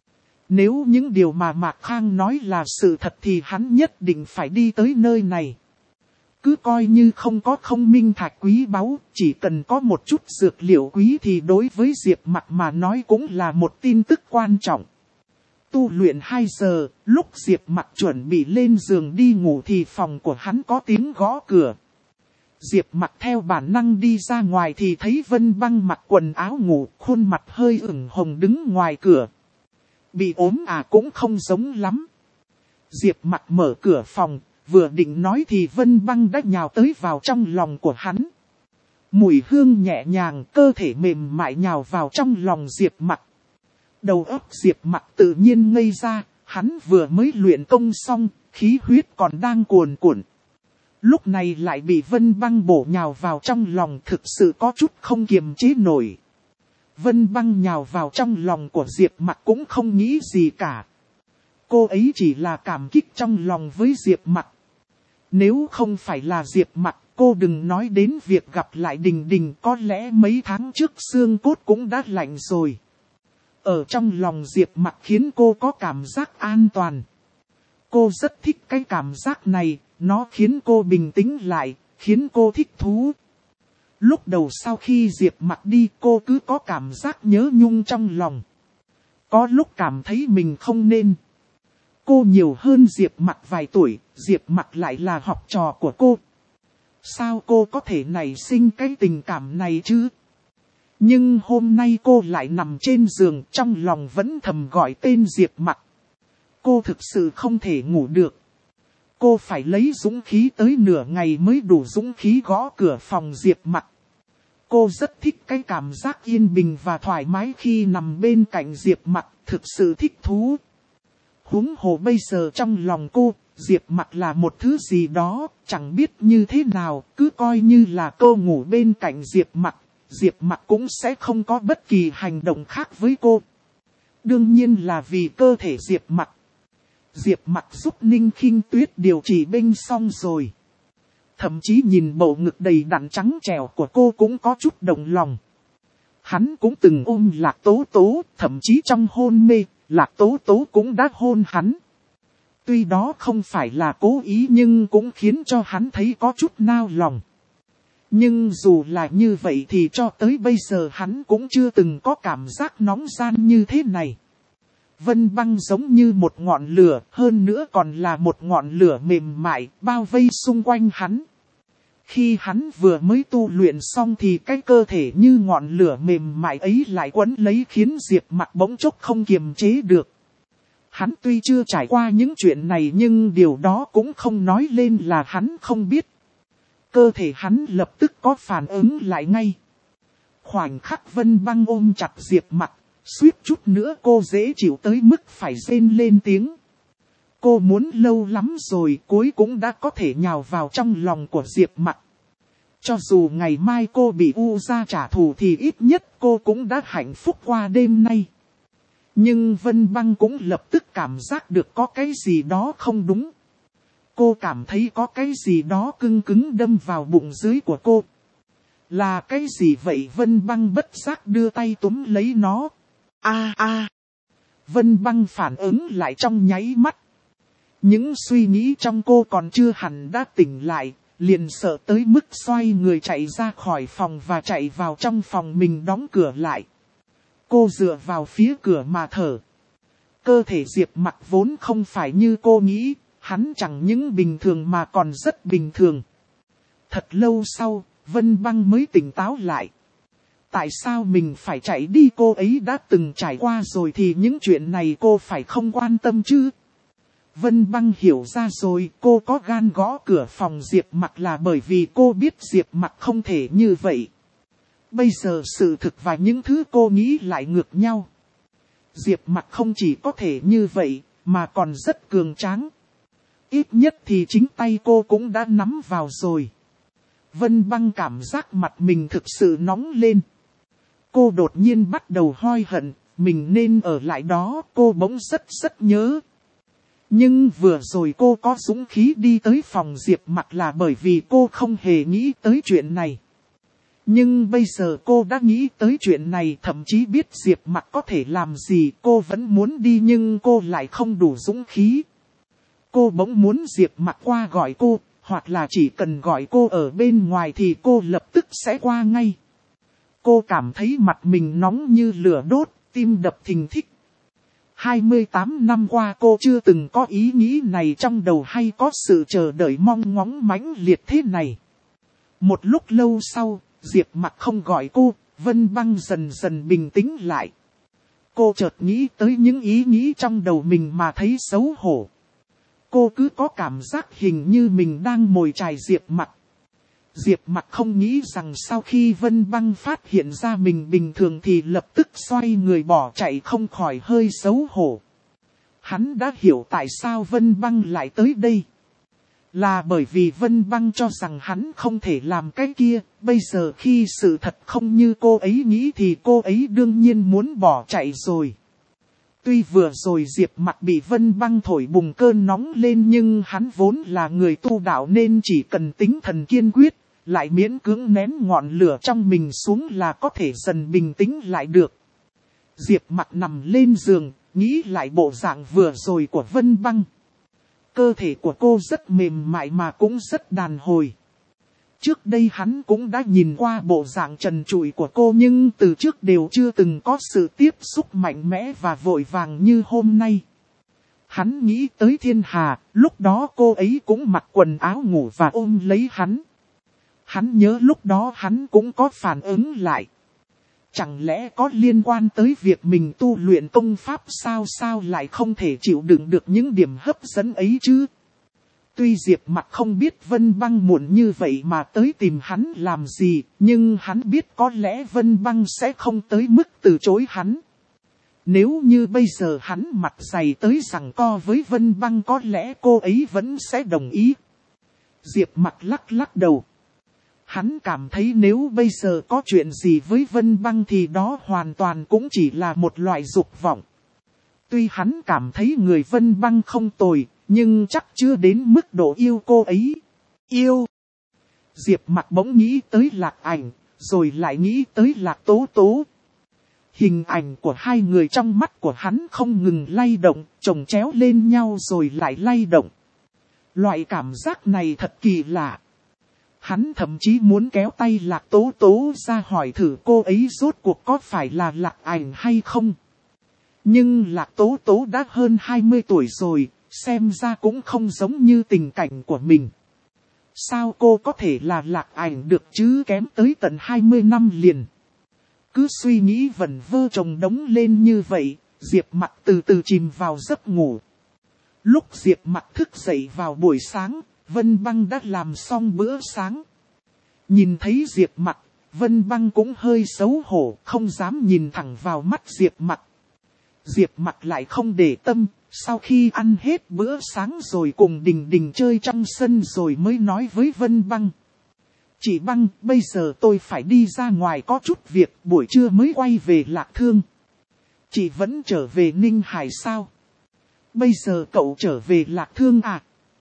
Nếu những điều mà Mạc Khang nói là sự thật thì hắn nhất định phải đi tới nơi này. Cứ coi như không có không minh thạch quý báu, chỉ cần có một chút dược liệu quý thì đối với Diệp Mặc mà nói cũng là một tin tức quan trọng. tu luyện hai giờ, lúc Diệp Mặc chuẩn bị lên giường đi ngủ thì phòng của hắn có tiếng gõ cửa. Diệp Mặc theo bản năng đi ra ngoài thì thấy Vân Băng mặc quần áo ngủ, khuôn mặt hơi ửng hồng đứng ngoài cửa. Bị ốm à cũng không giống lắm. Diệp Mặc mở cửa phòng, vừa định nói thì Vân Băng đã nhào tới vào trong lòng của hắn. Mùi hương nhẹ nhàng, cơ thể mềm mại nhào vào trong lòng Diệp Mặc. Đầu óc Diệp Mặc tự nhiên ngây ra, hắn vừa mới luyện công xong, khí huyết còn đang cuồn cuộn. Lúc này lại bị Vân Băng bổ nhào vào trong lòng, thực sự có chút không kiềm chế nổi. Vân Băng nhào vào trong lòng của Diệp Mặc cũng không nghĩ gì cả. Cô ấy chỉ là cảm kích trong lòng với Diệp Mặc. Nếu không phải là Diệp Mặc, cô đừng nói đến việc gặp lại Đình Đình, có lẽ mấy tháng trước xương cốt cũng đã lạnh rồi. Ở trong lòng Diệp Mặc khiến cô có cảm giác an toàn. Cô rất thích cái cảm giác này, nó khiến cô bình tĩnh lại, khiến cô thích thú. Lúc đầu sau khi Diệp Mặc đi cô cứ có cảm giác nhớ nhung trong lòng. Có lúc cảm thấy mình không nên. Cô nhiều hơn Diệp Mặc vài tuổi, Diệp Mặc lại là học trò của cô. Sao cô có thể nảy sinh cái tình cảm này chứ? Nhưng hôm nay cô lại nằm trên giường, trong lòng vẫn thầm gọi tên Diệp Mặc. Cô thực sự không thể ngủ được. Cô phải lấy dũng khí tới nửa ngày mới đủ dũng khí gõ cửa phòng Diệp Mặc. Cô rất thích cái cảm giác yên bình và thoải mái khi nằm bên cạnh Diệp Mặc, thực sự thích thú. Huống hồ bây giờ trong lòng cô, Diệp Mặc là một thứ gì đó, chẳng biết như thế nào, cứ coi như là cô ngủ bên cạnh Diệp Mặc, Diệp Mặc cũng sẽ không có bất kỳ hành động khác với cô. Đương nhiên là vì cơ thể Diệp Mặc. Diệp Mặc giúp Ninh Khinh Tuyết điều trị bệnh xong rồi. Thậm chí nhìn bầu ngực đầy đặn trắng trẻo của cô cũng có chút động lòng. Hắn cũng từng ôm Lạc Tố Tố, thậm chí trong hôn mê, Lạc Tố Tố cũng đã hôn hắn. Tuy đó không phải là cố ý nhưng cũng khiến cho hắn thấy có chút nao lòng. Nhưng dù là như vậy thì cho tới bây giờ hắn cũng chưa từng có cảm giác nóng gian như thế này. Vân Băng giống như một ngọn lửa, hơn nữa còn là một ngọn lửa mềm mại, bao vây xung quanh hắn. Khi hắn vừa mới tu luyện xong thì cái cơ thể như ngọn lửa mềm mại ấy lại quấn lấy khiến Diệp Mặc bỗng chốc không kiềm chế được. Hắn tuy chưa trải qua những chuyện này nhưng điều đó cũng không nói lên là hắn không biết. Cơ thể hắn lập tức có phản ứng lại ngay. Khoảnh khắc Vân Băng ôm chặt Diệp Mặc, suýt chút nữa cô dễ chịu tới mức phải rên lên tiếng. Cô muốn lâu lắm rồi cuối cũng đã có thể nhào vào trong lòng của Diệp Mặc. Cho dù ngày mai cô bị U gia trả thù thì ít nhất cô cũng đã hạnh phúc qua đêm nay. Nhưng Vân Băng cũng lập tức cảm giác được có cái gì đó không đúng. Cô cảm thấy có cái gì đó cứng cứng đâm vào bụng dưới của cô. Là cái gì vậy? Vân Băng bất giác đưa tay túm lấy nó. A a. Vân Băng phản ứng lại trong nháy mắt. Những suy nghĩ trong cô còn chưa hẳn đã tỉnh lại, liền sợ tới mức xoay người chạy ra khỏi phòng và chạy vào trong phòng mình đóng cửa lại. Cô dựa vào phía cửa mà thở. Cơ thể Diệp Mặc vốn không phải như cô nghĩ, hắn chẳng những bình thường mà còn rất bình thường. Thật lâu sau, Vân Băng mới tỉnh táo lại. Tại sao mình phải chạy đi? Cô ấy đã từng trải qua rồi thì những chuyện này cô phải không quan tâm chứ? Vân Băng hiểu ra rồi, cô có gan gõ cửa phòng Diệp Mặc là bởi vì cô biết Diệp Mặc không thể như vậy. Bây giờ sự thực và những thứ cô nghĩ lại ngược nhau. Diệp Mặc không chỉ có thể như vậy, mà còn rất cường tráng. Ít nhất thì chính tay cô cũng đã nắm vào rồi. Vân Băng cảm giác mặt mình thực sự nóng lên. Cô đột nhiên bắt đầu hối hận, mình nên ở lại đó, cô bỗng rất rất nhớ. Nhưng vừa rồi cô có dũng khí đi tới phòng Diệp Mặc là bởi vì cô không hề nghĩ tới chuyện này. Nhưng bây giờ cô đã nghĩ tới chuyện này, thậm chí biết Diệp Mặc có thể làm gì, cô vẫn muốn đi nhưng cô lại không đủ dũng khí. Cô bỗng muốn Diệp Mặc qua gọi cô, hoặc là chỉ cần gọi cô ở bên ngoài thì cô lập tức sẽ qua ngay. Cô cảm thấy mặt mình nóng như lửa đốt, tim đập thình thịch. hai mươi tám năm qua cô chưa từng có ý nghĩ này trong đầu hay có sự chờ đợi mong ngóng mãnh liệt thế này. Một lúc lâu sau, Diệp Mặc không gọi cô, Vân Băng dần dần bình tĩnh lại. Cô chợt nghĩ tới những ý nghĩ trong đầu mình mà thấy xấu hổ. Cô cứ có cảm giác hình như mình đang mồi chài Diệp Mặc. Diệp Mặc không nghĩ rằng sau khi Vân Băng phát hiện ra mình bình thường thì lập tức xoay người bỏ chạy, không khỏi hơi xấu hổ. Hắn đã hiểu tại sao Vân Băng lại tới đây. Là bởi vì Vân Băng cho rằng hắn không thể làm cái kia, bây giờ khi sự thật không như cô ấy nghĩ thì cô ấy đương nhiên muốn bỏ chạy rồi. Tuy vừa rồi Diệp Mặc bị Vân Băng thổi bùng cơn nóng lên nhưng hắn vốn là người tu đạo nên chỉ cần tinh thần kiên quyết, lại miễn cưỡng nén ngọn lửa trong mình xuống là có thể dần bình tĩnh lại được. Diệp Mặc nằm lên giường, nghĩ lại bộ dạng vừa rồi của Vân Băng. Cơ thể của cô rất mềm mại mà cũng rất đàn hồi. Trước đây hắn cũng đã nhìn qua bộ dạng trần trụi của cô nhưng từ trước đều chưa từng có sự tiếp xúc mạnh mẽ và vội vàng như hôm nay. Hắn nghĩ tới Thiên Hà, lúc đó cô ấy cũng mặc quần áo ngủ và ôm lấy hắn. Hắn nhớ lúc đó hắn cũng có phản ứng lại. Chẳng lẽ có liên quan tới việc mình tu luyện công pháp sao sao lại không thể chịu đựng được những điểm hấp dẫn ấy chứ? Tuy Diệp Mặc không biết Vân Băng muộn như vậy mà tới tìm hắn làm gì, nhưng hắn biết có lẽ Vân Băng sẽ không tới mức từ chối hắn. Nếu như bây giờ hắn mặt dày tới giằng co với Vân Băng có lẽ cô ấy vẫn sẽ đồng ý. Diệp Mặc lắc lắc đầu. Hắn cảm thấy nếu bây giờ có chuyện gì với Vân Băng thì đó hoàn toàn cũng chỉ là một loại dục vọng. Tuy hắn cảm thấy người Vân Băng không tồi, nhưng chắc chưa đến mức độ yêu cô ấy. Yêu. Diệp Mặc bỗng nghĩ tới Lạc Ảnh, rồi lại nghĩ tới Lạc Tố Tố. Hình ảnh của hai người trong mắt của hắn không ngừng lay động, chồng chéo lên nhau rồi lại lay động. Loại cảm giác này thật kỳ lạ. Hắn thậm chí muốn kéo tay Lạc Tố Tố ra hỏi thử cô ấy rốt cuộc có phải là Lạc Ảnh hay không. Nhưng Lạc Tố Tố đã hơn hai mươi tuổi rồi, xem ra cũng không giống như tình cảnh của mình. Sao cô có thể là Lạc Ảnh được chứ, kém tới tận hai mươi năm liền. Cứ suy nghĩ vẩn vơ chồng đống lên như vậy, Diệp Mặc từ từ chìm vào giấc ngủ. Lúc Diệp Mặc thức dậy vào buổi sáng, Vân Băng đã làm xong bữa sáng. Nhìn thấy Diệp Mặc, Vân Băng cũng hơi xấu hổ, không dám nhìn thẳng vào mắt Diệp Mặc. Diệp Mặc lại không để tâm, sau khi ăn hết bữa sáng rồi cùng Đình Đình chơi trong sân rồi mới nói với Vân Băng. Chị Băng, bây giờ tôi phải đi ra ngoài có chút việc, buổi trưa mới quay về Lạc Thương. Chị vẫn trở về Ninh Hải sao? Bây giờ cậu trở về Lạc Thương à?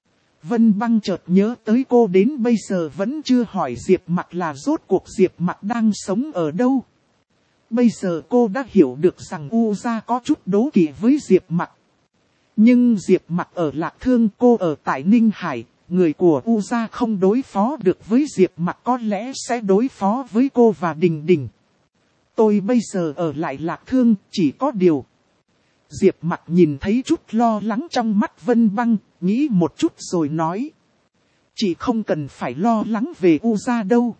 Vân Băng chợt nhớ tới cô đến bây giờ vẫn chưa hỏi Diệp Mặc là rốt cuộc Diệp Mặc đang sống ở đâu. Bây giờ cô đã hiểu được rằng U gia có chút đố kỵ với Diệp Mặc. Nhưng Diệp Mặc ở Lạc Thương, cô ở tại Ninh Hải, người của U gia không đối phó được với Diệp Mặc có lẽ sẽ đối phó với cô và Đình Đình. Tôi bây giờ ở lại Lạc Thương, chỉ có điều. Diệp Mặc nhìn thấy chút lo lắng trong mắt Vân Băng, nghĩ một chút rồi nói. Chị không cần phải lo lắng về U gia đâu.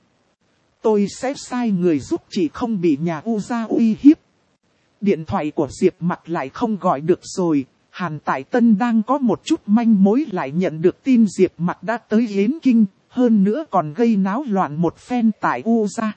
Tôi sẽ sai người giúp chị không bị nhà U gia uy hiếp. Điện thoại của Diệp Mặc lại không gọi được rồi. Hàn Tại Tân đang có một chút manh mối lại nhận được tin Diệp Mặc đã tới Yến Kinh, hơn nữa còn gây náo loạn một phen tại U gia.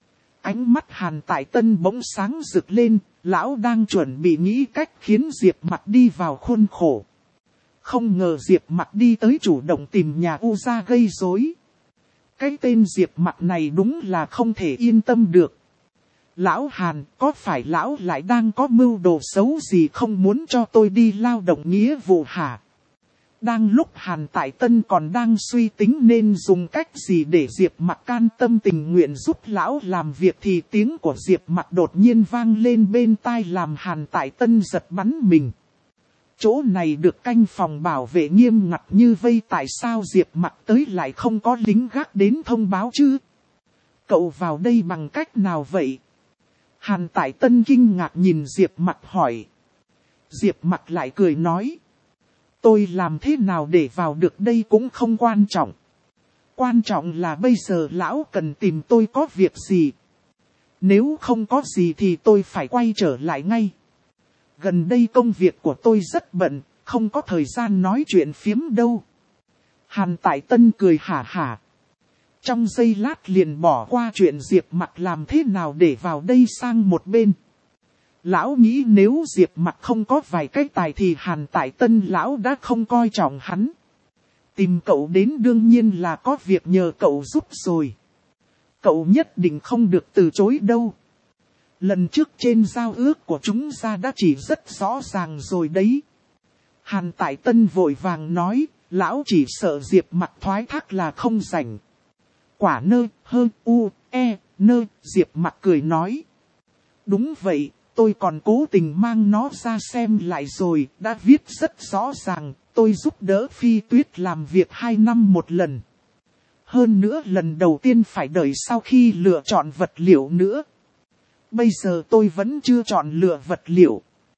Ánh mắt Hàn Tại Tân bỗng sáng rực lên, lão đang chuẩn bị nghĩ cách khiến Diệp Mặc đi vào khuôn khổ. Không ngờ Diệp Mặc đi tới chủ động tìm nhà U gia gây rối. Cái tên Diệp Mặc này đúng là không thể yên tâm được. Lão Hàn, có phải lão lại đang có mưu đồ xấu gì không muốn cho tôi đi lao động nghĩa vụ hả? Đang lúc Hàn Tại Tân còn đang suy tính nên dùng cách gì để Diệp Mặc can tâm tình nguyện giúp lão làm việc thì tiếng của Diệp Mặc đột nhiên vang lên bên tai làm Hàn Tại Tân giật bắn mình. Chỗ này được canh phòng bảo vệ nghiêm ngặt như vây, tại sao Diệp Mặc tới lại không có lính gác đến thông báo chứ? Cậu vào đây bằng cách nào vậy? Hàn Tại Tân kinh ngạc nhìn Diệp Mặc hỏi. Diệp Mặc lại cười nói. Tôi làm thế nào để vào được đây cũng không quan trọng. Quan trọng là bây giờ lão cần tìm tôi có việc gì. Nếu không có gì thì tôi phải quay trở lại ngay. Gần đây công việc của tôi rất bận, không có thời gian nói chuyện phiếm đâu. Hàn Tại Tân cười hả hả. Trong giây lát liền bỏ qua chuyện Diệp Mặc làm thế nào để vào đây sang một bên. Lão nghĩ nếu Diệp Mặc không có vài cái tài thì Hàn Tại Tân lão đã không coi trọng hắn. Tìm cậu đến đương nhiên là có việc nhờ cậu giúp rồi. Cậu nhất định không được từ chối đâu. Lần trước trên giao ước của chúng ta đã chỉ rất rõ ràng rồi đấy. Hàn Tại Tân vội vàng nói, lão chỉ sợ Diệp Mặc thoái thác là không rảnh. Quả nơ, hơ, u, e, nơ, Diệp Mặc cười nói. Đúng vậy, tôi còn cố tình mang nó ra xem lại rồi, đã viết rất rõ ràng, tôi giúp đỡ Phi Tuyết làm việc hai năm một lần. Hơn nữa lần đầu tiên phải đợi sau khi lựa chọn vật liệu nữa. Bây giờ tôi vẫn chưa chọn lựa vật liệu.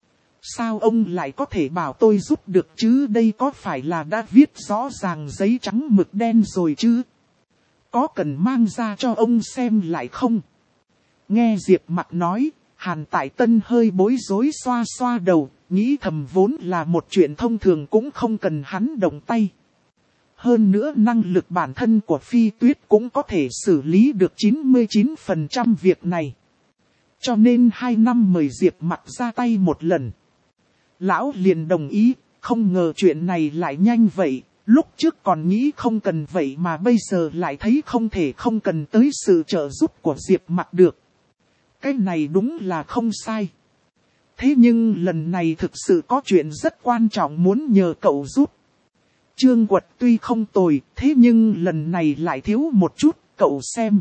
Sao ông lại có thể bảo tôi giúp được chứ, đây có phải là đã viết rõ ràng giấy trắng mực đen rồi chứ? Có cần mang ra cho ông xem lại không? Nghe Diệp Mặc nói, Hàn Tại Tân hơi bối rối xoa xoa đầu, nghĩ thầm vốn là một chuyện thông thường cũng không cần hắn động tay. Hơn nữa năng lực bản thân của Phi Tuyết cũng có thể xử lý được chín mươi chín phần trăm việc này. Cho nên hai năm mời Diệp Mặc ra tay một lần. Lão liền đồng ý, không ngờ chuyện này lại nhanh vậy, lúc trước còn nghĩ không cần vậy mà bây giờ lại thấy không thể không cần tới sự trợ giúp của Diệp Mặc được. Cái này đúng là không sai. Thế nhưng lần này thực sự có chuyện rất quan trọng muốn nhờ cậu giúp. Trương Quật tuy không tồi, thế nhưng lần này lại thiếu một chút, cậu xem.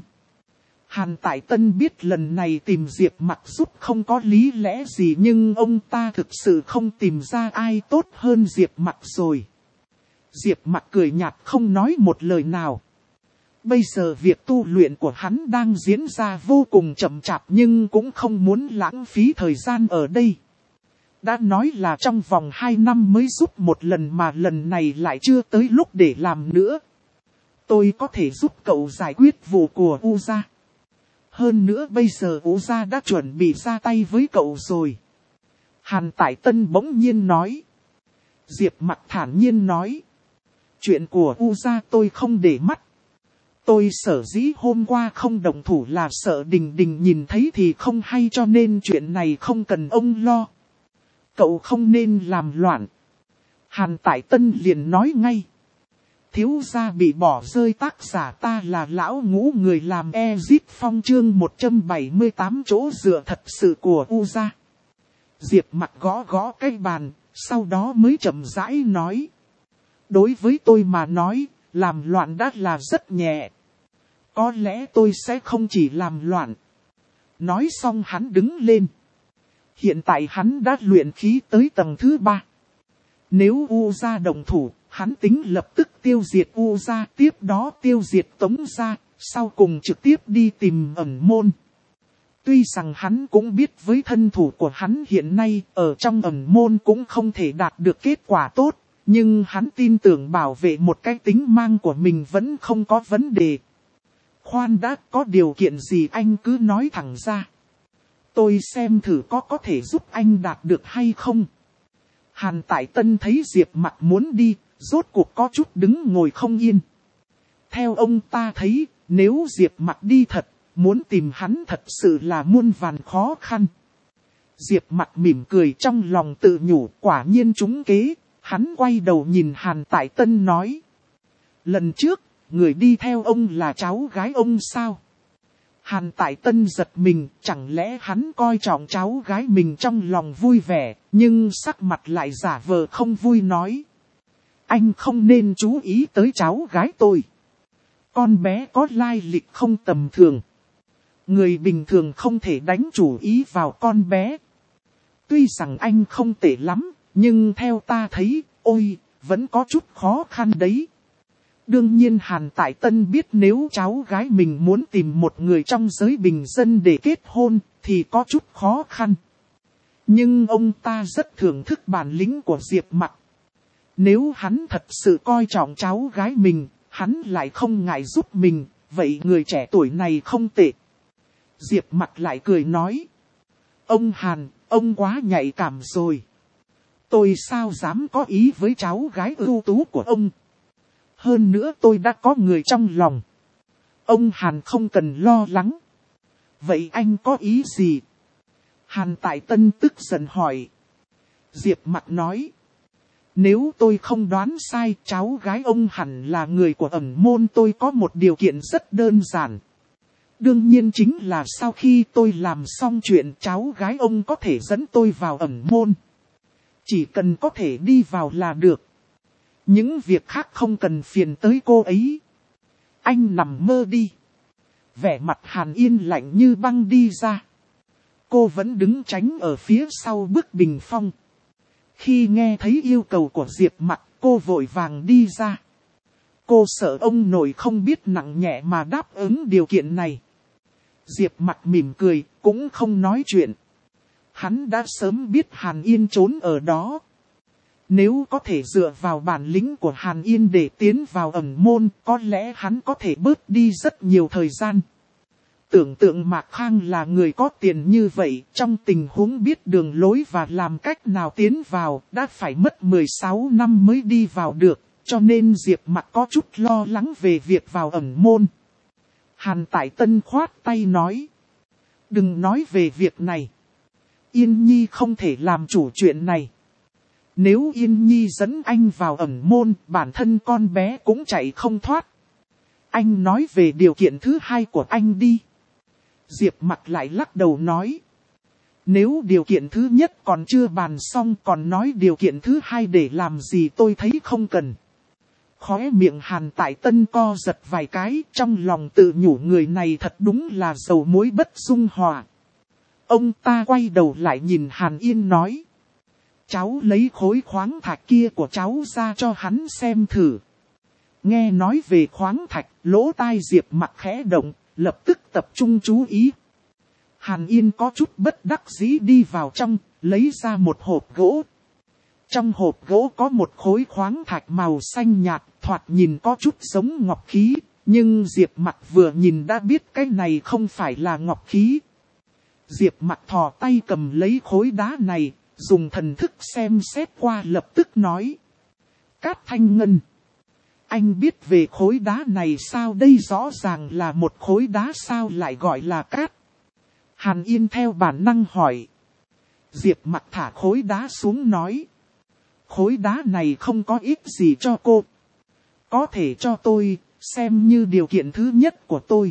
Hàn Tại Tân biết lần này tìm Diệp Mặc giúp không có lý lẽ gì, nhưng ông ta thực sự không tìm ra ai tốt hơn Diệp Mặc rồi. Diệp Mặc cười nhạt không nói một lời nào. Bây giờ việc tu luyện của hắn đang diễn ra vô cùng chậm chạp nhưng cũng không muốn lãng phí thời gian ở đây. Đã nói là trong vòng hai năm mới giúp một lần mà lần này lại chưa tới lúc để làm nữa. Tôi có thể giúp cậu giải quyết vụ của U gia. Hơn nữa bây giờ U gia đã chuẩn bị ra tay với cậu rồi. Hàn Tại Tân bỗng nhiên nói. Diệp Mặc thản nhiên nói. Chuyện của U gia tôi không để mắt. Tôi sở dĩ hôm qua không động thủ là sợ Đình Đình nhìn thấy thì không hay, cho nên chuyện này không cần ông lo. Cậu không nên làm loạn. Hàn Tại Tân liền nói ngay. Thiếu gia bị bỏ rơi, tác giả ta là lão ngũ, người làm Ezit Phong, chương một trăm bảy mươi tám chỗ dựa thật sự của U gia. Diệp Mặc gõ gõ cái bàn, sau đó mới chậm rãi nói. Đối với tôi mà nói, làm loạn đã là rất nhẹ. Có lẽ tôi sẽ không chỉ làm loạn. Nói xong hắn đứng lên. Hiện tại hắn đã luyện khí tới tầng thứ ba. Nếu U gia động thủ, hắn tính lập tức tiêu diệt U gia, tiếp đó tiêu diệt Tống gia, sau cùng trực tiếp đi tìm ẩn môn. Tuy rằng hắn cũng biết với thân thủ của hắn hiện nay ở trong ẩn môn cũng không thể đạt được kết quả tốt, nhưng hắn tin tưởng bảo vệ một cái tính mang của mình vẫn không có vấn đề. Khoan đã, có điều kiện gì anh cứ nói thẳng ra. Tôi xem thử có có thể giúp anh đạt được hay không. Hàn Tại Tân thấy Diệp Mặc muốn đi, rốt cuộc có chút đứng ngồi không yên. Theo ông ta thấy, nếu Diệp Mặc đi thật, muốn tìm hắn thật sự là muôn vàn khó khăn. Diệp Mặc mỉm cười trong lòng tự nhủ, quả nhiên trúng kế. Hắn quay đầu nhìn Hàn Tại Tân nói. Lần trước, người đi theo ông là cháu gái ông sao? Hàn Tại Tân giật mình, chẳng lẽ hắn coi trọng cháu gái mình, trong lòng vui vẻ, nhưng sắc mặt lại giả vờ không vui nói. Anh không nên chú ý tới cháu gái tôi. Con bé có lai lịch không tầm thường. Người bình thường không thể đánh chủ ý vào con bé. Tuy rằng anh không tệ lắm, nhưng theo ta thấy, ôi, vẫn có chút khó khăn đấy. Đương nhiên Hàn Tại Tân biết nếu cháu gái mình muốn tìm một người trong giới bình dân để kết hôn, thì có chút khó khăn. Nhưng ông ta rất thưởng thức bản lĩnh của Diệp Mặc. Nếu hắn thật sự coi trọng cháu gái mình, hắn lại không ngại giúp mình, vậy người trẻ tuổi này không tệ. Diệp Mặc lại cười nói. Ông Hàn, ông quá nhạy cảm rồi. Tôi sao dám có ý với cháu gái ưu tú của ông. Hơn nữa tôi đã có người trong lòng. Ông Hàn không cần lo lắng. Vậy anh có ý gì? Hàn Tại Tân tức giận hỏi. Diệp Mặc nói. Nếu tôi không đoán sai, cháu gái ông hẳn là người của ẩn môn. Tôi có một điều kiện rất đơn giản. Đương nhiên chính là sau khi tôi làm xong chuyện, cháu gái ông có thể dẫn tôi vào ẩn môn. Chỉ cần có thể đi vào là được. Những việc khác không cần phiền tới cô ấy. Anh nằm mơ đi. Vẻ mặt Hàn Yên lạnh như băng đi ra. Cô vẫn đứng tránh ở phía sau bức bình phong. Khi nghe thấy yêu cầu của Diệp Mặc, cô vội vàng đi ra. Cô sợ ông nội không biết nặng nhẹ mà đáp ứng điều kiện này. Diệp Mặc mỉm cười, cũng không nói chuyện. Hắn đã sớm biết Hàn Yên trốn ở đó. Nếu có thể dựa vào bản lĩnh của Hàn Yên để tiến vào ẩn môn, có lẽ hắn có thể bớt đi rất nhiều thời gian. Tưởng tượng Mạc Khang là người có tiền như vậy, trong tình huống biết đường lối và làm cách nào tiến vào, đã phải mất mười sáu năm mới đi vào được, cho nên Diệp Mặc có chút lo lắng về việc vào ẩn môn. Hàn Tại Tân khoát tay nói. Đừng nói về việc này. Yên Nhi không thể làm chủ chuyện này. Nếu Yên Nhi dẫn anh vào ẩn môn, bản thân con bé cũng chạy không thoát. Anh nói về điều kiện thứ hai của anh đi. Diệp Mặc lại lắc đầu nói. Nếu điều kiện thứ nhất còn chưa bàn xong, còn nói điều kiện thứ hai để làm gì, tôi thấy không cần. Khóe miệng Hàn Tại Tân co giật vài cái, trong lòng tự nhủ người này thật đúng là dầu muối bất dung hòa. Ông ta quay đầu lại nhìn Hàn Yên nói. Cháu lấy khối khoáng thạch kia của cháu ra cho hắn xem thử. Nghe nói về khoáng thạch, lỗ tai Diệp Mặc khẽ động, lập tức tập trung chú ý. Hàn Yên có chút bất đắc dĩ đi vào trong, lấy ra một hộp gỗ. Trong hộp gỗ có một khối khoáng thạch màu xanh nhạt, thoạt nhìn có chút giống ngọc khí, nhưng Diệp Mặc vừa nhìn đã biết cái này không phải là ngọc khí. Diệp Mặc thò tay cầm lấy khối đá này, dùng thần thức xem xét qua lập tức nói. Cát thanh ngân. Anh biết về khối đá này sao? Đây rõ ràng là một khối đá, sao lại gọi là cát? Hàn Yên theo bản năng hỏi. Diệp Mặc thả khối đá xuống nói. Khối đá này không có ích gì cho cô. Có thể cho tôi, xem như điều kiện thứ nhất của tôi.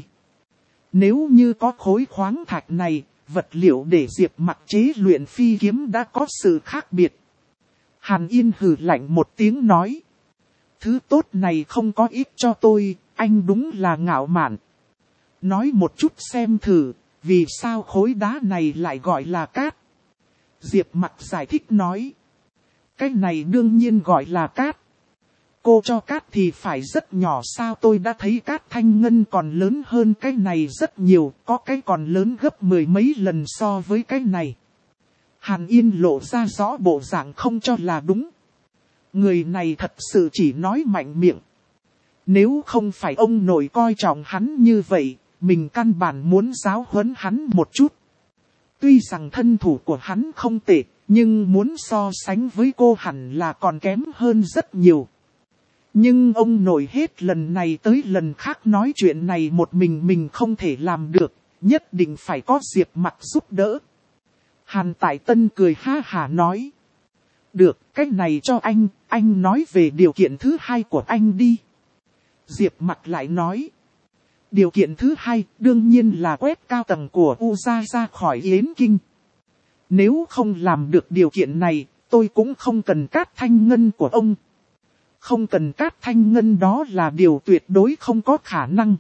Nếu như có khối khoáng thạch này, vật liệu để Diệp Mặc chế luyện phi kiếm đã có sự khác biệt. Hàn Yên hừ lạnh một tiếng nói. Thứ tốt này không có ích cho tôi, anh đúng là ngạo mạn. Nói một chút xem thử, vì sao khối đá này lại gọi là cát? Diệp Mặc giải thích nói. Cái này đương nhiên gọi là cát. Cô cho cát thì phải rất nhỏ sao? Tôi đã thấy cát thanh ngân còn lớn hơn cái này rất nhiều, có cái còn lớn gấp mười mấy lần so với cái này. Hàn Yên lộ ra rõ bộ dạng không cho là đúng. Người này thật sự chỉ nói mạnh miệng. Nếu không phải ông nội coi trọng hắn như vậy, mình căn bản muốn giáo huấn hắn một chút. Tuy rằng thân thủ của hắn không tệ, nhưng muốn so sánh với cô hẳn là còn kém hơn rất nhiều. Nhưng ông nội hết lần này tới lần khác nói chuyện này một mình mình không thể làm được, nhất định phải có Diệp Mặc giúp đỡ. Hàn Tại Tân cười ha hả nói. Được, cái này cho anh, anh nói về điều kiện thứ hai của anh đi. Diệp Mặc lại nói. Điều kiện thứ hai đương nhiên là quét cao tầng của U gia ra khỏi Yến Kinh. Nếu không làm được điều kiện này, tôi cũng không cần cát thanh ngân của ông. Không cần cát thanh ngân đó là điều tuyệt đối không có khả năng.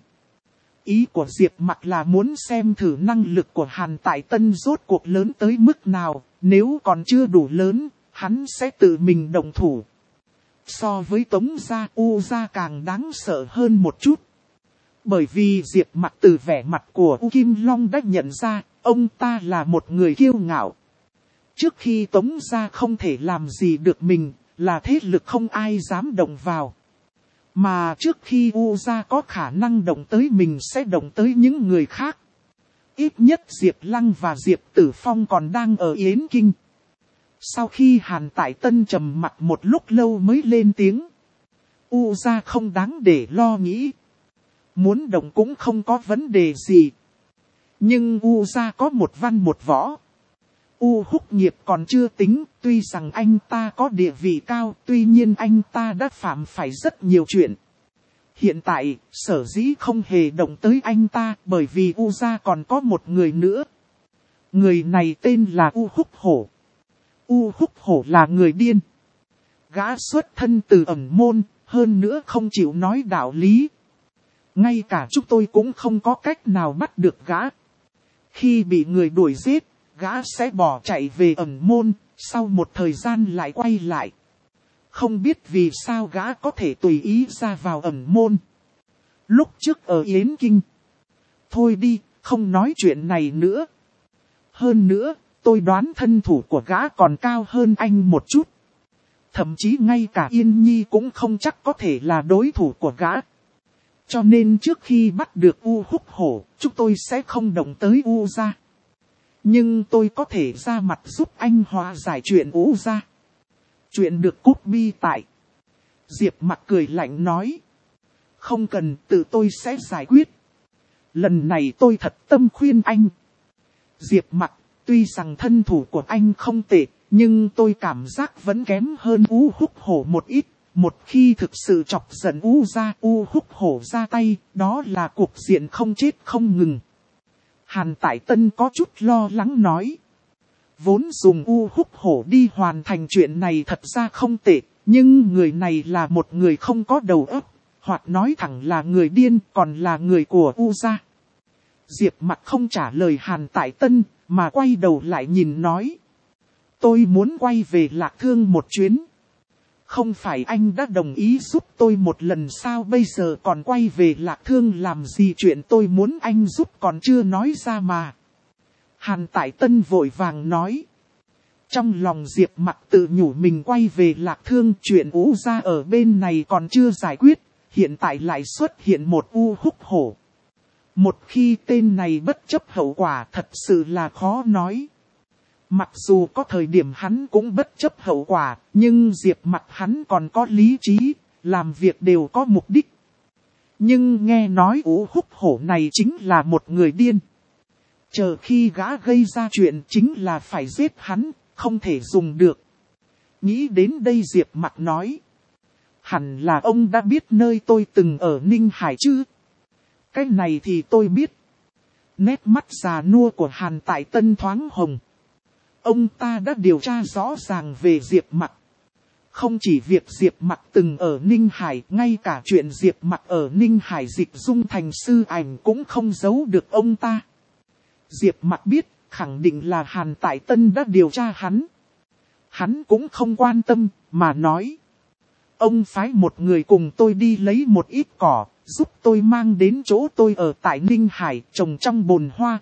Ý của Diệp Mặc là muốn xem thử năng lực của Hàn Tại Tân rốt cuộc lớn tới mức nào, nếu còn chưa đủ lớn, hắn sẽ tự mình động thủ. So với Tống gia, U gia càng đáng sợ hơn một chút. Bởi vì Diệp Mặc từ vẻ mặt của U Kim Long đã nhận ra, ông ta là một người kiêu ngạo. Trước khi Tống gia không thể làm gì được mình, là thế lực không ai dám động vào. Mà trước khi U gia có khả năng động tới mình sẽ động tới những người khác. Ít nhất Diệp Lăng và Diệp Tử Phong còn đang ở Yến Kinh. Sau khi Hàn Tại Tân trầm mặt một lúc lâu mới lên tiếng. U gia không đáng để lo nghĩ. Muốn động cũng không có vấn đề gì. Nhưng U gia có một văn một võ. U Húc Nghiệp còn chưa tính, tuy rằng anh ta có địa vị cao, tuy nhiên anh ta đã phạm phải rất nhiều chuyện. Hiện tại, sở dĩ không hề động tới anh ta bởi vì U gia còn có một người nữa. Người này tên là U Húc Hổ. U Húc Hổ là người điên. Gã xuất thân từ ẩn môn, hơn nữa không chịu nói đạo lý. Ngay cả chúng tôi cũng không có cách nào bắt được gã. Khi bị người đuổi giết, gã sẽ bỏ chạy về ẩn môn, sau một thời gian lại quay lại. Không biết vì sao gã có thể tùy ý ra vào ẩn môn. Lúc trước ở Yến Kinh. Thôi đi, không nói chuyện này nữa. Hơn nữa, tôi đoán thân thủ của gã còn cao hơn anh một chút. Thậm chí ngay cả Yên Nhi cũng không chắc có thể là đối thủ của gã. Cho nên trước khi bắt được U Húc Hổ, chúng tôi sẽ không động tới U gia. Nhưng tôi có thể ra mặt giúp anh hòa giải chuyện U gia. Chuyện được cút bi tại. Diệp Mặc cười lạnh nói. Không cần, tự tôi sẽ giải quyết. Lần này tôi thật tâm khuyên anh. Diệp Mặc, tuy rằng thân thủ của anh không tệ, nhưng tôi cảm giác vẫn kém hơn U Húc Hổ một ít. Một khi thực sự chọc giận U gia, U Húc Hổ ra tay, đó là cuộc diện không chết không ngừng. Hàn Tại Tân có chút lo lắng nói. Vốn dùng U Húc Hổ đi hoàn thành chuyện này thật ra không tệ, nhưng người này là một người không có đầu óc, hoặc nói thẳng là người điên, còn là người của U gia. Diệp Mặc không trả lời Hàn Tại Tân, mà quay đầu lại nhìn nói. Tôi muốn quay về Lạc Thương một chuyến. Không phải anh đã đồng ý giúp tôi một lần sao bây giờ còn quay về Lạc Thương làm gì, chuyện tôi muốn anh giúp còn chưa nói ra mà. Hàn Tại Tân vội vàng nói. Trong lòng Diệp Mặc tự nhủ mình quay về Lạc Thương, chuyện U gia ở bên này còn chưa giải quyết, hiện tại lại xuất hiện một U Húc Hổ. Một khi tên này bất chấp hậu quả thật sự là khó nói. Mặc dù có thời điểm hắn cũng bất chấp hậu quả, nhưng Diệp Mặc hắn còn có lý trí, làm việc đều có mục đích. Nhưng nghe nói U Húc Hổ này chính là một người điên. Chờ khi gã gây ra chuyện chính là phải giết hắn, không thể dùng được. Nghĩ đến đây Diệp Mặc nói. Hẳn là ông đã biết nơi tôi từng ở Ninh Hải chứ? Cái này thì tôi biết. Nét mắt già nua của Hàn Tại Tân thoáng hồng. Ông ta đã điều tra rõ ràng về Diệp Mặc. Không chỉ việc Diệp Mặc từng ở Ninh Hải, ngay cả chuyện Diệp Mặc ở Ninh Hải dịch dung thành sư ảnh cũng không giấu được ông ta. Diệp Mặc biết, khẳng định là Hàn Tại Tân đã điều tra hắn. Hắn cũng không quan tâm, mà nói. Ông phái một người cùng tôi đi lấy một ít cỏ, giúp tôi mang đến chỗ tôi ở tại Ninh Hải, trồng trong bồn hoa.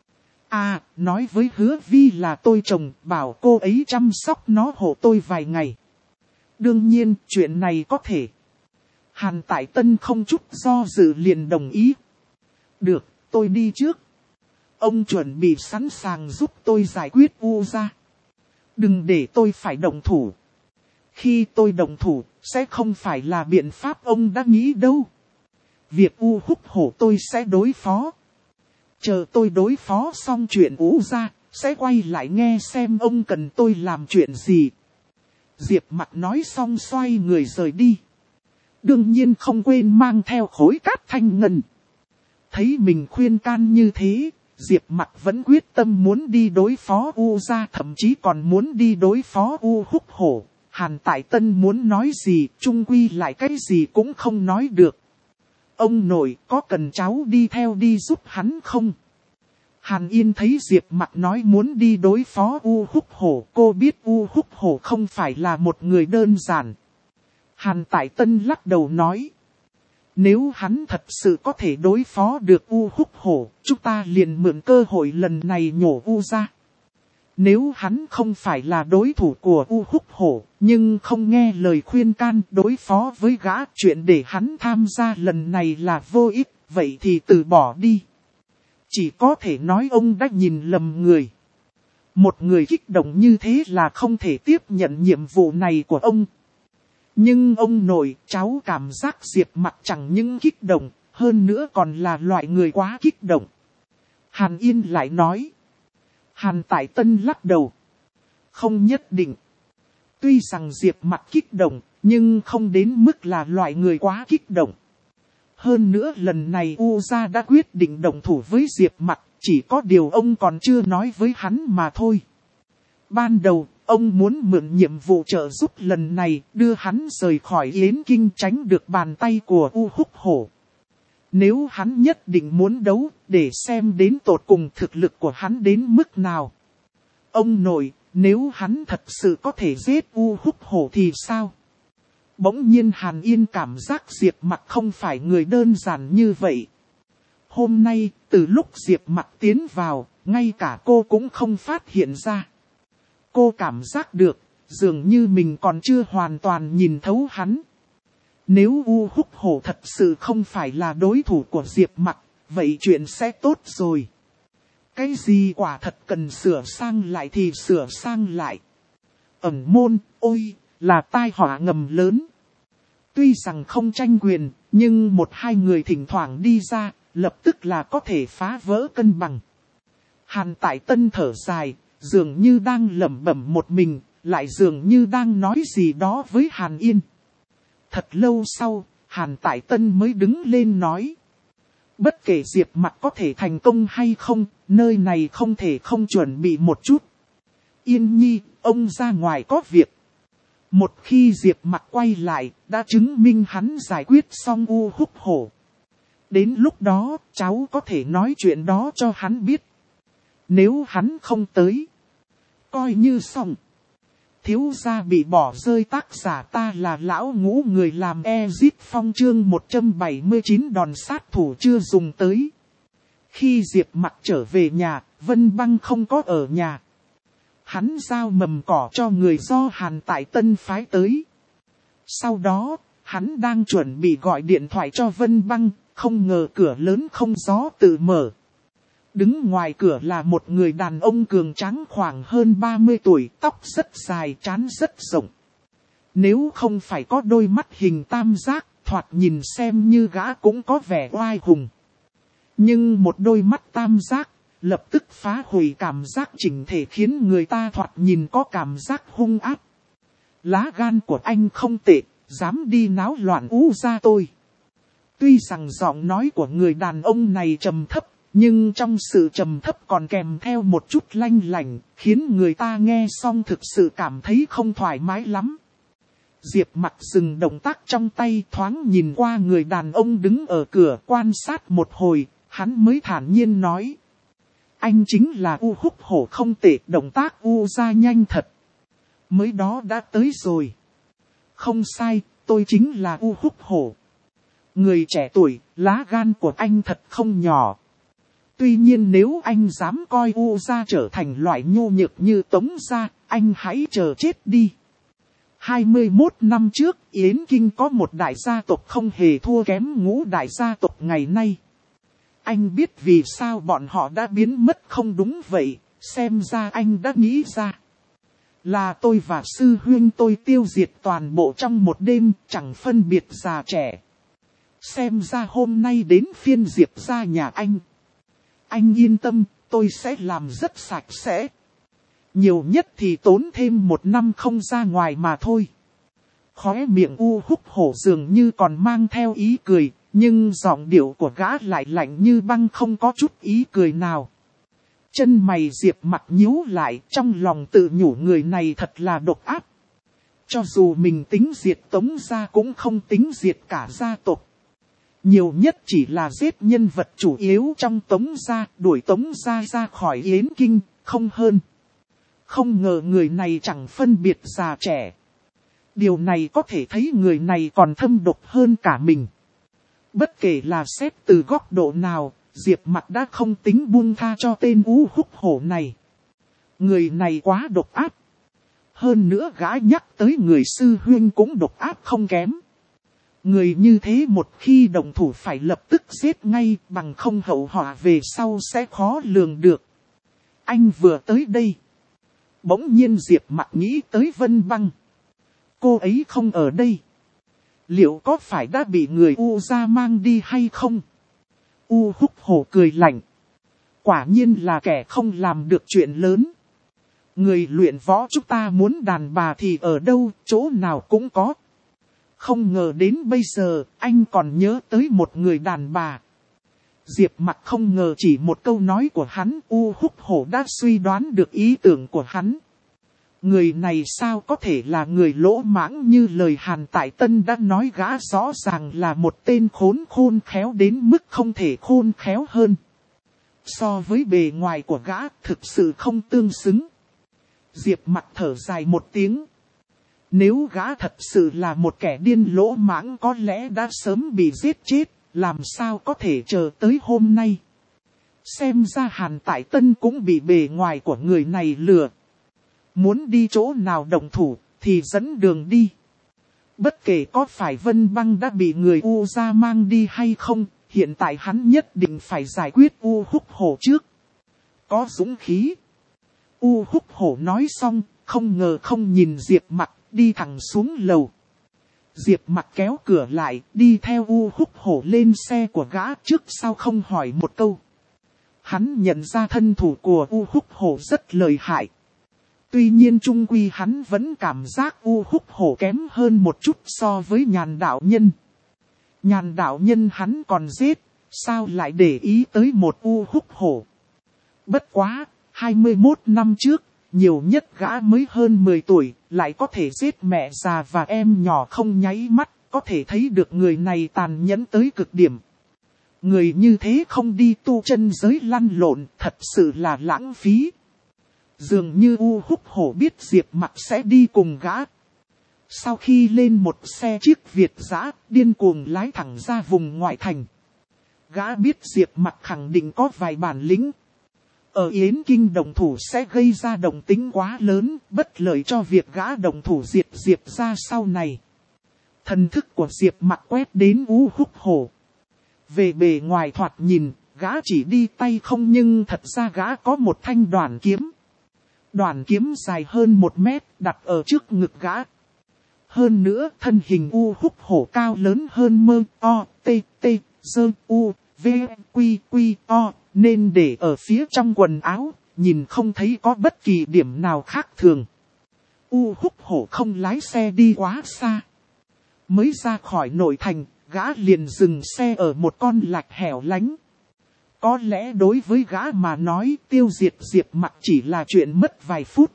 À, nói với Hứa Vi là tôi trồng, bảo cô ấy chăm sóc nó hộ tôi vài ngày. Đương nhiên, chuyện này có thể. Hàn Tại Tân không chút do dự liền đồng ý. Được, tôi đi trước. Ông chuẩn bị sẵn sàng giúp tôi giải quyết U gia. Đừng để tôi phải động thủ. Khi tôi động thủ, sẽ không phải là biện pháp ông đã nghĩ đâu. Việc U Húc Hổ tôi sẽ đối phó. Chờ tôi đối phó xong chuyện U gia, sẽ quay lại nghe xem ông cần tôi làm chuyện gì. Diệp Mặc nói xong xoay người rời đi. Đương nhiên không quên mang theo khối cát thanh ngân. Thấy mình khuyên can như thế, Diệp Mặc vẫn quyết tâm muốn đi đối phó U gia, thậm chí còn muốn đi đối phó U Húc Hổ. Hàn Tại Tân muốn nói gì, chung quy lại cái gì cũng không nói được. Ông nội, có cần cháu đi theo đi giúp hắn không? Hàn Yên thấy Diệp Mặc nói muốn đi đối phó U Húc Hổ, cô biết U Húc Hổ không phải là một người đơn giản. Hàn Tại Tân lắc đầu nói. Nếu hắn thật sự có thể đối phó được U Húc Hổ, chúng ta liền mượn cơ hội lần này nhổ U ra. Nếu hắn không phải là đối thủ của U Húc Hổ, nhưng không nghe lời khuyên can đối phó với gã, chuyện để hắn tham gia lần này là vô ích, vậy thì từ bỏ đi. Chỉ có thể nói ông đã nhìn lầm người. Một người kích động như thế là không thể tiếp nhận nhiệm vụ này của ông. Nhưng ông nội, cháu cảm giác Diệp Mặc chẳng những kích động, hơn nữa còn là loại người quá kích động. Hàn Yên lại nói. Hàn Tại Tân lắc đầu. Không nhất định. Tuy rằng Diệp Mặc kích động, nhưng không đến mức là loại người quá kích động. Hơn nữa lần này U gia đã quyết định động thủ với Diệp Mặc, chỉ có điều ông còn chưa nói với hắn mà thôi. Ban đầu, ông muốn mượn nhiệm vụ trợ giúp lần này, đưa hắn rời khỏi Yến Kinh, tránh được bàn tay của U Húc Hổ. Nếu hắn nhất định muốn đấu, để xem đến tột cùng thực lực của hắn đến mức nào. Ông nội, nếu hắn thật sự có thể giết U Húc Hổ thì sao? Bỗng nhiên Hàn Yên cảm giác Diệp Mặc không phải người đơn giản như vậy. Hôm nay, từ lúc Diệp Mặc tiến vào, ngay cả cô cũng không phát hiện ra. Cô cảm giác được, dường như mình còn chưa hoàn toàn nhìn thấu hắn. Nếu U Húc Hổ thật sự không phải là đối thủ của Diệp Mặc, vậy chuyện sẽ tốt rồi. Cái gì quả thật cần sửa sang lại thì sửa sang lại. Ẩn môn, ôi, là tai họa ngầm lớn. Tuy rằng không tranh quyền, nhưng một hai người thỉnh thoảng đi ra, lập tức là có thể phá vỡ cân bằng. Hàn Tại Tân thở dài, dường như đang lẩm bẩm một mình, lại dường như đang nói gì đó với Hàn Yên. Thật lâu sau, Hàn Tại Tân mới đứng lên nói. Bất kể Diệp Mặc có thể thành công hay không, nơi này không thể không chuẩn bị một chút. Yên Nhi, ông ra ngoài có việc. Một khi Diệp Mặc quay lại, đã chứng minh hắn giải quyết xong U Húc Hổ. Đến lúc đó, cháu có thể nói chuyện đó cho hắn biết. Nếu hắn không tới, coi như xong. Thiếu gia bị bỏ rơi, tác giả ta là lão ngũ, người làm Ezit Phong, chương một trăm bảy mươi chín đòn sát thủ chưa dùng tới. Khi Diệp Mặc trở về nhà, Vân Băng không có ở nhà. Hắn giao mầm cỏ cho người do Hàn Tại Tân phái tới. Sau đó, hắn đang chuẩn bị gọi điện thoại cho Vân Băng, không ngờ cửa lớn không gió tự mở. Đứng ngoài cửa là một người đàn ông cường tráng khoảng hơn ba mươi tuổi, tóc rất dài, trán rất rộng. Nếu không phải có đôi mắt hình tam giác, thoạt nhìn xem như gã cũng có vẻ oai hùng. Nhưng một đôi mắt tam giác, lập tức phá hủy cảm giác chỉnh thể, khiến người ta thoạt nhìn có cảm giác hung ác. Lá gan của anh không tệ, dám đi náo loạn U gia tôi. Tuy rằng giọng nói của người đàn ông này trầm thấp, nhưng trong sự trầm thấp còn kèm theo một chút lanh lảnh, khiến người ta nghe xong thực sự cảm thấy không thoải mái lắm. Diệp Mặc dừng động tác trong tay, thoáng nhìn qua người đàn ông đứng ở cửa, quan sát một hồi, hắn mới thản nhiên nói. Anh chính là U Húc Hổ, không tệ, động tác U ra nhanh thật. Mới đó đã tới rồi. Không sai, tôi chính là U Húc Hổ. Người trẻ tuổi, lá gan của anh thật không nhỏ. Tuy nhiên nếu anh dám coi U gia trở thành loại nhu nhược như Tống gia, anh hãy chờ chết đi. hai mươi mốt năm trước, Yến Kinh có một đại gia tộc không hề thua kém ngũ đại gia tộc ngày nay. Anh biết vì sao bọn họ đã biến mất không? Đúng vậy, xem ra anh đã nghĩ ra. Là tôi và sư huynh tôi tiêu diệt toàn bộ trong một đêm, chẳng phân biệt già trẻ. Xem ra hôm nay đến phiên Diệp gia nhà anh. Anh yên tâm, tôi sẽ làm rất sạch sẽ. Nhiều nhất thì tốn thêm một năm không ra ngoài mà thôi. Khóe miệng U Húc Hổ dường như còn mang theo ý cười, nhưng giọng điệu của gã lại lạnh như băng, không có chút ý cười nào. Chân mày Diệp Mặc nhíu lại, trong lòng tự nhủ người này thật là độc ác. Cho dù mình tính diệt Tống gia cũng không tính diệt cả gia tộc. Nhiều nhất chỉ là giết nhân vật chủ yếu trong Tống gia, đuổi Tống gia ra khỏi Yến Kinh, không hơn. Không ngờ người này chẳng phân biệt già trẻ. Điều này có thể thấy người này còn thâm độc hơn cả mình. Bất kể là xét từ góc độ nào, Diệp Mặc đã không tính buông tha cho tên U Húc Hổ này. Người này quá độc ác. Hơn nữa gã nhắc tới người sư huynh cũng độc ác không kém. Người như thế một khi động thủ phải lập tức giết ngay, bằng không hậu họa về sau sẽ khó lường được. Anh vừa tới đây. Bỗng nhiên Diệp Mặc nghĩ tới Vân Băng. Cô ấy không ở đây. Liệu có phải đã bị người U gia mang đi hay không? U Húc Hổ cười lạnh. Quả nhiên là kẻ không làm được chuyện lớn. Người luyện võ chúng ta muốn đàn bà thì ở đâu, chỗ nào cũng có. Không ngờ đến bây giờ, anh còn nhớ tới một người đàn bà. Diệp Mặc không ngờ chỉ một câu nói của hắn, U Húc Hổ đã suy đoán được ý tưởng của hắn. Người này sao có thể là người lỗ mãng như lời Hàn Tại Tân đã nói, gã rõ ràng là một tên khốn khôn khéo đến mức không thể khôn khéo hơn. So với bề ngoài của gã thực sự không tương xứng. Diệp Mặc thở dài một tiếng. Nếu gã thật sự là một kẻ điên lỗ mãng có lẽ đã sớm bị giết chết, làm sao có thể chờ tới hôm nay. Xem ra Hàn Tại Tân cũng bị bề ngoài của người này lừa. Muốn đi chỗ nào động thủ thì dẫn đường đi. Bất kể có phải Vân Băng đã bị người U gia mang đi hay không, hiện tại hắn nhất định phải giải quyết U Húc Hổ trước. Có dũng khí. U Húc Hổ nói xong, không ngờ không nhìn Diệp Mặc, đi thẳng xuống lầu. Diệp Mặc kéo cửa lại, đi theo U Húc Hổ lên xe của gã, trước sau không hỏi một câu. Hắn nhận ra thân thủ của U Húc Hổ rất lợi hại. Tuy nhiên chung quy hắn vẫn cảm giác U Húc Hổ kém hơn một chút so với Nhàn đạo nhân. Nhàn đạo nhân hắn còn giết, sao lại để ý tới một U Húc Hổ. Bất quá, hai mươi mốt năm trước, nhiều nhất gã mới hơn mười tuổi, lại có thể giết mẹ già và em nhỏ không nháy mắt, có thể thấy được người này tàn nhẫn tới cực điểm. Người như thế không đi tu chân giới lăn lộn, thật sự là lãng phí. Dường như U Húc Hổ biết Diệp Mặc sẽ đi cùng gã. Sau khi lên một xe chiếc Việt dã, điên cuồng lái thẳng ra vùng ngoại thành. Gã biết Diệp Mặc khẳng định có vài bản lĩnh. Ở Yến Kinh đồng thủ sẽ gây ra động tĩnh quá lớn, bất lợi cho việc gã đồng thủ diệt Diệp ra sau này. Thần thức của Diệp Mặc quét đến U Húc Hổ. Về bề ngoài thoạt nhìn, gã chỉ đi tay không nhưng thật ra gã có một thanh đoản kiếm. Đoản kiếm dài hơn một mét đặt ở trước ngực gã. Hơn nữa thân hình U Húc Hổ cao lớn hơn mơ o t t dơ u v quy quy o nên để ở phía trong quần áo, nhìn không thấy có bất kỳ điểm nào khác thường. U Húc Hổ không lái xe đi quá xa. Mới ra khỏi nội thành, gã liền dừng xe ở một con lạch hẻo lánh. Có lẽ đối với gã mà nói tiêu diệt Diệp Mặc chỉ là chuyện mất vài phút.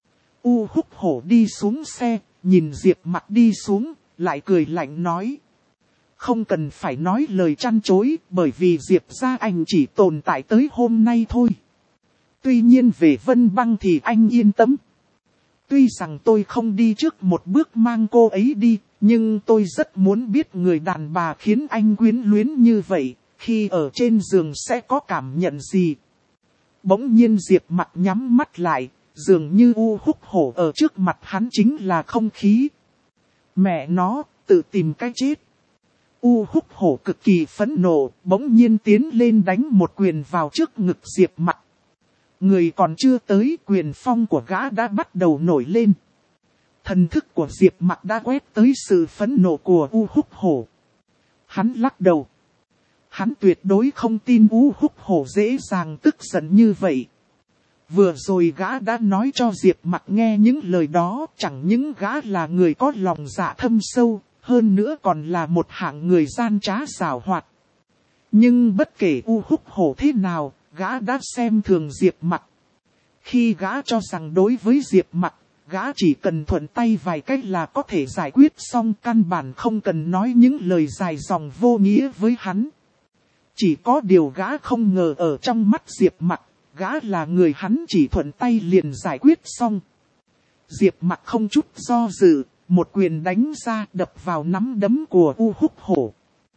U Húc Hổ đi xuống xe, nhìn Diệp Mặc đi xuống, lại cười lạnh nói. Không cần phải nói lời chăn chối, bởi vì Diệp gia anh chỉ tồn tại tới hôm nay thôi. Tuy nhiên về Vân Băng thì anh yên tâm. Tuy rằng tôi không đi trước một bước mang cô ấy đi, nhưng tôi rất muốn biết người đàn bà khiến anh quyến luyến như vậy, khi ở trên giường sẽ có cảm nhận gì. Bỗng nhiên Diệp Mặc nhắm mắt lại, dường như U Húc Hổ ở trước mặt hắn chính là không khí. Mẹ nó, tự tìm cái chết. U Húc Hổ cực kỳ phẫn nộ, bỗng nhiên tiến lên đánh một quyền vào trước ngực Diệp Mặc. Người còn chưa tới, quyền phong của gã đã bắt đầu nổi lên. Thần thức của Diệp Mặc đã quét tới sự phẫn nộ của U Húc Hổ. Hắn lắc đầu. Hắn tuyệt đối không tin U Húc Hổ dễ dàng tức giận như vậy. Vừa rồi gã đã nói cho Diệp Mặc nghe những lời đó, chẳng những gã là người có lòng dạ thâm sâu, hơn nữa còn là một hạng người gian trá giảo hoạt. Nhưng bất kể U Húc Hổ thế nào, gã đã xem thường Diệp Mặc. Khi gã cho rằng đối với Diệp Mặc, gã chỉ cần thuận tay vài cách là có thể giải quyết xong, căn bản không cần nói những lời dài dòng vô nghĩa với hắn. Chỉ có điều gã không ngờ ở trong mắt Diệp Mặc, gã là người hắn chỉ thuận tay liền giải quyết xong. Diệp Mặc không chút do dự, một quyền đánh ra đập vào nắm đấm của U Húc Hổ.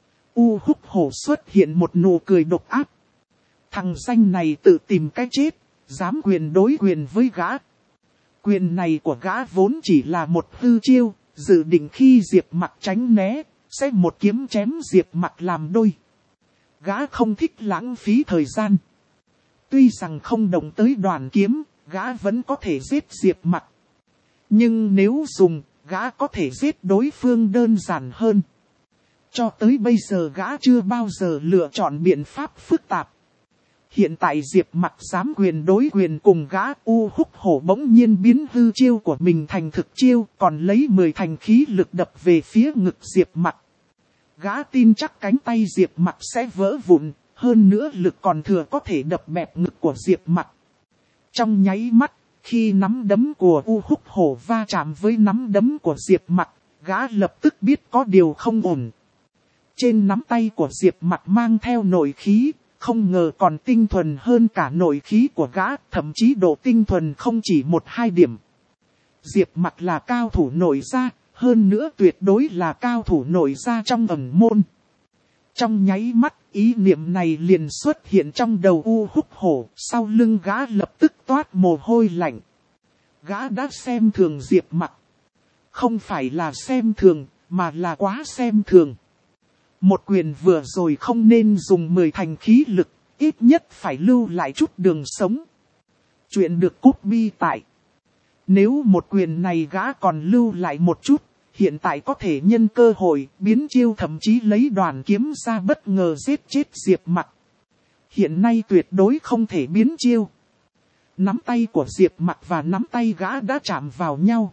U Húc Hổ xuất hiện một nụ cười độc ác. Thằng danh này tự tìm cái chết, dám quyền đối quyền với gã. Quyền này của gã vốn chỉ là một hư chiêu, dự định khi Diệp Mặc tránh né, sẽ một kiếm chém Diệp Mặc làm đôi. Gã không thích lãng phí thời gian. Tuy rằng không động tới đoàn kiếm, gã vẫn có thể giết Diệp Mặc. Nhưng nếu dùng, gã có thể giết đối phương đơn giản hơn. Cho tới bây giờ gã chưa bao giờ lựa chọn biện pháp phức tạp. Hiện tại Diệp Mặc dám quyền đối quyền cùng gã, U Húc Hổ bỗng nhiên biến hư chiêu của mình thành thực chiêu, còn lấy mười thành khí lực đập về phía ngực Diệp Mặc. Gã tin chắc cánh tay Diệp Mặc sẽ vỡ vụn, hơn nữa lực còn thừa có thể đập bẹp ngực của Diệp Mặc. Trong nháy mắt, khi nắm đấm của U Húc Hổ va chạm với nắm đấm của Diệp Mặc, gã lập tức biết có điều không ổn. Trên nắm tay của Diệp Mặc mang theo nội khí, không ngờ còn tinh thuần hơn cả nội khí của gã, thậm chí độ tinh thuần không chỉ một hai điểm. Diệp Mặc là cao thủ nội gia, hơn nữa tuyệt đối là cao thủ nội gia trong ẩn môn. Trong nháy mắt, ý niệm này liền xuất hiện trong đầu U Húc Hổ, sau lưng gã lập tức toát mồ hôi lạnh. Gã đã xem thường Diệp Mặc. Không phải là xem thường, mà là quá xem thường. Một quyền vừa rồi không nên dùng mười thành khí lực, ít nhất phải lưu lại chút đường sống. Chuyện được copy tại. Nếu một quyền này gã còn lưu lại một chút, hiện tại có thể nhân cơ hội biến chiêu, thậm chí lấy đoàn kiếm ra bất ngờ giết chết Diệp Mặc. Hiện nay tuyệt đối không thể biến chiêu. Nắm tay của Diệp Mặc và nắm tay gã đã chạm vào nhau.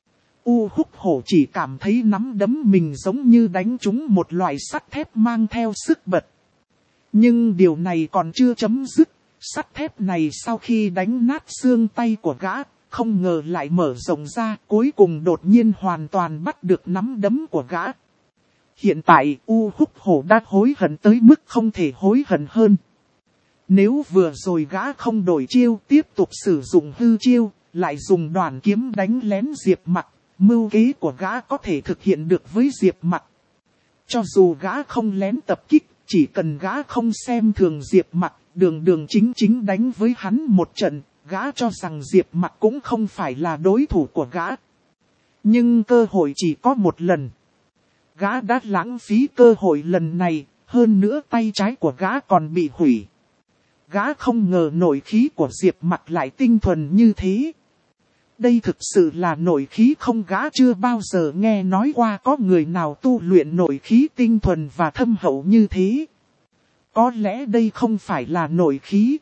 U Húc Hổ chỉ cảm thấy nắm đấm mình giống như đánh trúng một loại sắt thép mang theo sức bật. Nhưng điều này còn chưa chấm dứt. Sắt thép này sau khi đánh nát xương tay của gã, không ngờ lại mở rộng ra, cuối cùng đột nhiên hoàn toàn bắt được nắm đấm của gã. Hiện tại U Húc Hổ đã hối hận tới mức không thể hối hận hơn. Nếu vừa rồi gã không đổi chiêu, tiếp tục sử dụng hư chiêu, lại dùng đoàn kiếm đánh lén Diệp Mặc, mưu kế của gã có thể thực hiện được với Diệp Mặc. Cho dù gã không lén tập kích, chỉ cần gã không xem thường Diệp Mặc, đường đường chính chính đánh với hắn một trận, gã cho rằng Diệp Mặc cũng không phải là đối thủ của gã. Nhưng cơ hội chỉ có một lần. Gã đã lãng phí cơ hội lần này, hơn nữa tay trái của gã còn bị hủy. Gã không ngờ nội khí của Diệp Mặc lại tinh thuần như thế. Đây thực sự là nội khí không, gã chưa bao giờ nghe nói qua có người nào tu luyện nội khí tinh thuần và thâm hậu như thế. Có lẽ đây không phải là nội khí.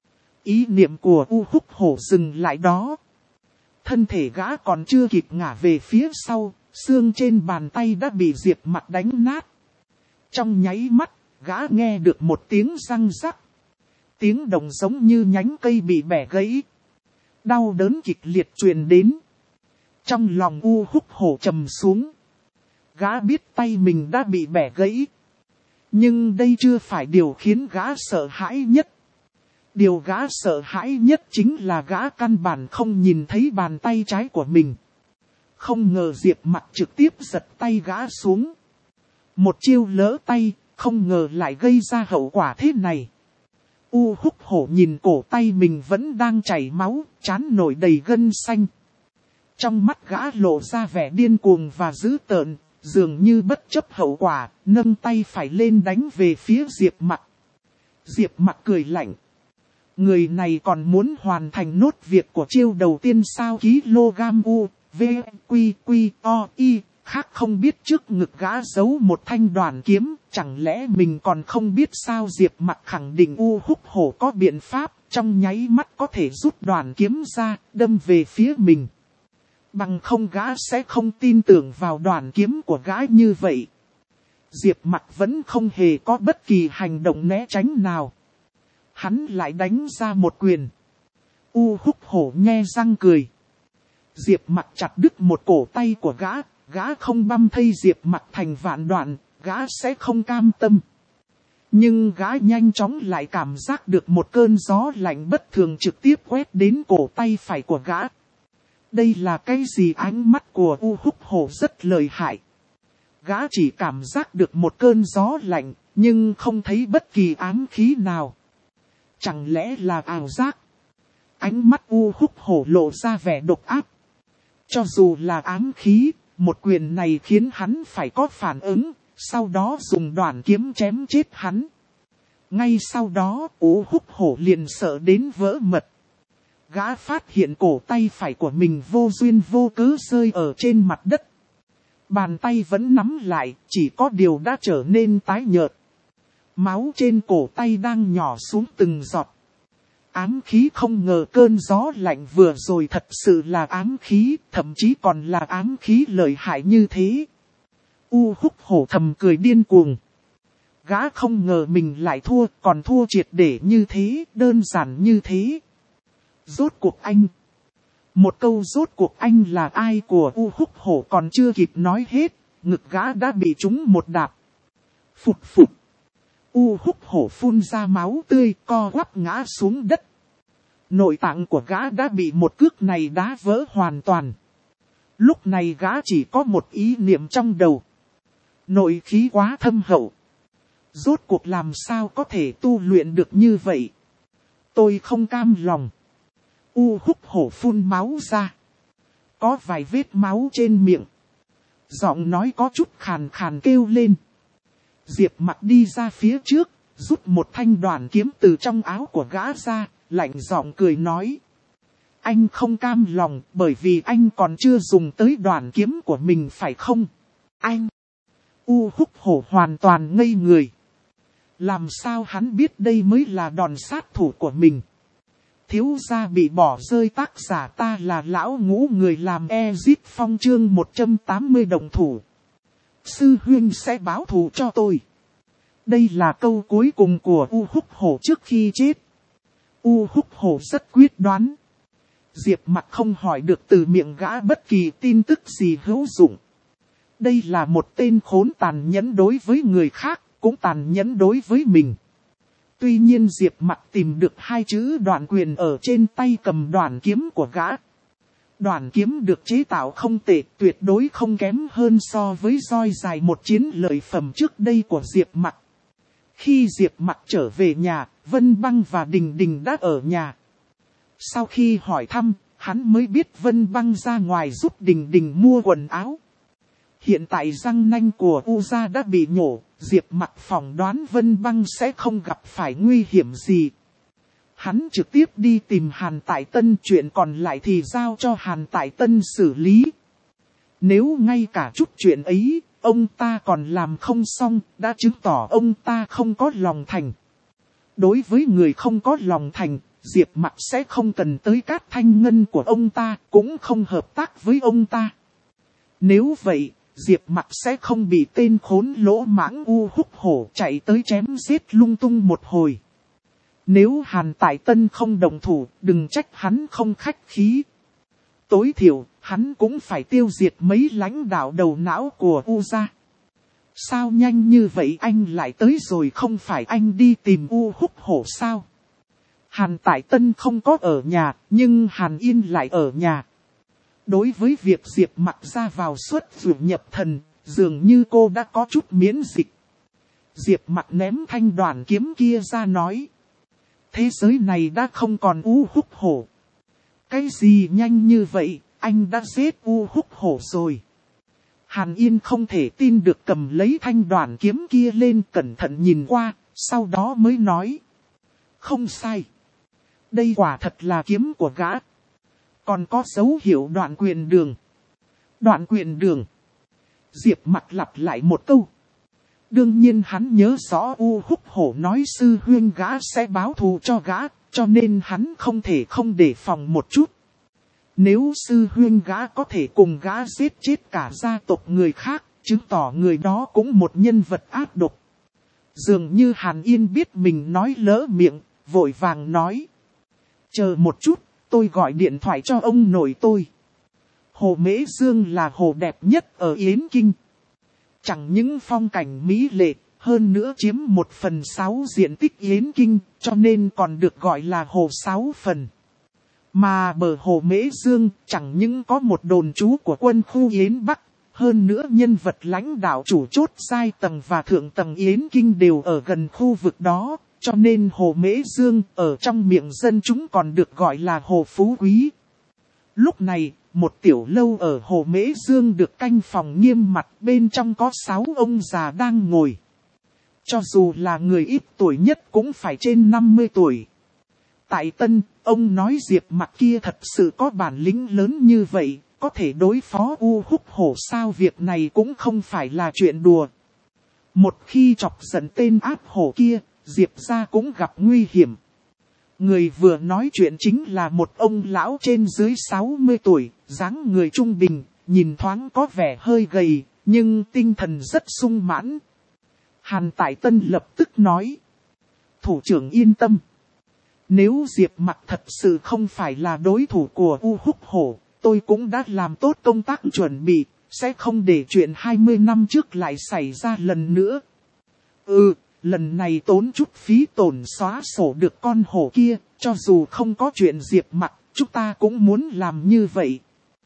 Ý niệm của U Húc Hổ dừng lại đó. Thân thể gã còn chưa kịp ngả về phía sau, xương trên bàn tay đã bị Diệp Mặc đánh nát. Trong nháy mắt, gã nghe được một tiếng răng rắc. Tiếng động giống như nhánh cây bị bẻ gãy. Đau đớn kịch liệt truyền đến. Trong lòng U Húc Hổ trầm xuống. Gã biết tay mình đã bị bẻ gãy. Nhưng đây chưa phải điều khiến gã sợ hãi nhất. Điều gã sợ hãi nhất chính là gã căn bản không nhìn thấy bàn tay trái của mình. Không ngờ Diệp Mặc trực tiếp giật tay gã xuống. Một chiêu lỡ tay, không ngờ lại gây ra hậu quả thế này. U Húc Hổ nhìn cổ tay mình vẫn đang chảy máu, trán nổi đầy gân xanh. Trong mắt gã lộ ra vẻ điên cuồng và dữ tợn, dường như bất chấp hậu quả, nâng tay phải lên đánh về phía Diệp Mặc. Diệp Mặc cười lạnh. Người này còn muốn hoàn thành nốt việc của chiêu đầu tiên sao? Kg U, V, Quy, Quy, O, I, khác không biết trước ngực gã giấu một thanh đoàn kiếm, chẳng lẽ mình còn không biết sao? Diệp Mặc khẳng định U Húc Hổ có biện pháp, trong nháy mắt có thể rút đoàn kiếm ra, đâm về phía mình. Bằng không gã sẽ không tin tưởng vào đoàn kiếm của gã như vậy. Diệp Mặc vẫn không hề có bất kỳ hành động né tránh nào. Hắn lại đánh ra một quyền. U Húc Hổ nhe răng cười. Diệp Mặc chặt đứt một cổ tay của gã, gã không băm thây Diệp Mặc thành vạn đoạn, gã sẽ không cam tâm. Nhưng gã nhanh chóng lại cảm giác được một cơn gió lạnh bất thường trực tiếp quét đến cổ tay phải của gã. Đây là cái gì? Ánh mắt của U Húc Hổ rất lợi hại. Gã chỉ cảm giác được một cơn gió lạnh, nhưng không thấy bất kỳ ám khí nào. Chẳng lẽ là ảo giác? Ánh mắt U Húc Hổ lộ ra vẻ độc ác. Cho dù là ám khí, một quyền này khiến hắn phải có phản ứng, sau đó dùng đoạn kiếm chém chết hắn. Ngay sau đó, U Húc Hổ liền sợ đến vỡ mật. Gã phát hiện cổ tay phải của mình vô duyên vô cớ rơi ở trên mặt đất. Bàn tay vẫn nắm lại, chỉ có điều đã trở nên tái nhợt. Máu trên cổ tay đang nhỏ xuống từng giọt. Ám khí không ngờ cơn gió lạnh vừa rồi thật sự là ám khí, thậm chí còn là ám khí lợi hại như thế. U Húc Hổ thầm cười điên cuồng. Gã không ngờ mình lại thua, còn thua triệt để như thế, đơn giản như thế. Rốt cuộc anh. Một câu rốt cuộc anh là ai của U Húc Hổ còn chưa kịp nói hết, ngực gã đã bị trúng một đạp. Phụt phụt. U Húc Hổ phun ra máu tươi, co quắp ngã xuống đất. Nội tạng của gã đã bị một cước này đá vỡ hoàn toàn. Lúc này gã chỉ có một ý niệm trong đầu. Nội khí quá thâm hậu. Rốt cuộc làm sao có thể tu luyện được như vậy? Tôi không cam lòng. U Húc Hổ phun máu ra. Có vài vết máu trên miệng. Giọng nói có chút khàn khàn kêu lên. Diệp Mặc đi ra phía trước, rút một thanh đoạn kiếm từ trong áo của gã ra, lạnh giọng cười nói. Anh không cam lòng bởi vì anh còn chưa dùng tới đoạn kiếm của mình phải không? Anh! U Húc Hổ hoàn toàn ngây người. Làm sao hắn biết đây mới là đòn sát thủ của mình? Thiếu gia bị bỏ rơi tác giả ta là lão ngũ người làm Ezit Phong chương một trăm tám mươi đồng thủ. Sư huynh sẽ báo thù cho tôi. Đây là câu cuối cùng của U Húc Hổ trước khi chết. U Húc Hổ rất quyết đoán. Diệp Mặc không hỏi được từ miệng gã bất kỳ tin tức gì hữu dụng. Đây là một tên khốn tàn nhẫn đối với người khác, cũng tàn nhẫn đối với mình. Tuy nhiên Diệp Mặc tìm được hai chữ đoạn quyền ở trên tay cầm đoạn kiếm của gã. Đoạn kiếm được chế tạo không tệ, tuyệt đối không kém hơn so với roi dài một chiến lợi phẩm trước đây của Diệp Mặc. Khi Diệp Mặc trở về nhà, Vân Băng và Đình Đình đã ở nhà. Sau khi hỏi thăm, hắn mới biết Vân Băng ra ngoài giúp Đình Đình mua quần áo. Hiện tại răng nanh của U gia đã bị nhổ, Diệp Mặc phỏng đoán Vân Băng sẽ không gặp phải nguy hiểm gì. Hắn trực tiếp đi tìm Hàn Tại Tân, chuyện còn lại thì giao cho Hàn Tại Tân xử lý. Nếu ngay cả chút chuyện ấy, ông ta còn làm không xong, đã chứng tỏ ông ta không có lòng thành. Đối với người không có lòng thành, Diệp Mặc sẽ không cần tới cát thanh ngân của ông ta, cũng không hợp tác với ông ta. Nếu vậy, Diệp Mặc sẽ không bị tên khốn lỗ mãng U Húc Hổ chạy tới chém giết lung tung một hồi. Nếu Hàn Tại Tân không đồng thủ, đừng trách hắn không khách khí. Tối thiểu, hắn cũng phải tiêu diệt mấy lãnh đạo đầu não của U gia. Sao nhanh như vậy anh lại tới rồi, không phải anh đi tìm U Húc Hổ sao? Hàn Tại Tân không có ở nhà, nhưng Hàn Yên lại ở nhà. Đối với việc Diệp Mặc ra vào xuất ruột nhập thần, dường như cô đã có chút miễn dịch. Diệp Mặc ném thanh đoạn kiếm kia ra nói. Thế giới này đã không còn U Húc Hổ. Cái gì nhanh như vậy, anh đã giết U Húc Hổ rồi. Hàn Yên không thể tin được, cầm lấy thanh đoạn kiếm kia lên cẩn thận nhìn qua, sau đó mới nói. Không sai. Đây quả thật là kiếm của gã. Còn có dấu hiệu đoạn quyền đường. Đoạn quyền đường. Diệp Mặc lặp lại một câu. Đương nhiên hắn nhớ rõ U Húc Hổ nói sư huynh gã sẽ báo thù cho gã, cho nên hắn không thể không đề phòng một chút. Nếu sư huynh gã có thể cùng gã giết chết cả gia tộc người khác, chứng tỏ người đó cũng một nhân vật ác độc. Dường như Hàn Yên biết mình nói lỡ miệng, vội vàng nói. Chờ một chút, tôi gọi điện thoại cho ông nội tôi. Hồ Mễ Dương là hồ đẹp nhất ở Yến Kinh. Chẳng những phong cảnh mỹ lệ, hơn nữa chiếm một phần sáu diện tích Yến Kinh, cho nên còn được gọi là hồ sáu phần. Mà bờ hồ Mễ Dương chẳng những có một đồn trú của quân khu Yến Bắc, hơn nữa nhân vật lãnh đạo chủ chốt giai tầng và thượng tầng Yến Kinh đều ở gần khu vực đó, Cho nên Hồ Mễ Dương ở trong miệng dân chúng còn được gọi là Hồ Phú Quý. Lúc này, một tiểu lâu ở Hồ Mễ Dương được canh phòng nghiêm mặt, bên trong có sáu ông già đang ngồi. Cho dù là người ít tuổi nhất cũng phải trên năm mươi tuổi. Tại Tân, ông nói Diệp Mặc kia thật sự có bản lĩnh lớn như vậy, có thể đối phó U Húc Hổ sao, việc này cũng không phải là chuyện đùa. Một khi chọc giận tên ác hổ kia, Diệp gia cũng gặp nguy hiểm. Người vừa nói chuyện chính là một ông lão trên dưới sáu mươi tuổi, dáng người trung bình, nhìn thoáng có vẻ hơi gầy, nhưng tinh thần rất sung mãn. Hàn Tại Tân lập tức nói: thủ trưởng yên tâm. Nếu Diệp Mặc thật sự không phải là đối thủ của U Húc Hổ, tôi cũng đã làm tốt công tác chuẩn bị, sẽ không để chuyện hai mươi năm trước lại xảy ra lần nữa. Ừ, lần này tốn chút phí tổn xóa sổ được con hổ kia, cho dù không có chuyện Diệp Mặc, chúng ta cũng muốn làm như vậy.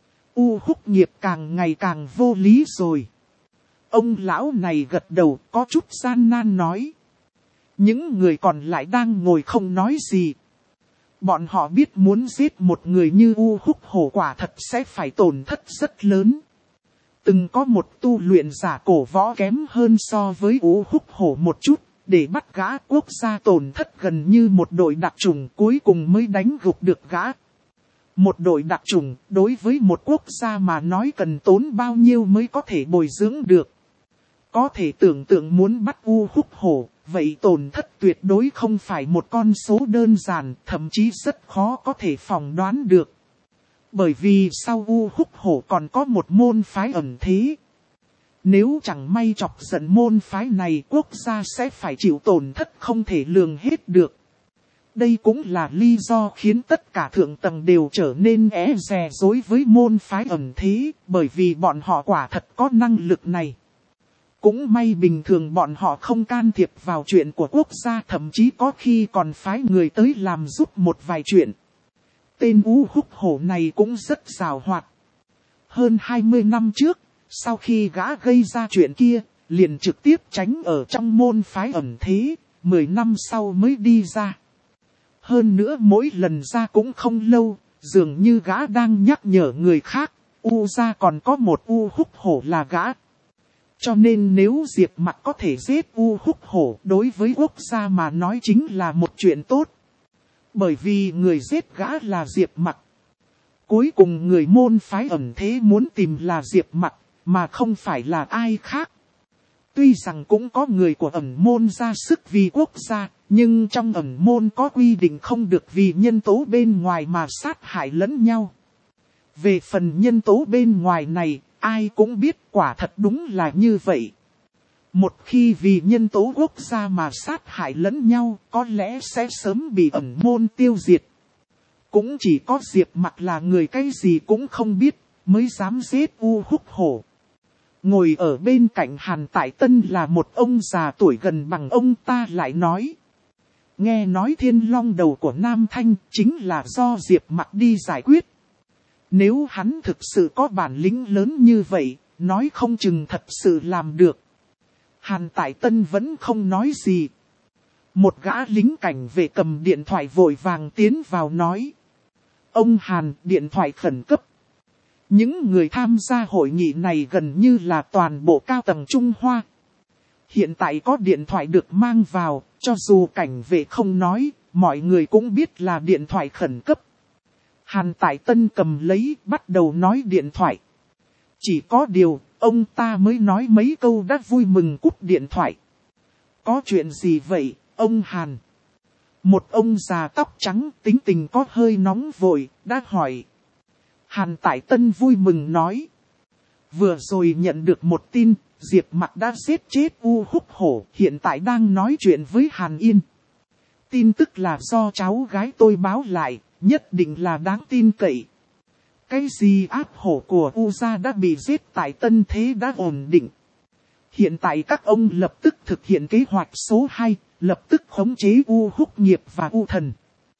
U Húc nghiệp càng ngày càng vô lý rồi. Ông lão này gật đầu, có chút gian nan nói. Những người còn lại đang ngồi không nói gì. Bọn họ biết muốn giết một người như U Húc Hổ quả thật sẽ phải tổn thất rất lớn. Từng có một tu luyện giả cổ võ kém hơn so với U Húc Hổ một chút, để bắt gã quốc gia tổn thất gần như một đội đặc chủng, cuối cùng mới đánh gục được gã. Một đội đặc chủng đối với một quốc gia mà nói cần tốn bao nhiêu mới có thể bồi dưỡng được. Có thể tưởng tượng muốn bắt U Húc Hổ, vậy tổn thất tuyệt đối không phải một con số đơn giản, thậm chí rất khó có thể phỏng đoán được. Bởi vì sau U Húc Hổ còn có một môn phái ẩn thế. Nếu chẳng may chọc giận môn phái này, quốc gia sẽ phải chịu tổn thất không thể lường hết được. Đây cũng là lý do khiến tất cả thượng tầng đều trở nên é dè dối với môn phái ẩn thế, bởi vì bọn họ quả thật có năng lực này. Cũng may bình thường bọn họ không can thiệp vào chuyện của quốc gia, thậm chí có khi còn phái người tới làm giúp một vài chuyện. Tên U Húc Hổ này cũng rất giàu hoạt. Hơn hai mươi năm trước, sau khi gã gây ra chuyện kia, liền trực tiếp tránh ở trong môn phái ẩn thế, mười năm sau mới đi ra. Hơn nữa mỗi lần ra cũng không lâu, dường như gã đang nhắc nhở người khác, U gia còn có một U Húc Hổ là gã. Cho nên nếu Diệp Mặc có thể giết U Húc Hổ, đối với quốc gia mà nói chính là một chuyện tốt. Bởi vì người giết gã là Diệp Mặc. Cuối cùng người môn phái ẩn thế muốn tìm là Diệp Mặc, mà không phải là ai khác. Tuy rằng cũng có người của ẩn môn ra sức vì quốc gia, nhưng trong ẩn môn có quy định không được vì nhân tố bên ngoài mà sát hại lẫn nhau. Về phần nhân tố bên ngoài này, ai cũng biết quả thật đúng là như vậy. Một khi vì nhân tố quốc gia mà sát hại lẫn nhau, có lẽ sẽ sớm bị ẩn môn tiêu diệt. Cũng chỉ có Diệp Mặc là người cái gì cũng không biết, mới dám giết U Húc Hổ. Ngồi ở bên cạnh Hàn Tại Tân là một ông già tuổi gần bằng ông ta lại nói. Nghe nói Thiên Long đầu của Nam Thanh chính là do Diệp Mặc đi giải quyết. Nếu hắn thực sự có bản lĩnh lớn như vậy, nói không chừng thật sự làm được. Hàn Tại Tân vẫn không nói gì. Một gã lính cảnh vệ cầm điện thoại vội vàng tiến vào nói. Ông Hàn, điện thoại khẩn cấp. Những người tham gia hội nghị này gần như là toàn bộ cao tầng Trung Hoa. Hiện tại có điện thoại được mang vào, cho dù cảnh vệ không nói, mọi người cũng biết là điện thoại khẩn cấp. Hàn Tại Tân cầm lấy, bắt đầu nói điện thoại. Chỉ có điều, ông ta mới nói mấy câu đã vui mừng cúp điện thoại. Có chuyện gì vậy, ông Hàn? Một ông già tóc trắng tính tình có hơi nóng vội, đã hỏi. Hàn Tại Tân vui mừng nói. Vừa rồi nhận được một tin, Diệp Mặc đã giết chết U Húc Hổ, hiện tại đang nói chuyện với Hàn Yên. Tin tức là do cháu gái tôi báo lại, nhất định là đáng tin cậy. Cái gì áp hổ của U gia đã bị giết, tại Tân Thế đã ổn định. Hiện tại các ông lập tức thực hiện kế hoạch số hai, lập tức khống chế U Húc Nghiệp và U Thần.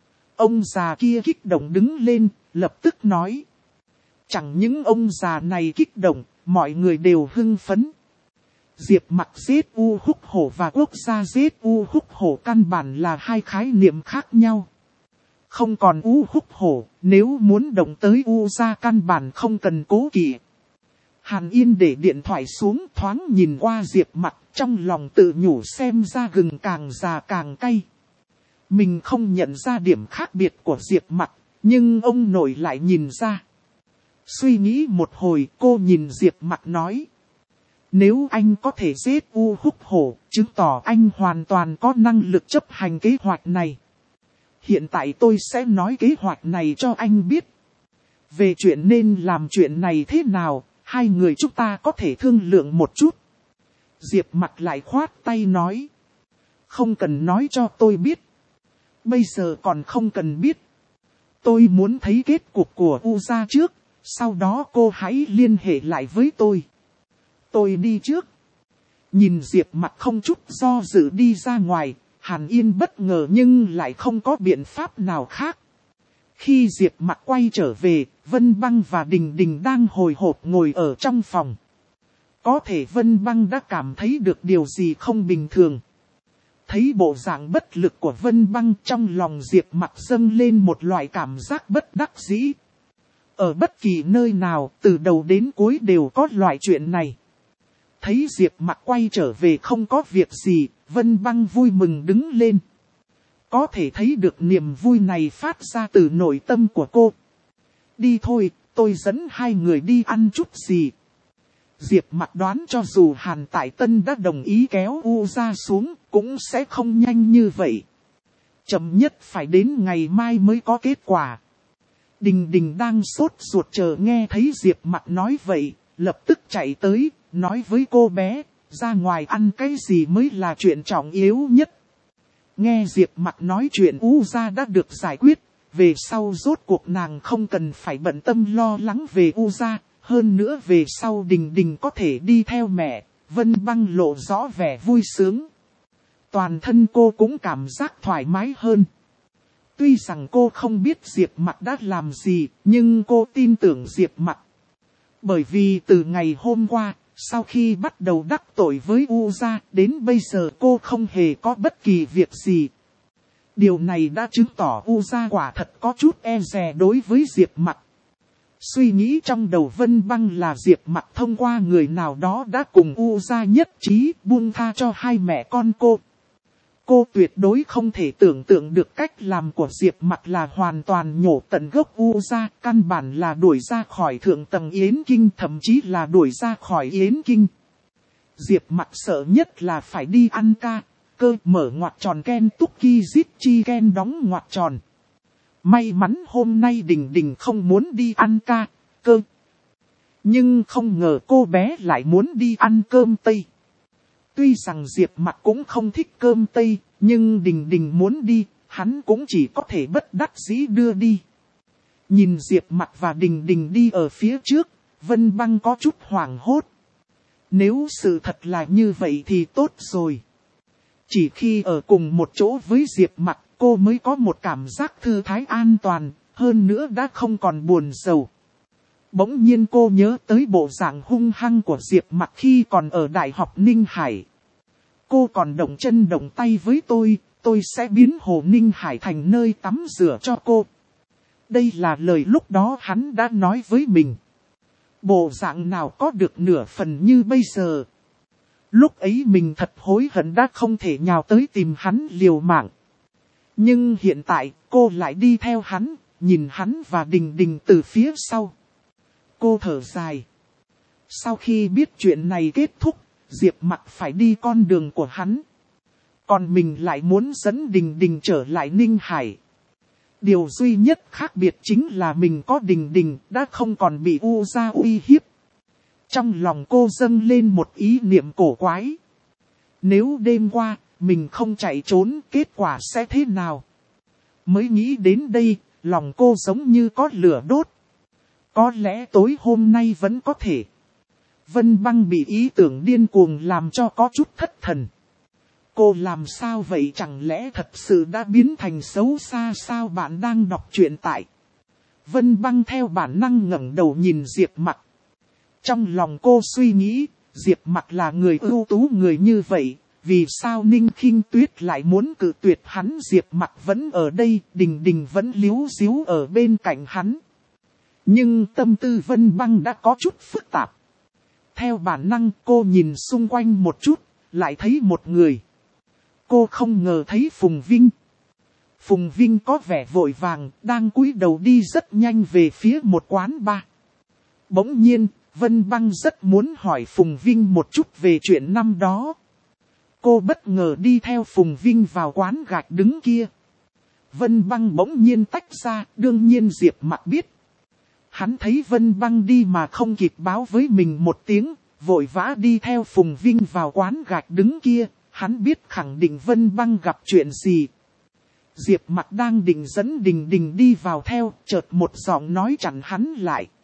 Ông già kia kích động đứng lên, lập tức nói. Chẳng những ông già này kích động, mọi người đều hưng phấn. Diệp Mặc giết U Húc Hổ và quốc gia giết U Húc Hổ căn bản là hai khái niệm khác nhau. Không còn U Húc Hổ, nếu muốn động tới U gia căn bản không cần cố kỵ. Hàn Yên để điện thoại xuống thoáng nhìn qua Diệp Mặc, trong lòng tự nhủ xem ra gừng càng già càng cay. Mình không nhận ra điểm khác biệt của Diệp Mặc, nhưng ông nội lại nhìn ra. Suy nghĩ một hồi, cô nhìn Diệp Mặc nói. Nếu anh có thể giết U Húc Hổ, chứng tỏ anh hoàn toàn có năng lực chấp hành kế hoạch này. Hiện tại tôi sẽ nói kế hoạch này cho anh biết. Về chuyện nên làm chuyện này thế nào, hai người chúng ta có thể thương lượng một chút. Diệp Mặc lại khoát tay nói. Không cần nói cho tôi biết. Bây giờ còn không cần biết. Tôi muốn thấy kết cục của U gia trước, sau đó cô hãy liên hệ lại với tôi. Tôi đi trước. Nhìn Diệp Mặc không chút do dự đi ra ngoài, Hàn Yên bất ngờ nhưng lại không có biện pháp nào khác. Khi Diệp Mặc quay trở về, Vân Băng và Đình Đình đang hồi hộp ngồi ở trong phòng. Có thể Vân Băng đã cảm thấy được điều gì không bình thường. Thấy bộ dạng bất lực của Vân Băng, trong lòng Diệp Mặc dâng lên một loại cảm giác bất đắc dĩ. Ở bất kỳ nơi nào, từ đầu đến cuối đều có loại chuyện này. Thấy Diệp Mặc quay trở về không có việc gì, Vân Băng vui mừng đứng lên. Có thể thấy được niềm vui này phát ra từ nội tâm của cô. Đi thôi, tôi dẫn hai người đi ăn chút gì. Diệp Mặc đoán cho dù Hàn Tại Tân đã đồng ý kéo U gia xuống, cũng sẽ không nhanh như vậy. Chậm nhất phải đến ngày mai mới có kết quả. Đình Đình đang sốt ruột chờ nghe thấy Diệp Mặc nói vậy, lập tức chạy tới, nói với cô bé, ra ngoài ăn cái gì mới là chuyện trọng yếu nhất. Nghe Diệp Mặc nói chuyện U gia đã được giải quyết, về sau rốt cuộc nàng không cần phải bận tâm lo lắng về U gia, hơn nữa về sau Đình Đình có thể đi theo mẹ, Vân Băng lộ rõ vẻ vui sướng. Toàn thân cô cũng cảm giác thoải mái hơn. Tuy rằng cô không biết Diệp Mặc đã làm gì, nhưng cô tin tưởng Diệp Mặc. Bởi vì từ ngày hôm qua, sau khi bắt đầu đắc tội với U gia, đến bây giờ cô không hề có bất kỳ việc gì. Điều này đã chứng tỏ U gia quả thật có chút e dè đối với Diệp Mặc. Suy nghĩ trong đầu Vân Băng là Diệp Mặc thông qua người nào đó đã cùng U gia nhất trí buông tha cho hai mẹ con cô. Cô tuyệt đối không thể tưởng tượng được cách làm của Diệp Mặc là hoàn toàn nhổ tận gốc U gia, căn bản là đuổi ra khỏi thượng tầng Yến Kinh, thậm chí là đuổi ra khỏi Yến Kinh. Diệp Mặc sợ nhất là phải đi ăn ca, cơ mở ngoặc tròn ken túc ki zip chi ken đóng ngoặc tròn. May mắn hôm nay Đình Đình không muốn đi ăn ca, cơ. Nhưng không ngờ cô bé lại muốn đi ăn cơm Tây. Tuy rằng Diệp Mặc cũng không thích cơm Tây, nhưng Đình Đình muốn đi, hắn cũng chỉ có thể bất đắc dĩ đưa đi. Nhìn Diệp Mặc và Đình Đình đi ở phía trước, Vân Băng có chút hoảng hốt. Nếu sự thật là như vậy thì tốt rồi. Chỉ khi ở cùng một chỗ với Diệp Mặc, cô mới có một cảm giác thư thái an toàn, hơn nữa đã không còn buồn rầu. Bỗng nhiên cô nhớ tới bộ dạng hung hăng của Diệp Mặc khi còn ở Đại học Ninh Hải. Cô còn động chân động tay với tôi, tôi sẽ biến Hồ Ninh Hải thành nơi tắm rửa cho cô. Đây là lời lúc đó hắn đã nói với mình. Bộ dạng nào có được nửa phần như bây giờ. Lúc ấy mình thật hối hận đã không thể nhào tới tìm hắn liều mạng. Nhưng hiện tại cô lại đi theo hắn, nhìn hắn và Đình Đình từ phía sau. Cô thở dài. Sau khi biết chuyện này kết thúc, Diệp Mặc phải đi con đường của hắn. Còn mình lại muốn dẫn Đình Đình trở lại Ninh Hải. Điều duy nhất khác biệt chính là mình có Đình Đình đã không còn bị U gia uy hiếp. Trong lòng cô dâng lên một ý niệm cổ quái. Nếu đêm qua mình không chạy trốn, kết quả sẽ thế nào? Mới nghĩ đến đây, lòng cô giống như có lửa đốt. Có lẽ tối hôm nay vẫn có thể. Vân Băng bị ý tưởng điên cuồng làm cho có chút thất thần. Cô làm sao vậy, chẳng lẽ thật sự đã biến thành xấu xa sao? Bạn đang đọc truyện tại. Vân Băng theo bản năng ngẩng đầu nhìn Diệp Mặc. Trong lòng cô suy nghĩ, Diệp Mặc là người ưu tú người như vậy, vì sao Ninh Khinh Tuyết lại muốn cự tuyệt hắn? Diệp Mặc vẫn ở đây, Đình Đình vẫn líu díu ở bên cạnh hắn. Nhưng tâm tư Vân Băng đã có chút phức tạp. Theo bản năng cô nhìn xung quanh một chút, lại thấy một người. Cô không ngờ thấy Phùng Vinh. Phùng Vinh có vẻ vội vàng, đang cúi đầu đi rất nhanh về phía một quán bar. Bỗng nhiên, Vân Băng rất muốn hỏi Phùng Vinh một chút về chuyện năm đó. Cô bất ngờ đi theo Phùng Vinh vào quán gạch đứng kia. Vân Băng bỗng nhiên tách ra, đương nhiên Diệp Mặc biết. Hắn thấy Vân Băng đi mà không kịp báo với mình một tiếng, vội vã đi theo Phùng Vinh vào quán gạch đứng kia. Hắn biết khẳng định Vân Băng gặp chuyện gì. Diệp Mặc đang định dẫn Đình Đình đi vào theo, chợt một giọng nói chặn hắn lại.